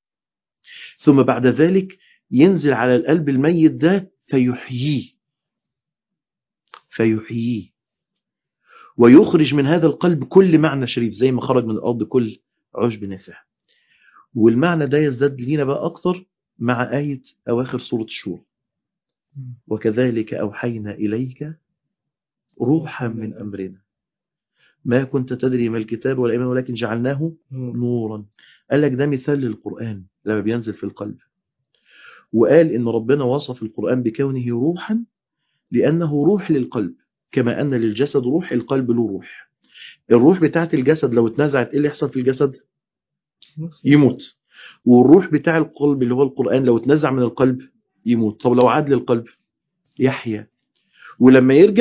Speaker 2: ثم بعد ذلك ينزل على القلب الميت ده فيحييه فيحييه ويخرج من هذا القلب كل معنى شريف زي ما خرج من الأرض كل عشب نافع. والمعنى ده يزداد لينا بقى أكتر مع آية أواخر سورة الشورى وكذلك أوحينا إليك روحا من أمرنا ما كنت تدري ما الكتاب ولا إيمان ولكن جعلناه نورا. قال لك ده مثال للقرآن لما بينزل في القلب. وقال إن ربنا وصف القرآن بكونه روحا لأنه روح للقلب كما أن للجسد روح القلب له روح. الروح بتاعت الجسد لو اتنزعت إيه اللي يحصل في الجسد؟ يموت. والروح بتاع القلب اللي هو القرآن لو اتنزع من القلب يموت. طب لو عاد للقلب يحيا. ولما يرجع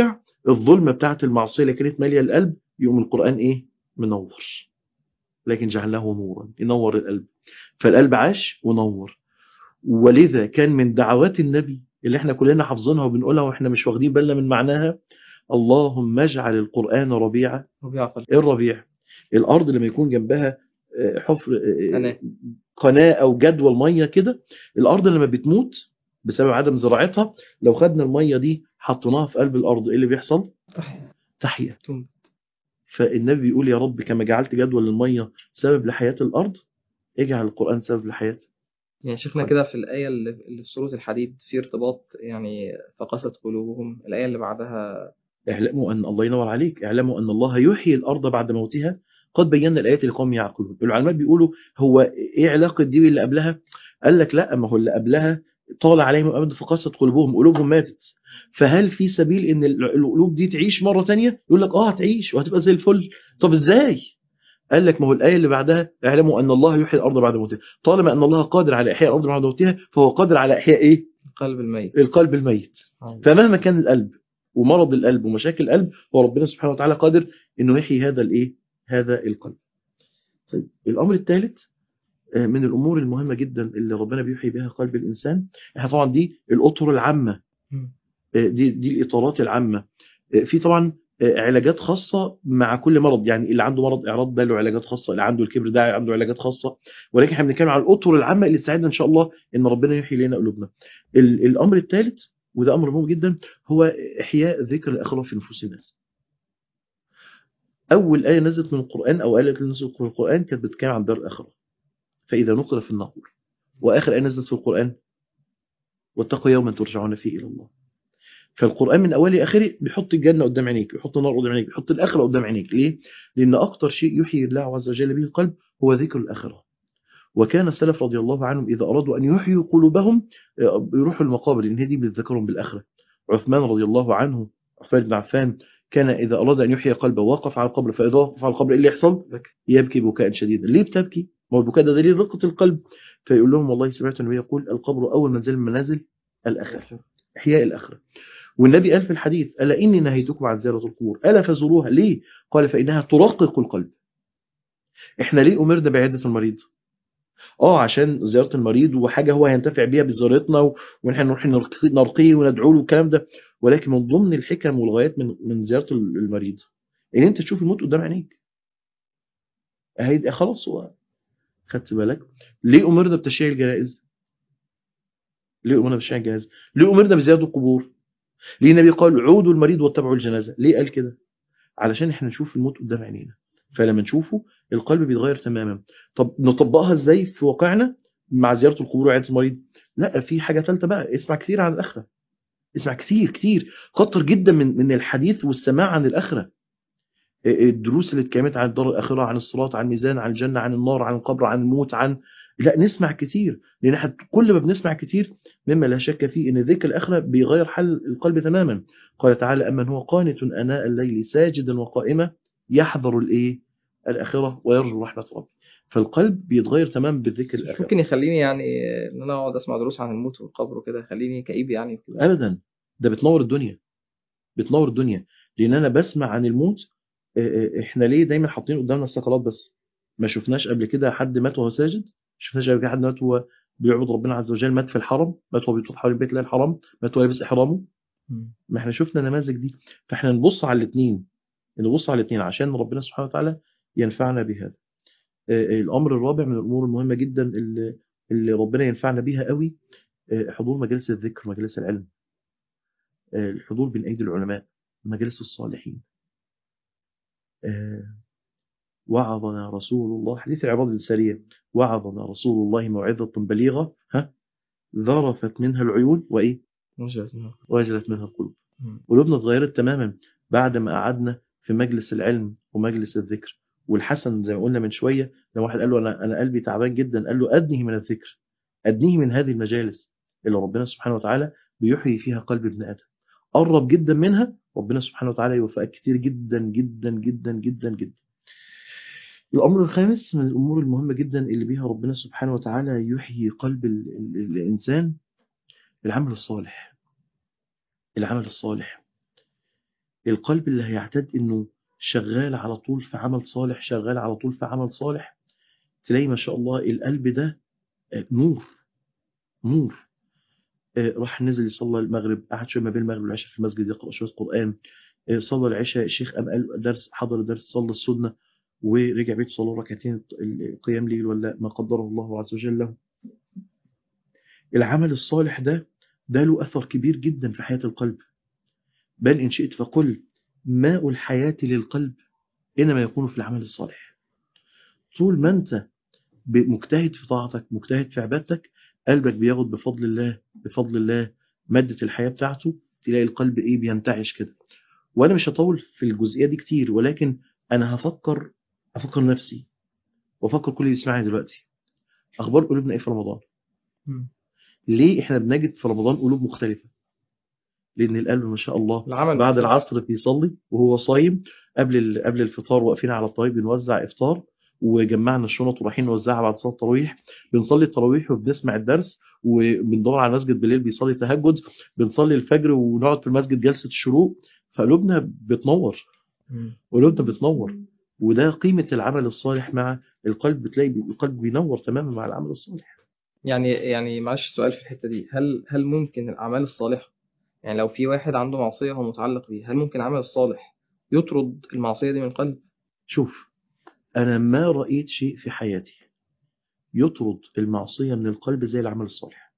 Speaker 2: الظلمة بتاعت المعصية اللي كانت مالية القلب يقوم القرآن إيه؟ منور. لكن جعلناه نورا، ينور القلب. فالقلب عاش ونور. ولذا كان من دعوات النبي اللي احنا كلنا حافظينها وبنقولها واحنا مش واخدين بالنا من معناها: اللهم اجعل القرآن ربيع.
Speaker 1: ربيع قلب.
Speaker 2: ايه الربيع؟ الارض لما يكون جنبها آه، حفر آه،
Speaker 1: قناة.
Speaker 2: قناة او جدول مية كده، الارض لما بتموت بسبب عدم زراعتها، لو خدنا المية دي حطيناها في قلب الارض، ايه اللي بيحصل؟
Speaker 1: تحيا.
Speaker 2: تحيا.
Speaker 1: تم.
Speaker 2: فالنبي بيقول: يا رب كما جعلت جدول المية سبب لحياة الارض، اجعل القرآن سبب لحياة.
Speaker 1: يعني شيخنا كده في الآية اللي اللي في سورة الحديد في ارتباط، يعني فقست قلوبهم، الآية اللي بعدها
Speaker 2: اعلموا أن الله ينور عليك، اعلموا أن الله يحيي الأرض بعد موتها قد بينا الآيات لقوم يعقلون. العلماء بيقولوا هو إيه علاقة دي باللي قبلها؟ قال لك لا، ما هو اللي قبلها طال عليهم الأمد فقست قلوبهم، قلوبهم ماتت. فهل في سبيل إن القلوب دي تعيش مرة تانية؟ يقول لك آه هتعيش وهتبقى زي الفل. طب إزاي؟ قال لك ما هو الآية اللي بعدها: اعلموا أن الله يحيي الأرض بعد موتها. طالما أن الله قادر على إحياء الأرض بعد موتها، فهو قادر على إحياء إيه؟
Speaker 1: القلب الميت.
Speaker 2: القلب الميت.
Speaker 1: آه.
Speaker 2: فمهما كان القلب ومرض القلب ومشاكل القلب، هو ربنا سبحانه وتعالى قادر انه يحيي هذا الايه؟ هذا القلب. طيب الامر الثالث من الامور المهمه جدا اللي ربنا بيحيي بها قلب الانسان، احنا طبعا دي الاطر العامه،
Speaker 1: مم.
Speaker 2: دي دي الاطارات العامه. في طبعا علاجات خاصه مع كل مرض، يعني اللي عنده مرض اعراض ده له علاجات خاصه، اللي عنده الكبر ده عنده علاجات خاصه، ولكن احنا بنتكلم على الاطر العامه اللي تساعدنا ان شاء الله ان ربنا يحيي لنا قلوبنا. ال- الامر الثالث وده امر مهم جدا هو احياء ذكر الاخره في نفوس الناس. اول ايه نزلت من القران او ايه نزلت من القران كانت بتتكلم عن دار الاخره، فاذا نقر في الناقور. واخر ايه نزلت في القران: واتقوا يوما ترجعون فيه الى الله. فالقرآن من أوله لآخره بيحط الجنة قدام عينيك، بيحط النار قدام عينيك، بيحط الآخرة قدام عينيك. ليه؟ لأن أكتر شيء يحيي الله عز وجل به القلب هو ذكر الآخرة. وكان السلف رضي الله عنهم إذا أرادوا أن يحيوا قلوبهم يروحوا المقابر، لأن هذه بتذكرهم بالآخرة. عثمان رضي الله عنه، عثمان بن عفان، كان إذا أراد أن يحيي قلبه وقف على القبر، فإذا وقف على القبر إيه اللي يحصل؟ يبكي بكاء شديدا. ليه بتبكي؟ ما هو البكاء ده دليل رقة القلب. فيقول لهم: والله سمعت النبي يقول القبر أول منزل من منازل الآخرة، إحياء الآخرة. والنبي قال في الحديث: ألا إني نهيتكم عن زيارة القبور ألا فزوروها. ليه؟ قال: فإنها ترقق القلب. إحنا ليه أمرنا بعيادة المريض؟ آه عشان زيارة المريض وحاجة هو هينتفع بيها بزيارتنا و- ونحن نروح نرقي- نرقيه وندعو له والكلام ده، ولكن من ضمن الحكم والغايات من من زيارة المريض إن أنت تشوف الموت قدام عينيك. هيدا خلاص هو. خدت بالك؟ ليه أمرنا بتشييع الجنائز؟ ليه أمرنا بتشييع الجنائز؟ ليه أمرنا بزيارة القبور؟ ليه النبي قال: عودوا المريض واتبعوا الجنازة؟ ليه قال كده؟ علشان احنا نشوف الموت قدام عينينا، فلما نشوفه القلب بيتغير تماما. طب نطبقها ازاي في واقعنا مع زيارة القبور وعيادة المريض؟ لا، في حاجة ثالثة بقى: اسمع كثير عن الآخرة. اسمع كثير كثير، كتر جدا من من الحديث والسماع عن الآخرة. الدروس اللي اتكلمت عن الدار الآخرة، عن الصراط، عن الميزان، عن الجنة، عن النار، عن القبر، عن الموت، عن لا نسمع كثير، لأن احنا كل ما بنسمع كثير مما لا شك فيه ان ذكر الآخرة بيغير حال القلب تماما. قال تعالى: أمن هو قانت آناء الليل ساجدا وقائما يحذر الايه؟ الآخرة ويرجو رحمة ربه. فالقلب بيتغير تماما بالذكر
Speaker 1: بس مش
Speaker 2: الآخرة.
Speaker 1: ممكن يخليني يعني ان انا اقعد اسمع دروس عن الموت والقبر وكده يخليني كئيب يعني وكده.
Speaker 2: أبدا، ده بتنور الدنيا، بتنور الدنيا. لأن أنا بسمع عن الموت. اه، اه، احنا ليه دايما حاطين قدامنا السكرات بس؟ ما شفناش قبل كده حد مات وهو ساجد؟ ما شفناش قبل كده حد مات وهو بيعبد ربنا عز وجل، مات في الحرم، مات وهو بيطوف حول بيت الله الحرام، مات وهو لابس إحرامه.
Speaker 1: مم.
Speaker 2: ما احنا شفنا نماذج دي. فاحنا نبص على الاثنين، نبص على الاثنين عشان ربنا سبحانه وتعالى ينفعنا بهذا. اه، اه، الأمر الرابع من الأمور المهمة جدا اللي, اللي ربنا ينفعنا بيها قوي: اه، حضور مجالس الذكر، مجالس العلم، اه، الحضور بين أيدي العلماء، مجالس الصالحين. اه، وعظنا رسول الله، حديث العباد السرية: وعظنا رسول الله موعظة بليغة، ها، ذرفت منها العيون وإيه؟
Speaker 1: مش لازم.
Speaker 2: وجلت منها القلوب.
Speaker 1: مم.
Speaker 2: قلوبنا اتغيرت تماما بعد ما قعدنا في مجلس العلم ومجلس الذكر. والحسن زي ما قلنا من شوية، لما واحد قال له أنا أنا قلبي تعبان جدا، قال له: أدنه من الذكر، أدنه من هذه المجالس اللي ربنا سبحانه وتعالى بيحيي فيها قلب ابن آدم. قرب جدا منها، ربنا سبحانه وتعالى يوفقك كتير جدا جدا جدا جدا جدا. الأمر الخامس من الأمور المهمة جدا اللي بيها ربنا سبحانه وتعالى يحيي قلب ال ال الإنسان: العمل الصالح. العمل الصالح. القلب اللي هيعتاد انه شغال على طول في عمل صالح، شغال على طول في عمل صالح، تلاقي ما شاء الله القلب ده نور نور. راح نزل يصلى المغرب، قعد شويه ما بين المغرب والعشاء في المسجد يقرأ شويه قرآن. صلى العشاء، الشيخ قام قال درس، حضر درس، صلى السنة، ورجع بيته صلى ركعتين القيام ليل ولا ما قدره الله عز وجل له. العمل الصالح ده ده له أثر كبير جدا في حياة القلب. بل إن شئت فقل ماء الحياة للقلب إنما يكون في العمل الصالح. طول ما أنت مجتهد في طاعتك، مجتهد في عبادتك، قلبك بياخد بفضل الله بفضل الله مادة الحياة بتاعته، تلاقي القلب إيه بينتعش كده. وأنا مش هطول في الجزئية دي كتير، ولكن أنا هفكر أفكر نفسي وأفكر كل اللي يسمعني دلوقتي، أخبار قلوبنا إيه في رمضان؟
Speaker 1: م.
Speaker 2: ليه إحنا بنجد في رمضان قلوب مختلفة؟ لأن القلب ما شاء الله
Speaker 1: العمل
Speaker 2: بعد
Speaker 1: مختلف.
Speaker 2: العصر بيصلي وهو صايم، قبل قبل الفطار واقفين على الطريق بنوزع إفطار، وجمعنا الشنط ورايحين نوزعها بعد صلاة التراويح، بنصلي التراويح وبنسمع الدرس، وبندور على المسجد بالليل بيصلي تهجد، بنصلي الفجر ونقعد في المسجد جلسة الشروق. فقلوبنا بتنور،
Speaker 1: م.
Speaker 2: قلوبنا بتنور. وده قيمة العمل الصالح مع القلب، بتلاقي القلب بينور تماما مع العمل الصالح.
Speaker 1: يعني يعني معلش سؤال في الحتة دي، هل هل ممكن الأعمال الصالحة، يعني لو في واحد عنده معصية هو متعلق بيها، هل ممكن العمل الصالح يطرد المعصية دي من القلب؟
Speaker 2: شوف، أنا ما رأيت شيء في حياتي يطرد المعصية من القلب زي العمل الصالح.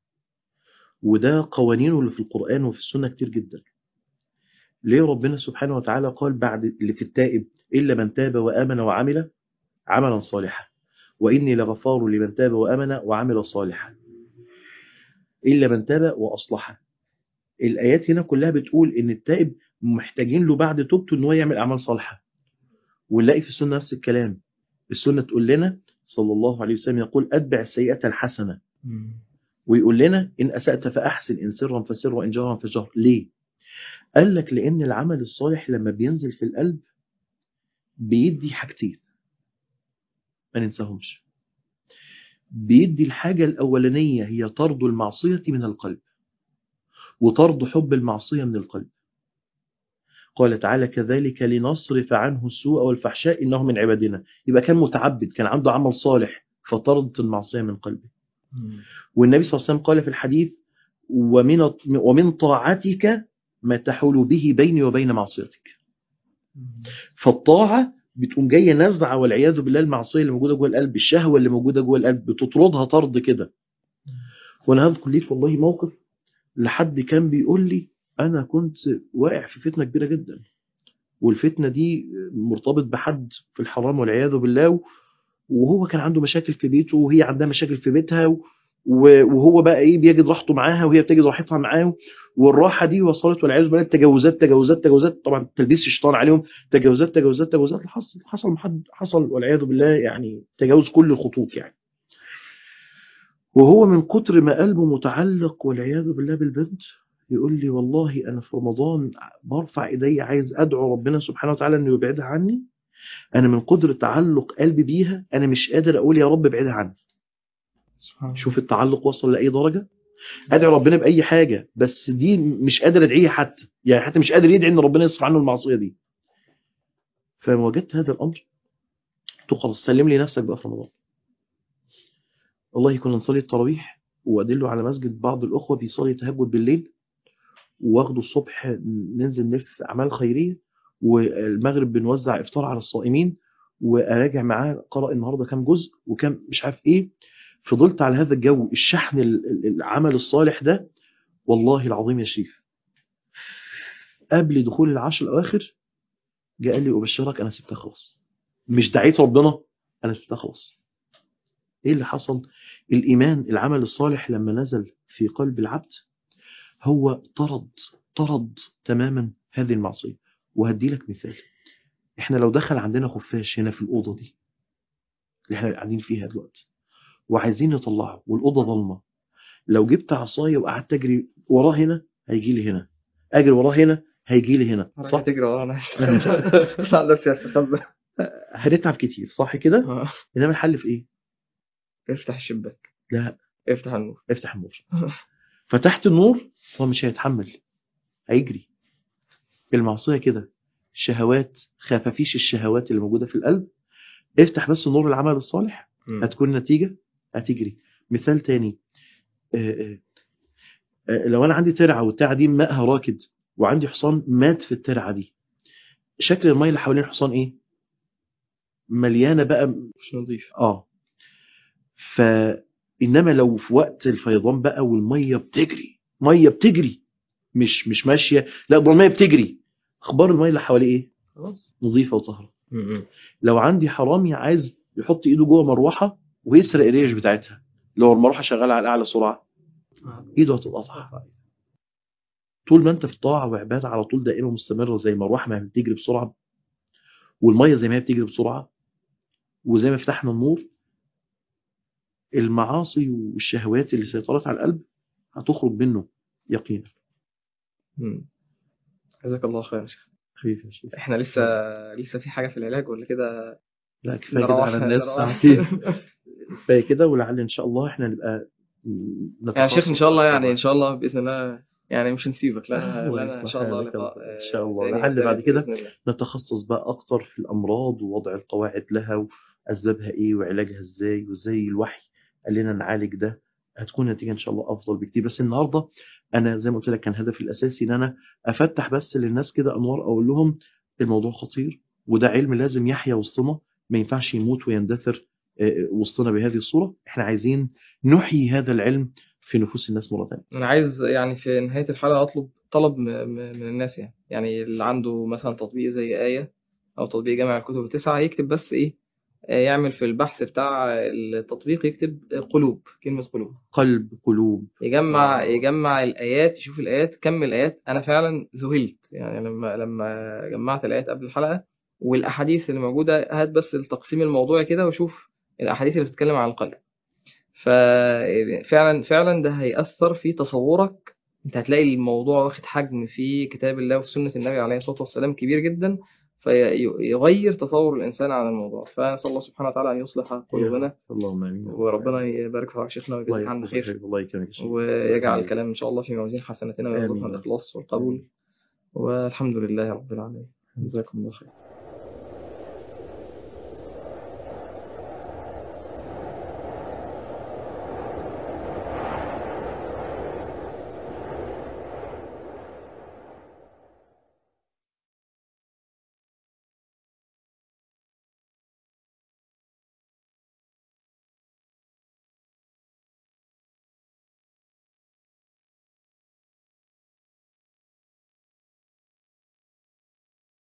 Speaker 2: وده قوانينه اللي في القرآن وفي السنة كتير جدا. ليه ربنا سبحانه وتعالى قال بعد اللي في التائب إلا من تاب وآمن وعمل عملا صالحا وإني لغفار لمن تاب وآمن وعمل صالحا إلا من تاب وأصلح. الآيات هنا كلها بتقول إن التائب محتاجين له بعد توبته إن هو يعمل أعمال صالحة. ونلاقي في السنة نفس الكلام. السنة تقول لنا صلى الله عليه وسلم يقول أتبع السيئة الحسنة، ويقول لنا إن أسأت فأحسن، إن سرا فسر وإن جهرا فجهر. ليه؟ قال لك لأن العمل الصالح لما بينزل في القلب بيدي حاجتين ما ننساهمش. بيدي الحاجة الأولانية هي طرد المعصية من القلب، وطرد حب المعصية من القلب. قال تعالى كذلك لنصرف عنه السوء والفحشاء إنه من عبادنا. يبقى كان متعبد، كان عنده عمل صالح فطردت المعصية من قلبه. والنبي صلى الله عليه وسلم قال في الحديث ومن ومن طاعتك ما تحول به بيني وبين معصيتك. فالطاعة بتقوم جايه نزعه والعياذ بالله المعصيه اللي موجوده جوه القلب، الشهوه اللي موجوده جوه القلب بتطردها طرد كده. وانا هذكر ليك والله موقف لحد كان بيقول لي انا كنت واقع في فتنه كبيره جدا، والفتنه دي مرتبط بحد في الحرام والعياذ بالله، وهو كان عنده مشاكل في بيته وهي عندها مشاكل في بيتها، وهو بقى ايه بيجد راحته معاها وهي بتجد راحتها معاه، والراحه دي وصلت والعياذ بالله تجاوزات تجاوزات تجاوزات، طبعا تلبيس الشيطان عليهم، تجاوزات تجاوزات تجاوزات حصل حصل حد حصل والعياذ بالله يعني تجاوز كل الخطوط يعني. وهو من كتر ما قلبه متعلق والعياذ بالله بالبنت يقول لي والله انا في رمضان برفع ايدي عايز ادعو ربنا سبحانه وتعالى انه يبعدها عني، انا من قدر تعلق قلبي بيها انا مش قادر اقول يا رب ابعدها عني. شوف التعلق وصل لاي درجه. ادعي ربنا باي حاجه بس دي مش قادر ادعيها حتى، يعني حتى مش قادر يدعي ان ربنا يصرف عنه المعصيه دي. فلما وجدت هذا الامر قلت خلاص سلم لي نفسك بقى في رمضان. والله كنا نصلي التراويح وادله على مسجد بعض الاخوه بيصلي تهجد بالليل، واخده الصبح ننزل نلف اعمال خيريه، والمغرب بنوزع افطار على الصائمين، واراجع معاه قرأ النهارده كام جزء وكام مش عارف ايه. فضلت على هذا الجو الشحن العمل الصالح ده. والله العظيم يا شريف قبل دخول العشر الاواخر جاء قال لي أبشرك أنا سبتها خلاص، مش دعيت ربنا أنا سبتها خلاص. إيه اللي حصل؟ الإيمان العمل الصالح لما نزل في قلب العبد هو طرد طرد تماما هذه المعصية. وهدي لك مثال، إحنا لو دخل عندنا خفاش هنا في الأوضة دي اللي إحنا قاعدين فيها دلوقتي وعايزين نطلعه والأوضة ظلمة، لو جبت عصاية وقعدت أجري وراه هنا هيجي لي هنا، أجري وراه هنا هيجي لي هنا، صح؟
Speaker 1: تجري ورانا لا بس يستخبى.
Speaker 2: هنتعب كتير صح كده؟ إنما الحل في إيه؟
Speaker 1: افتح الشباك.
Speaker 2: لا
Speaker 1: افتح النور.
Speaker 2: افتح النور. فتحت النور هو مش هيتحمل هيجري. المعصية كده شهوات، خفافيش الشهوات اللي موجودة في القلب. افتح بس نور العمل الصالح،
Speaker 1: مم.
Speaker 2: هتكون نتيجة هتجري. مثال تاني، آه، آه، آه، لو أنا عندي ترعة والترعة دي ماءها راكد وعندي حصان مات في الترعة دي، شكل المية اللي حوالين الحصان إيه؟ مليانة بقى.
Speaker 1: مش نظيف.
Speaker 2: آه فإنما لو في وقت الفيضان بقى والمية بتجري، مية بتجري، مش مش ماشية، لا ده المية بتجري، أخبار المية اللي حواليه إيه؟
Speaker 1: خلاص.
Speaker 2: نظيفة وطهرة.
Speaker 1: مم.
Speaker 2: لو عندي حرامي عايز يحط إيده جوه مروحة ويسرق الريش بتاعتها، لو المروحة شغالة على أعلى سرعة إيده هتتقطع. طول ما أنت في طاعة وعبادة على طول دائمة مستمرة، زي مروحة ما بتجري بسرعة، والمية زي ما هي بتجري بسرعة، وزي ما فتحنا النور، المعاصي والشهوات اللي سيطرت على القلب هتخرج منه يقينا.
Speaker 1: مم. جزاك الله خير يا شيخ.
Speaker 2: خفيف يا شيخ.
Speaker 1: احنا لسه لسه في حاجة في العلاج ولا كده؟
Speaker 2: لا كفاية كده على
Speaker 1: نروح
Speaker 2: الناس
Speaker 1: نروح
Speaker 2: ساعتين. كفاية كده، ولعل إن شاء الله إحنا نبقى
Speaker 1: يعني يا شيخ ان شاء
Speaker 2: نتخصص
Speaker 1: الله،
Speaker 2: أكتر
Speaker 1: يعني ان
Speaker 2: بقى.
Speaker 1: شاء الله باذن الله، يعني مش هنسيبك لنا
Speaker 2: الله
Speaker 1: لنا ان
Speaker 2: يصلح
Speaker 1: شاء الله
Speaker 2: حالك يا
Speaker 1: لقاء
Speaker 2: رب. إن شاء
Speaker 1: آه،
Speaker 2: الله
Speaker 1: تاني
Speaker 2: لعل بعد
Speaker 1: وثالث
Speaker 2: كده
Speaker 1: باذن الله.
Speaker 2: نتخصص بقى أكتر في الأمراض ووضع القواعد لها وأسبابها إيه وعلاجها إزاي، وإزاي الوحي قال لنا نعالج ده. هتكون النتيجة إن شاء الله أفضل بكتير. بس النهاردة أنا زي ما قلت لك كان هدفي الأساسي إن أنا أفتح بس للناس كده أنوار، أقول لهم الموضوع خطير، وده علم لازم يحيا وسطنا، ما ينفعش يموت ويندثر آه، وسطنا بهذه الصورة. إحنا عايزين نحيي هذا العلم في نفوس الناس مرة ثانية.
Speaker 1: انا عايز يعني في نهايه الحلقه اطلب طلب م- م- من الناس، يعني يعني اللي عنده مثلا تطبيق زي آية او تطبيق جامع الكتب التسعه، يكتب بس ايه، آه، يعمل في البحث بتاع التطبيق يكتب قلوب، كلمه قلوب،
Speaker 2: قلب قلوب.
Speaker 1: يجمع يجمع الآيات، يشوف الآيات، كم الآيات. أنا فعلا ذهلت يعني لما لما جمعت الآيات قبل الحلقة والأحاديث اللي موجودة. هات بس التقسيم الموضوعي كده وشوف الأحاديث اللي بتتكلم عن القلب. ففعلا فعلا ده هيأثر في تصورك. أنت هتلاقي الموضوع واخد حجم في كتاب الله وفي سنة النبي عليه الصلاة والسلام كبير جدا، فيغير تصور الإنسان عن الموضوع. فنسأل الله سبحانه وتعالى أن يصلح
Speaker 2: يا
Speaker 1: قلوبنا،
Speaker 2: اللهم امين.
Speaker 1: وربنا يبارك في شيخنا
Speaker 2: الله
Speaker 1: ويجزيك عنا
Speaker 2: يحفظك
Speaker 1: خير،
Speaker 2: حبيبي. الله يكرمك يا شيخ. الله
Speaker 1: ويجعل
Speaker 2: يخليك.
Speaker 1: الكلام إن شاء الله في موازين حسناتنا، ويرزقنا
Speaker 2: امين يا رب.
Speaker 1: الإخلاص والقبول. والحمد لله رب العالمين. جزاكم الله خير.